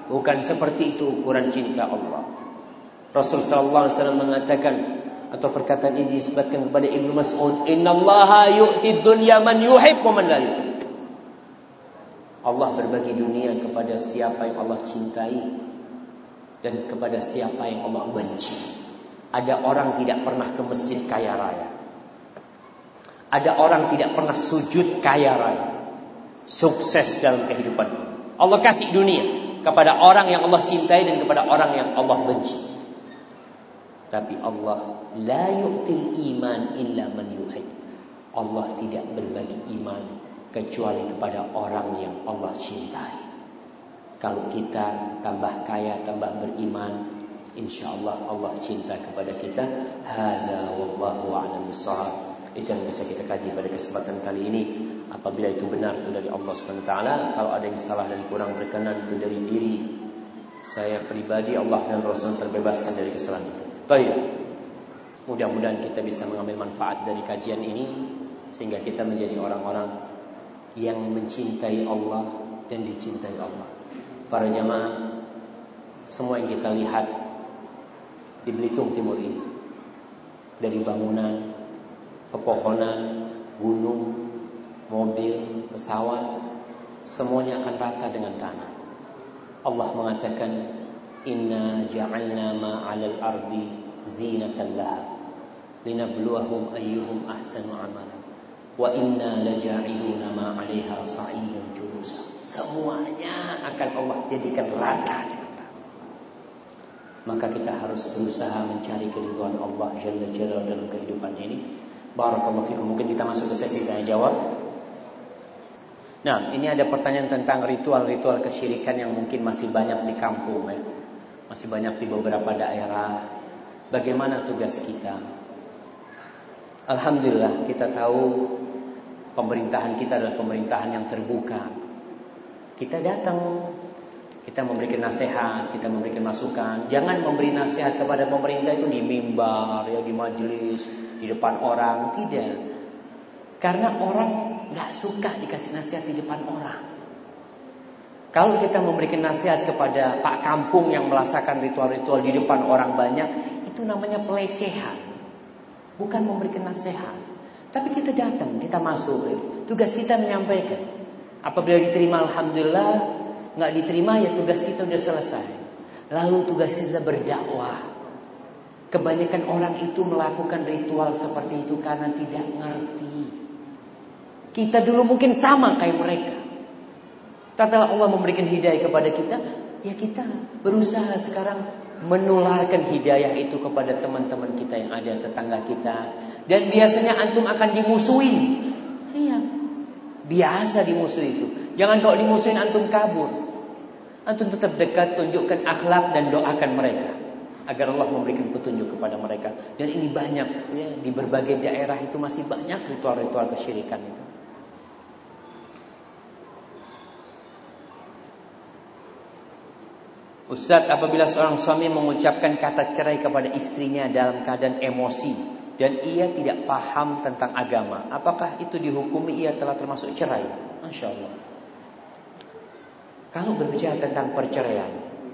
Bukan seperti itu ukuran cinta Allah. Rasul sallallahu alaihi wasallam mengatakan, atau perkataan ini disebutkan kepada Ibnu Mas'ud, "Innallaha yu'ti dunya man yuhib wa man la yuhib." Allah berbagi dunia kepada siapa yang Allah cintai dan kepada siapa yang Allah benci. Ada orang tidak pernah ke masjid kaya raya. Ada orang tidak pernah sujud kaya raya. Sukses dalam kehidupan. Allah kasih dunia kepada orang yang Allah cintai dan kepada orang yang Allah benci. Tapi Allah la yu'til iman illa man yuhib. Allah tidak berbagi iman kecuali kepada orang yang Allah cintai. Kalau kita tambah kaya, tambah beriman, insyaallah Allah cinta kepada kita. Hada wallahu a'lam bissawab. Itu yang bisa kita kaji pada kesempatan kali ini. Apabila itu benar itu dari Allah Subhanahu wa taala, kalau ada yang salah dan kurang berkenan itu dari diri saya pribadi, Allah dan Rasul terbebaskan dari kesalahan itu. Baik. Mudah-mudahan kita bisa mengambil manfaat dari kajian ini sehingga kita menjadi orang-orang yang mencintai Allah dan dicintai Allah. Para jamaah, semua yang kita lihat di Belitung Timur ini, dari bangunan, pepohonan, gunung, mobil, pesawat, semuanya akan rata dengan tanah. Allah mengatakan, "Inna ja'alna ma 'alal ardi zinatan laha linabluwahum ayyuhum ahsanu 'amala wa inna laja'iluna ma 'alaiha sa'idan jurusa." Semuanya akan Allah jadikan rata dengan tanah. Maka kita harus berusaha mencari keridhaan Allah Jalla Jalaluhu dalam kehidupan ini. Barakallahu fikum. Mungkin kita masuk ke sesi tanya jawab. Nah, ini ada pertanyaan tentang ritual-ritual kesyirikan yang mungkin masih banyak di kampung, ya. Masih banyak di beberapa daerah. Bagaimana tugas kita? Alhamdulillah kita tahu pemerintahan kita adalah pemerintahan yang terbuka. Kita datang, kita memberikan nasihat, kita memberikan masukan. Jangan memberi nasihat kepada pemerintah itu di mimbar, ya, di majelis, di depan orang. Tidak. Karena orang gak suka dikasih nasihat di depan orang. Kalau kita memberikan nasihat kepada Pak Kampung yang melaksanakan ritual-ritual di depan orang banyak, itu namanya pelecehan. Bukan memberikan nasihat. Tapi kita datang, kita masuk. Tugas kita menyampaikan. Apabila diterima, alhamdulillah. Gak diterima, ya tugas kita sudah selesai. Lalu tugas kita berdakwah. Kebanyakan orang itu melakukan ritual seperti itu karena tidak ngerti. Kita dulu mungkin sama kayak mereka. Tatkala Allah memberikan hidayah kepada kita, ya kita berusaha sekarang menularkan hidayah itu kepada teman-teman kita yang ada, tetangga kita. Dan biasanya antum akan dimusuhin. Iya, biasa dimusuhi itu. Jangan kalau dimusuhin antum kabur. Antum tetap dekat, tunjukkan akhlak dan doakan mereka agar Allah memberikan petunjuk kepada mereka. Dan ini banyak, ya, di berbagai daerah itu masih banyak ritual-ritual kesyirikan itu. Ustaz, apabila seorang suami mengucapkan kata cerai kepada istrinya dalam keadaan emosi dan ia tidak paham tentang agama, apakah itu dihukumi ia telah termasuk cerai? Masya Allah. Kalau berbicara tentang perceraian,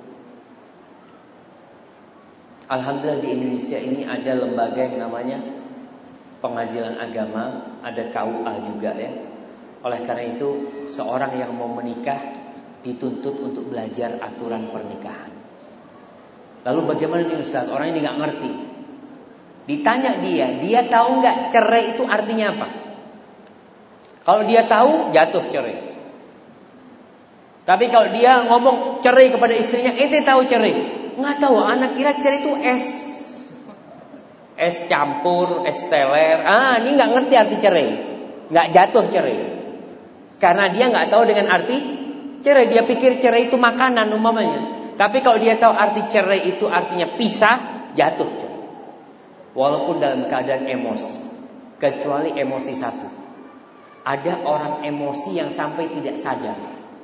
alhamdulillah di Indonesia ini ada lembaga yang namanya Pengadilan Agama, ada KUA juga, ya. Oleh karena itu, seorang yang mau menikah dituntut untuk belajar aturan pernikahan. Lalu bagaimana nih Ustaz? Orang ini gak ngerti. Ditanya dia tahu gak cerai itu artinya apa? Kalau dia tahu, jatuh cerai. Tapi kalau dia ngomong cerai kepada istrinya, ente tahu cerai? Nggak tahu, anak kira cerai itu es campur, es teler. Ini nggak ngerti arti cerai, nggak jatuh cerai. Karena dia nggak tahu dengan arti cerai. Dia pikir cerai itu makanan umpamanya. Tapi kalau dia tahu arti cerai itu artinya pisah, jatuh cerai. Walaupun dalam keadaan emosi. Kecuali emosi satu. Ada orang emosi yang sampai tidak sadar.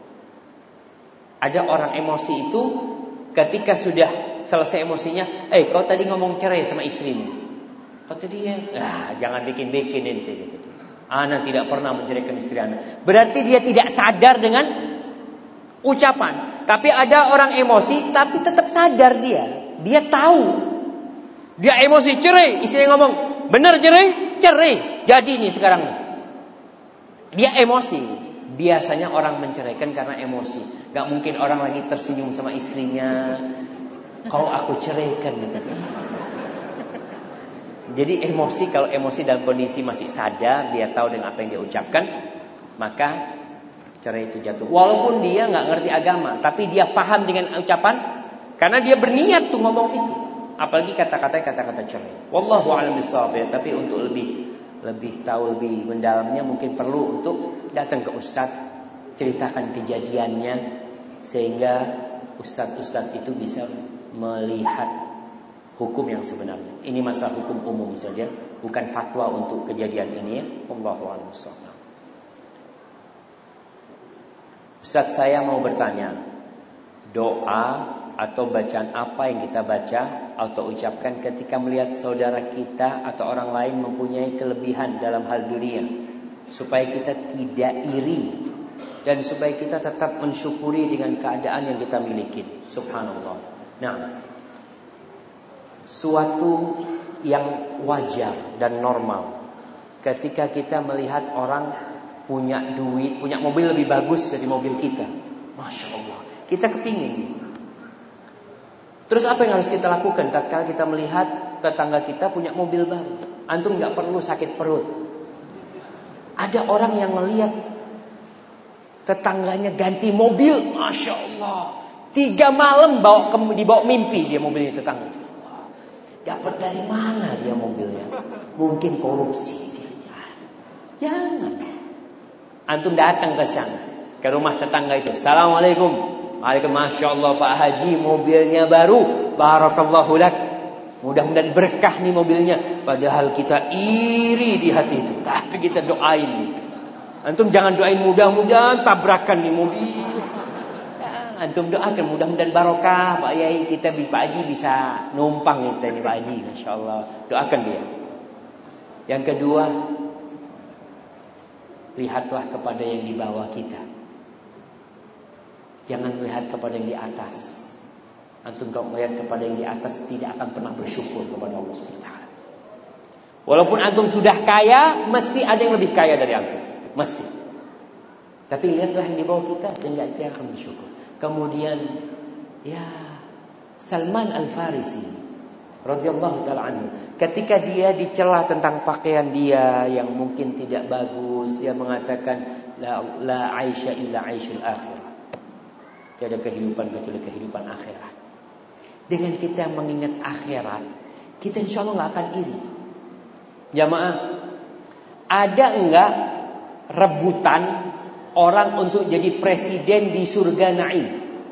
Ada orang emosi itu ketika sudah selesai emosinya, kau tadi ngomong cerai sama istrimu. Kata dia, jangan bikin-bikin ente gitu. Ana tidak pernah menceraikan istri ana. Berarti dia tidak sadar dengan ucapan. Tapi ada orang emosi, tapi tetap sadar dia. Dia tahu. Dia emosi, cerai. Istrinya ngomong, benar cerai? Cerai. Jadi ini sekarang. Dia emosi. Biasanya orang menceraikan karena emosi. Gak mungkin orang lagi tersenyum sama istrinya. Kau aku ceraikan gitu. Jadi emosi, kalau emosi dalam kondisi masih sadar, dia tahu dengan apa yang dia ucapkan, maka cerai itu jatuh. Walaupun dia gak ngerti agama, tapi dia paham dengan ucapan, karena dia berniat tuh ngomong itu. Apalagi kata-kata cerai. Wallahu a'lam bishawab. Tapi untuk lebih tahu, lebih mendalamnya, mungkin perlu untuk datang ke ustaz, ceritakan kejadiannya, sehingga ustaz-ustaz itu bisa melihat hukum yang sebenarnya. Ini masalah hukum umum saja, bukan fatwa untuk kejadian ini ya. Wallahu a'lam bishawab. Ustaz, saya mau bertanya, doa atau bacaan apa yang kita baca atau ucapkan ketika melihat saudara kita atau orang lain mempunyai kelebihan dalam hal dunia, supaya kita tidak iri dan supaya kita tetap mensyukuri dengan keadaan yang kita miliki. Subhanallah. Nah, suatu yang wajar dan normal ketika kita melihat orang punya duit, punya mobil lebih bagus dari mobil kita. Masya Allah, kita kepingin. Terus apa yang harus kita lakukan tatkala kita melihat tetangga kita punya mobil baru? Antum gak perlu sakit perut. Ada orang yang melihat tetangganya ganti mobil, Masya Allah, 3 malam dibawa mimpi dia mobilnya tetangga. Dapat dari mana dia mobilnya? Mungkin korupsi dia. Jangan. Antum datang ke sana, ke rumah tetangga itu. Assalamualaikum. Waalaikumsalam. Masya Allah Pak Haji, mobilnya baru. Barakallahu lak. Mudah-mudahan berkah nih mobilnya. Padahal kita iri di hati itu, tapi kita doain. Antum jangan doain mudah-mudahan tabrakan nih mobil. Antum doakan mudah-mudahan barokah Pak Yai, kita Pak Haji bisa numpang kita ini Pak Haji. Masya Allah. Doakan dia. Yang kedua, lihatlah kepada yang di bawah kita. Jangan melihat kepada yang di atas. Antum kalau melihat kepada yang di atas tidak akan pernah bersyukur kepada Allah SWT. Walaupun antum sudah kaya, mesti ada yang lebih kaya dari antum. Mesti. Tapi lihatlah yang di bawah kita sehingga kita akan bersyukur. Kemudian ya Salman Al-Farisi radhiyallahu ta'ala anhu, ketika dia dicela tentang pakaian dia yang mungkin tidak bagus, dia mengatakan la aisha illa aishul akhirah. Tiada kehidupan kecuali kehidupan akhirat. Dengan kita mengingat akhirat, kita insya Allah gak akan iri. Jamaah, ada enggak rebutan orang untuk jadi presiden di surga Naim?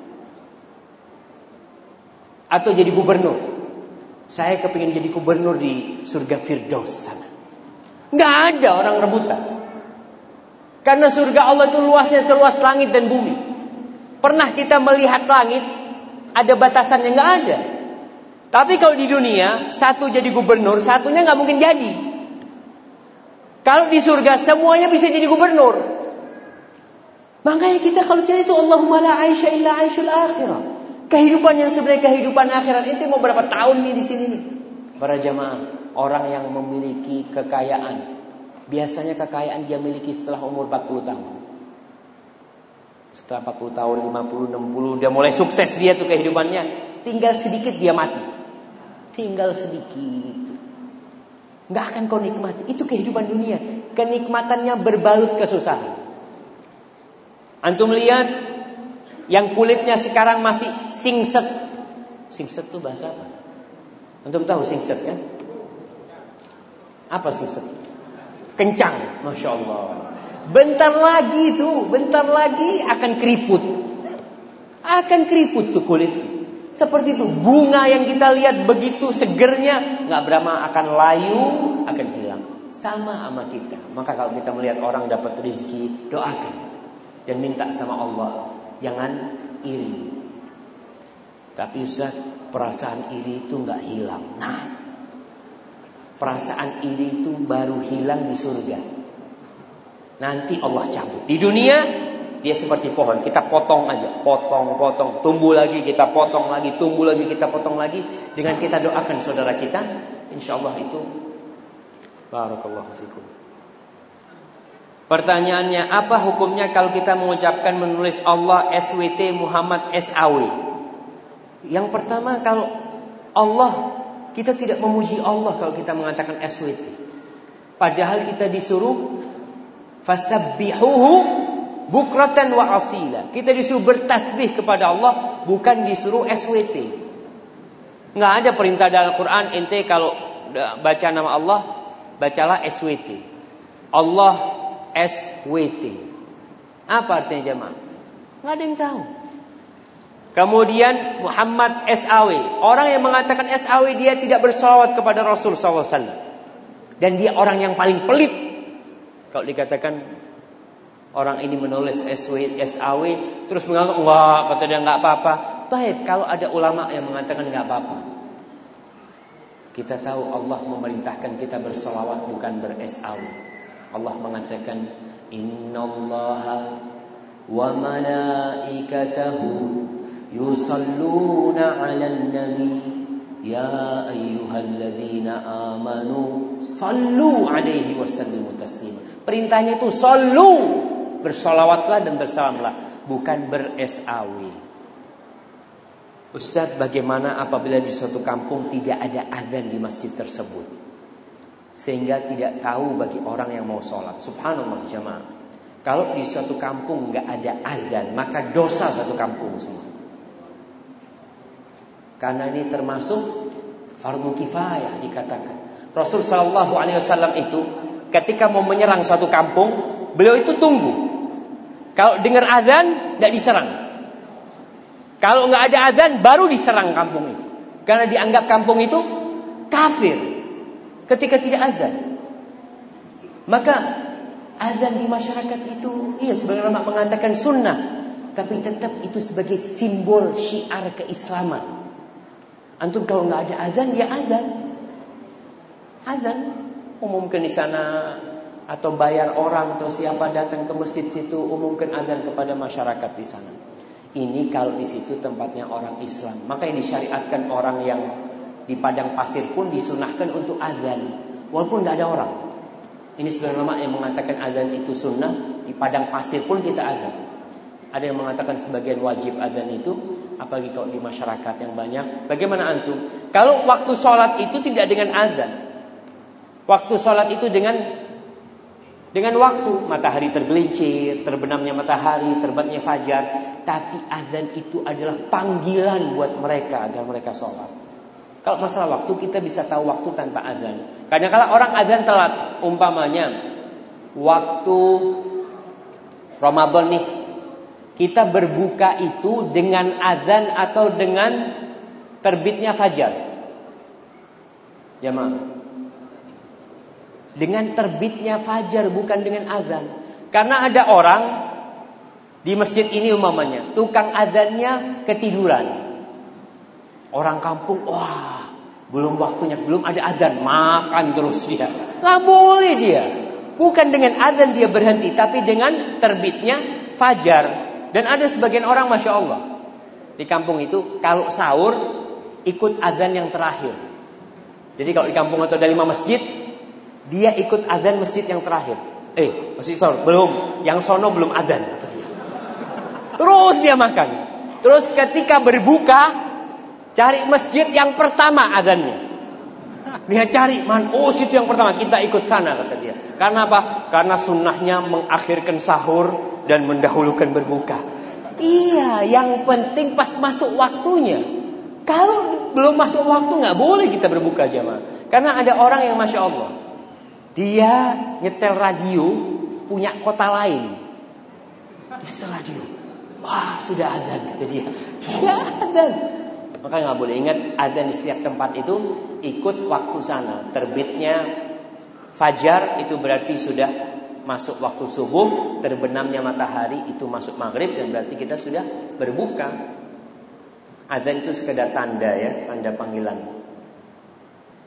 Atau jadi gubernur? Saya kepingin jadi gubernur di surga Firdaus sana. Gak ada orang rebutan. Karena surga Allah itu luasnya seluas langit dan bumi. Pernah kita melihat langit, ada batasannya? Gak ada. Tapi kalau di dunia, satu jadi gubernur, satunya gak mungkin jadi. Kalau di surga, semuanya bisa jadi gubernur. Makanya kita kalau cari itu Allahumma la aisha illa aishul akhirah. Kehidupan yang sebenarnya kehidupan akhirat. Itu mau berapa tahun nih di sini nih? Para jamaah, orang yang memiliki kekayaan, biasanya kekayaan dia miliki setelah umur 40 tahun. Setelah 40 tahun, 50, 60, dia mulai sukses dia tuh kehidupannya. Tinggal sedikit dia mati. Tinggal sedikit. Gak akan kau nikmati. Itu kehidupan dunia. Kenikmatannya berbalut kesusahan. Antum lihat yang kulitnya sekarang masih singset. Singset itu bahasa apa? Antum tahu singset kan? Apa singset? Kencang, Masya Allah. Bentar lagi akan keriput. Akan keriput tuh kulit. Seperti itu, bunga yang kita lihat begitu segernya, gak berapa akan layu, akan hilang. Sama kita. Maka kalau kita melihat orang dapat rezeki, doakan dan minta sama Allah, jangan iri. Tapi Ustaz, perasaan iri itu gak hilang. Nah, perasaan iri itu baru hilang di surga. Nanti Allah cabut. Di dunia Dia seperti pohon, kita potong aja, potong, tumbuh lagi, kita potong lagi, tumbuh lagi, kita potong lagi. Dengan kita doakan saudara kita, insya Allah itu barakallahu fikum. Pertanyaannya, apa hukumnya kalau kita mengucapkan menulis Allah SWT Muhammad SAW? Yang pertama, kalau Allah, kita tidak memuji Allah kalau kita mengatakan SWT. Padahal kita disuruh fasabbihuhu bukratan wa asila. Kita disuruh bertasbih kepada Allah, bukan disuruh SWT. Nggak ada perintah dalam Quran, ente kalau baca nama Allah, bacalah SWT. Allah SWT. Apa artinya jemaah? Nggak ada yang tahu. Kemudian Muhammad SAW. Orang yang mengatakan SAW, dia tidak bersalawat kepada Rasul SAW. Dan dia orang yang paling pelit. Kalau dikatakan orang ini menulis SAW, terus mengatakan enggak, kata dia enggak apa-apa. Taib, kalau ada ulama yang mengatakan enggak apa-apa. Kita tahu Allah memerintahkan kita bersalawat, bukan ber-SAW. Allah mengatakan innallaha wa malaikatahu yusalluna 'alan nabi ya ayyuhalladzina amanu sallu 'alaihi wasallimu taslima. Perintahnya itu sallu, bersalawatlah dan bersalamlah, bukan ber-SAW. Ustaz, bagaimana apabila di suatu kampung tidak ada azan di masjid tersebut, sehingga tidak tahu bagi orang yang mau sholat? Subhanallah jemaah, kalau di suatu kampung nggak ada azan, maka dosa satu kampung semua. Karena ini termasuk fardu kifayah dikatakan. Rasul sallallahu alaihi wasallam itu ketika mau menyerang suatu kampung, beliau itu tunggu. Kalau dengar azan, tidak diserang. Kalau nggak ada azan, baru diserang kampung itu. Karena dianggap kampung itu kafir ketika tidak azan. Maka azan di masyarakat itu, iya sebagian ulama mengatakan sunnah, tapi tetap itu sebagai simbol syiar keislaman. Antum kalau nggak ada azan, ya azan, umumkan di sana, atau bayar orang atau siapa datang ke masjid situ, umumkan azan kepada masyarakat di sana. Ini kalau di situ tempatnya orang Islam, maka yang disyariatkan orang yang di padang pasir pun disunahkan untuk azan, walaupun tidak ada orang. Ini sebagian ulama yang mengatakan azan itu sunnah, di padang pasir pun kita azan. Ada yang mengatakan sebagian wajib azan itu, apalagi kalau di masyarakat yang banyak. Bagaimana antum? Kalau waktu sholat itu tidak dengan azan, waktu sholat itu dengan waktu matahari tergelincir, terbenamnya matahari, terbitnya fajar. Tapi azan itu adalah panggilan buat mereka agar mereka sholat. Kalau masalah waktu, kita bisa tahu waktu tanpa azan. Kadang-kadang orang azan telat. Umpamanya waktu Ramadan nih, kita berbuka itu dengan azan atau dengan terbitnya fajar? Jemaah, dengan terbitnya fajar, bukan dengan azan. Karena ada orang di masjid ini umpamanya, tukang azannya ketiduran. Orang kampung, wah, belum waktunya, belum ada azan, makan terus dia. Nggak boleh dia. Bukan dengan azan dia berhenti, tapi dengan terbitnya fajar. Dan ada sebagian orang, Masya Allah, di kampung itu kalau sahur ikut azan yang terakhir. Jadi kalau di kampung atau ada 5 masjid, dia ikut azan masjid yang terakhir. Masjid sahur belum, yang sono belum azan. Terus dia makan. Terus ketika berbuka, cari masjid yang pertama azannya. Dia cari, situ yang pertama, kita ikut sana, kata dia. Karena apa? Karena sunnahnya mengakhirkan sahur dan mendahulukan berbuka. Iya, yang penting pas masuk waktunya. Kalau belum masuk waktu, nggak boleh kita berbuka jemaah. Karena ada orang yang Masya Allah, dia nyetel radio, punya kota lain, di setel radio. Wah, sudah azan, kata dia. Dia azan. Maka nggak boleh. Ingat, azan di setiap tempat itu ikut waktu sana. Terbitnya fajar itu berarti sudah masuk waktu subuh. Terbenamnya matahari itu masuk maghrib, dan berarti kita sudah berbuka. Azan itu sekedar tanda ya, tanda panggilan.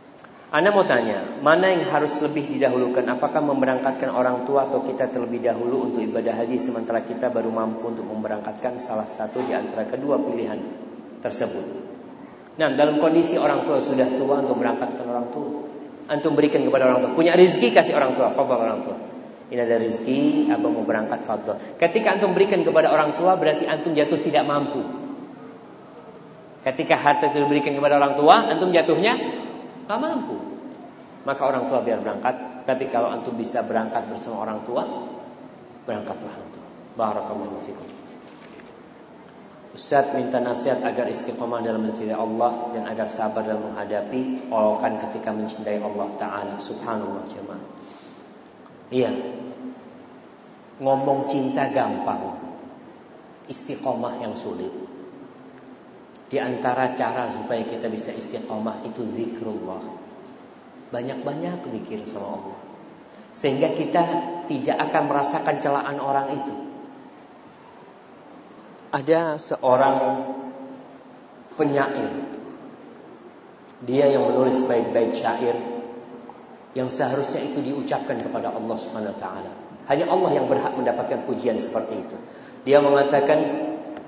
Anda mau tanya, mana yang harus lebih didahulukan? Apakah memberangkatkan orang tua atau kita terlebih dahulu untuk ibadah haji sementara kita baru mampu untuk memberangkatkan salah satu di antara kedua pilihan tersebut? Nah, dalam kondisi orang tua sudah tua untuk berangkatkan orang tua, antum berikan kepada orang tua. Punya rezeki kasih orang tua, fadhal orang tua. Ini ada rezeki, abang mau berangkat, fadhal. Ketika antum berikan kepada orang tua berarti antum jatuh tidak mampu. Ketika harta itu diberikan kepada orang tua, antum jatuhnya tak mampu. Maka orang tua biar berangkat. Tapi kalau antum bisa berangkat bersama orang tua, berangkatlah antum. Barakallahu fikum. Ustaz minta nasihat agar istiqomah dalam mencintai Allah dan agar sabar dalam menghadapi olokan ketika mencintai Allah Ta'ala. Subhanallah jemaah. Iya, ngomong cinta gampang, istiqomah yang sulit. Di antara cara supaya kita bisa istiqomah itu zikrullah. Banyak-banyak zikir sama Allah, sehingga kita tidak akan merasakan celaan orang itu. Ada seorang penyair, dia yang menulis bait-bait syair yang seharusnya itu diucapkan kepada Allah Subhanahu wa taala. Hanya Allah yang berhak mendapatkan pujian seperti itu. Dia mengatakan,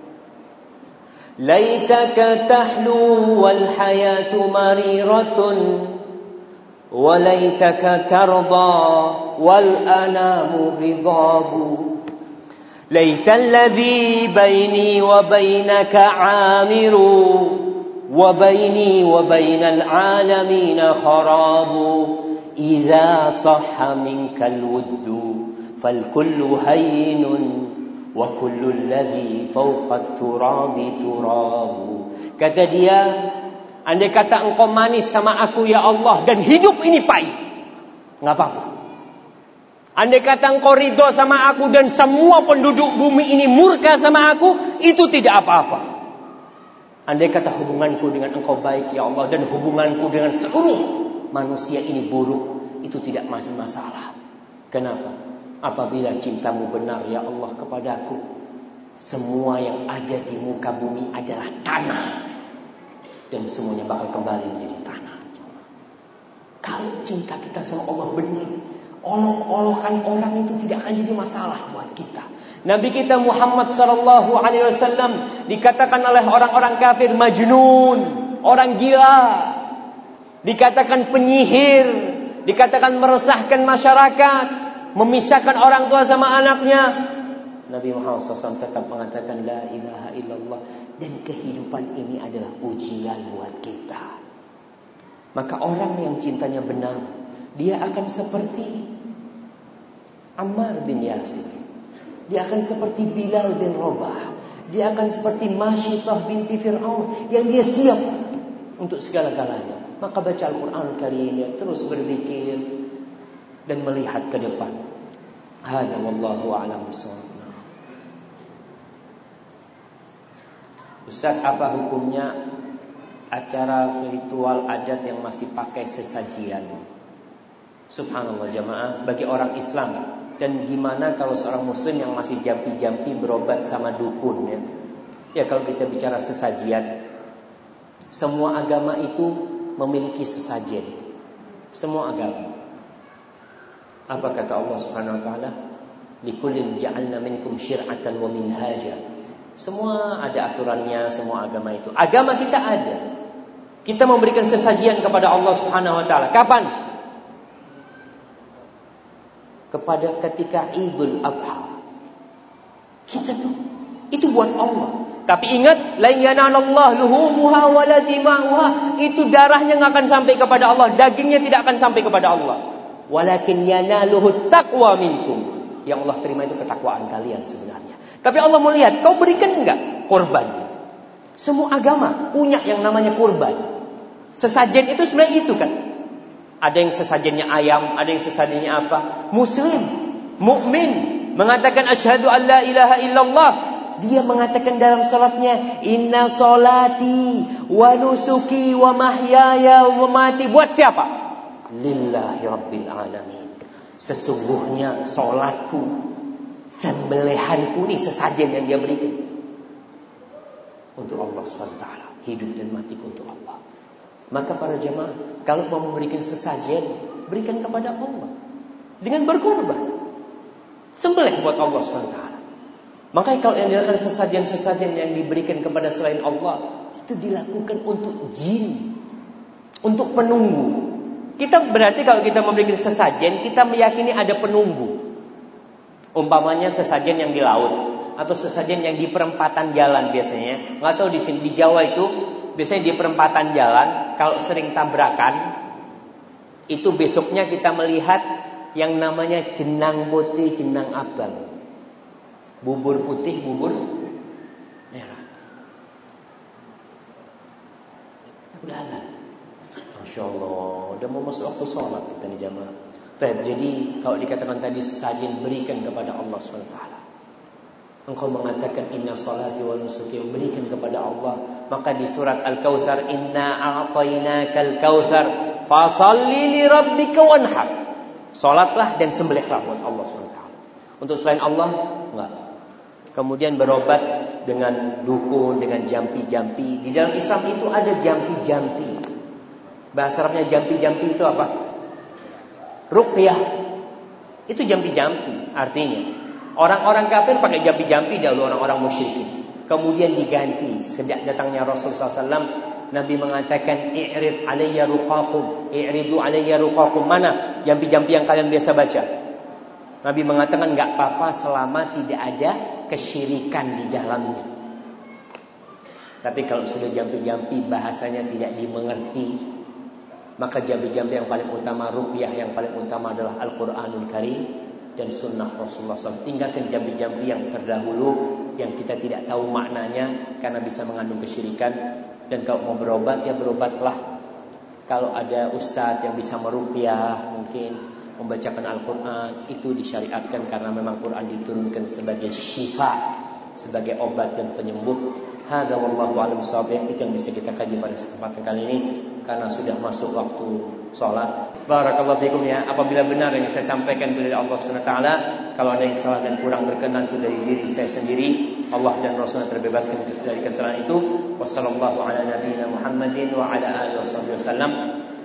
laitaka tahlu wal hayatu mariratun wa laitaka tarda wal anamu ghidabu. Laital ladzi baini wa bainaka amiru wa baini wa bainal alamin kharabu. Idza sahha minkal wuddu fal kullu hayyinun wa kullu alladhi fawqa turabi turabu. Kata dia, andai kata engkau manis sama aku ya Allah dan hidup ini pahit, enggak apa-apa. Andai kata engkau ridho sama aku dan semua penduduk bumi ini murka sama aku, itu tidak apa-apa. Andai kata hubunganku dengan engkau baik ya Allah dan hubunganku dengan seluruh manusia ini buruk, itu tidak masalah. Kenapa? Apabila cintamu benar ya Allah kepadaku, semua yang ada di muka bumi adalah tanah, dan semuanya bakal kembali menjadi tanah. Kalau cinta kita sama Allah benar, olok-olokan orang itu tidak akan jadi masalah buat kita. Nabi kita Muhammad SAW dikatakan oleh orang-orang kafir majnun, orang gila, dikatakan penyihir, dikatakan meresahkan masyarakat, memisahkan orang tua sama anaknya. Nabi Muhammad SAW tetap mengatakan la ilaha illallah, dan kehidupan ini adalah ujian buat kita. Maka orang yang cintanya benar, dia akan seperti Ammar bin Yasir, dia akan seperti Bilal bin Rabah, dia akan seperti Masyitah binti Fir'aun, yang dia siap untuk segala-galanya. Maka baca Al-Quran Karim, terus berzikir dan melihat ke depan. Hada wallahu a'lam bishawab. Ustaz, apa hukumnya acara ritual adat yang masih pakai sesajian? Subhanallah jamaah, bagi orang Islam. Dan gimana kalau seorang muslim yang masih jampi-jampi berobat sama dukun ya? Ya, kalau kita bicara sesajian, semua agama itu memiliki sesajen. Semua agama. Apa kata Allah Subhanahu wa taala? Likullin ja'alna minkum syir'atan wa minhaja. Semua ada aturannya, semua agama itu. Agama kita ada. Kita memberikan sesajian kepada Allah Subhanahu wa taala. Kapan? Kepada ketika Idul Adha. Kita tuh itu buat Allah. Tapi ingat, la yanallahu luhumuha wala dima'uha, itu darahnya enggak akan sampai kepada Allah, dagingnya tidak akan sampai kepada Allah. Walakin yanaluhu taqwa minkum. Yang Allah terima itu ketakwaan kalian sebenarnya. Tapi Allah mau lihat, kau berikan enggak korban itu. Semua agama punya yang namanya kurban. Sesajen itu sebenarnya itu kan. Ada yang sesajennya ayam, ada yang sesajennya apa? Muslim, mukmin mengatakan asyhadu an la ilaha illallah. Dia mengatakan dalam salatnya, inna salati wa nusuki wa mahyaya wa mamati. Buat siapa? Lillahi rabbil alamin. Sesungguhnya salatku, sembelihanku ini sesajen yang dia berikan untuk Allah SWT. Hidup dan matiku untuk Allah. Maka para jemaah, kalau mau memberikan sesajen, berikan kepada Allah dengan berkorban. Sembelih buat Allah SWT. Makanya kalau yang dilakukan sesajen-sesajen yang diberikan kepada selain Allah, itu dilakukan untuk jin, untuk penunggu. Kita berarti kalau kita memberikan sesajen, kita meyakini ada penunggu. Umpamanya sesajen yang di laut, atau sesajen yang di perempatan jalan biasanya. Nggak tahu di sini di Jawa itu biasanya di perempatan jalan, kalau sering tabrakan, itu besoknya kita melihat yang namanya jenang putih, jenang abang, bubur putih, bubur merah. Udah azan. Masya Allah, udah mau masuk waktu sholat kita nih jamaah. Jadi kalau dikatakan tadi sesajen berikan kepada Allah SWT. Engkau mengatakan inna salati wa nusuki, berikan kepada Allah. Maka di surat Al-Kautsar, inna a'tainakal kautsar fasalli li rabbika wanhar. Salatlah dan sembelihlah buat Allah SWT. Untuk selain Allah enggak. Kemudian berobat dengan dukun, dengan jampi-jampi. Di dalam Islam itu ada jampi-jampi. Bahasa Arabnya jampi-jampi itu apa? Ruqyah. Itu jampi-jampi artinya. Orang-orang kafir pakai jampi-jampi dahulu, orang-orang musyrikin. Kemudian diganti. Sejak datangnya Rasulullah SAW, Nabi mengatakan, i'rid alayya ruqakum, i'ridu alayya ruqakum. Mana jampi-jampi yang kalian biasa baca? Nabi mengatakan, enggak apa-apa selama tidak ada kesyirikan di dalamnya. Tapi kalau sudah jampi-jampi bahasanya tidak dimengerti, maka jampi-jampi yang paling utama, ruqyah yang paling utama adalah Al-Quranul Karim dan sunnah Rasulullah SAW. Tinggalkan jampi-jampi yang terdahulu yang kita tidak tahu maknanya karena bisa mengandung kesyirikan. Dan kalau mau berobat, ya berobatlah. Kalau ada ustadz yang bisa meruqyah, mungkin membacakan Al-Quran, itu disyariatkan karena memang Quran diturunkan sebagai syifa, sebagai obat dan penyembuh. Hada wallahu a'lam bishawab. Itu yang bisa kita kaji pada kesempatan kali ini karena sudah masuk waktu sholat. Barakallahu fikum ya. Apabila benar yang saya sampaikan dari Allah SWT, kalau ada yang salah dan kurang berkenan itu dari diri saya sendiri. Allah dan Rasulnya terbebaskan dari kesalahan itu. Wassallallahu ala nabiyyina Muhammadin wa ala alihi wasallam.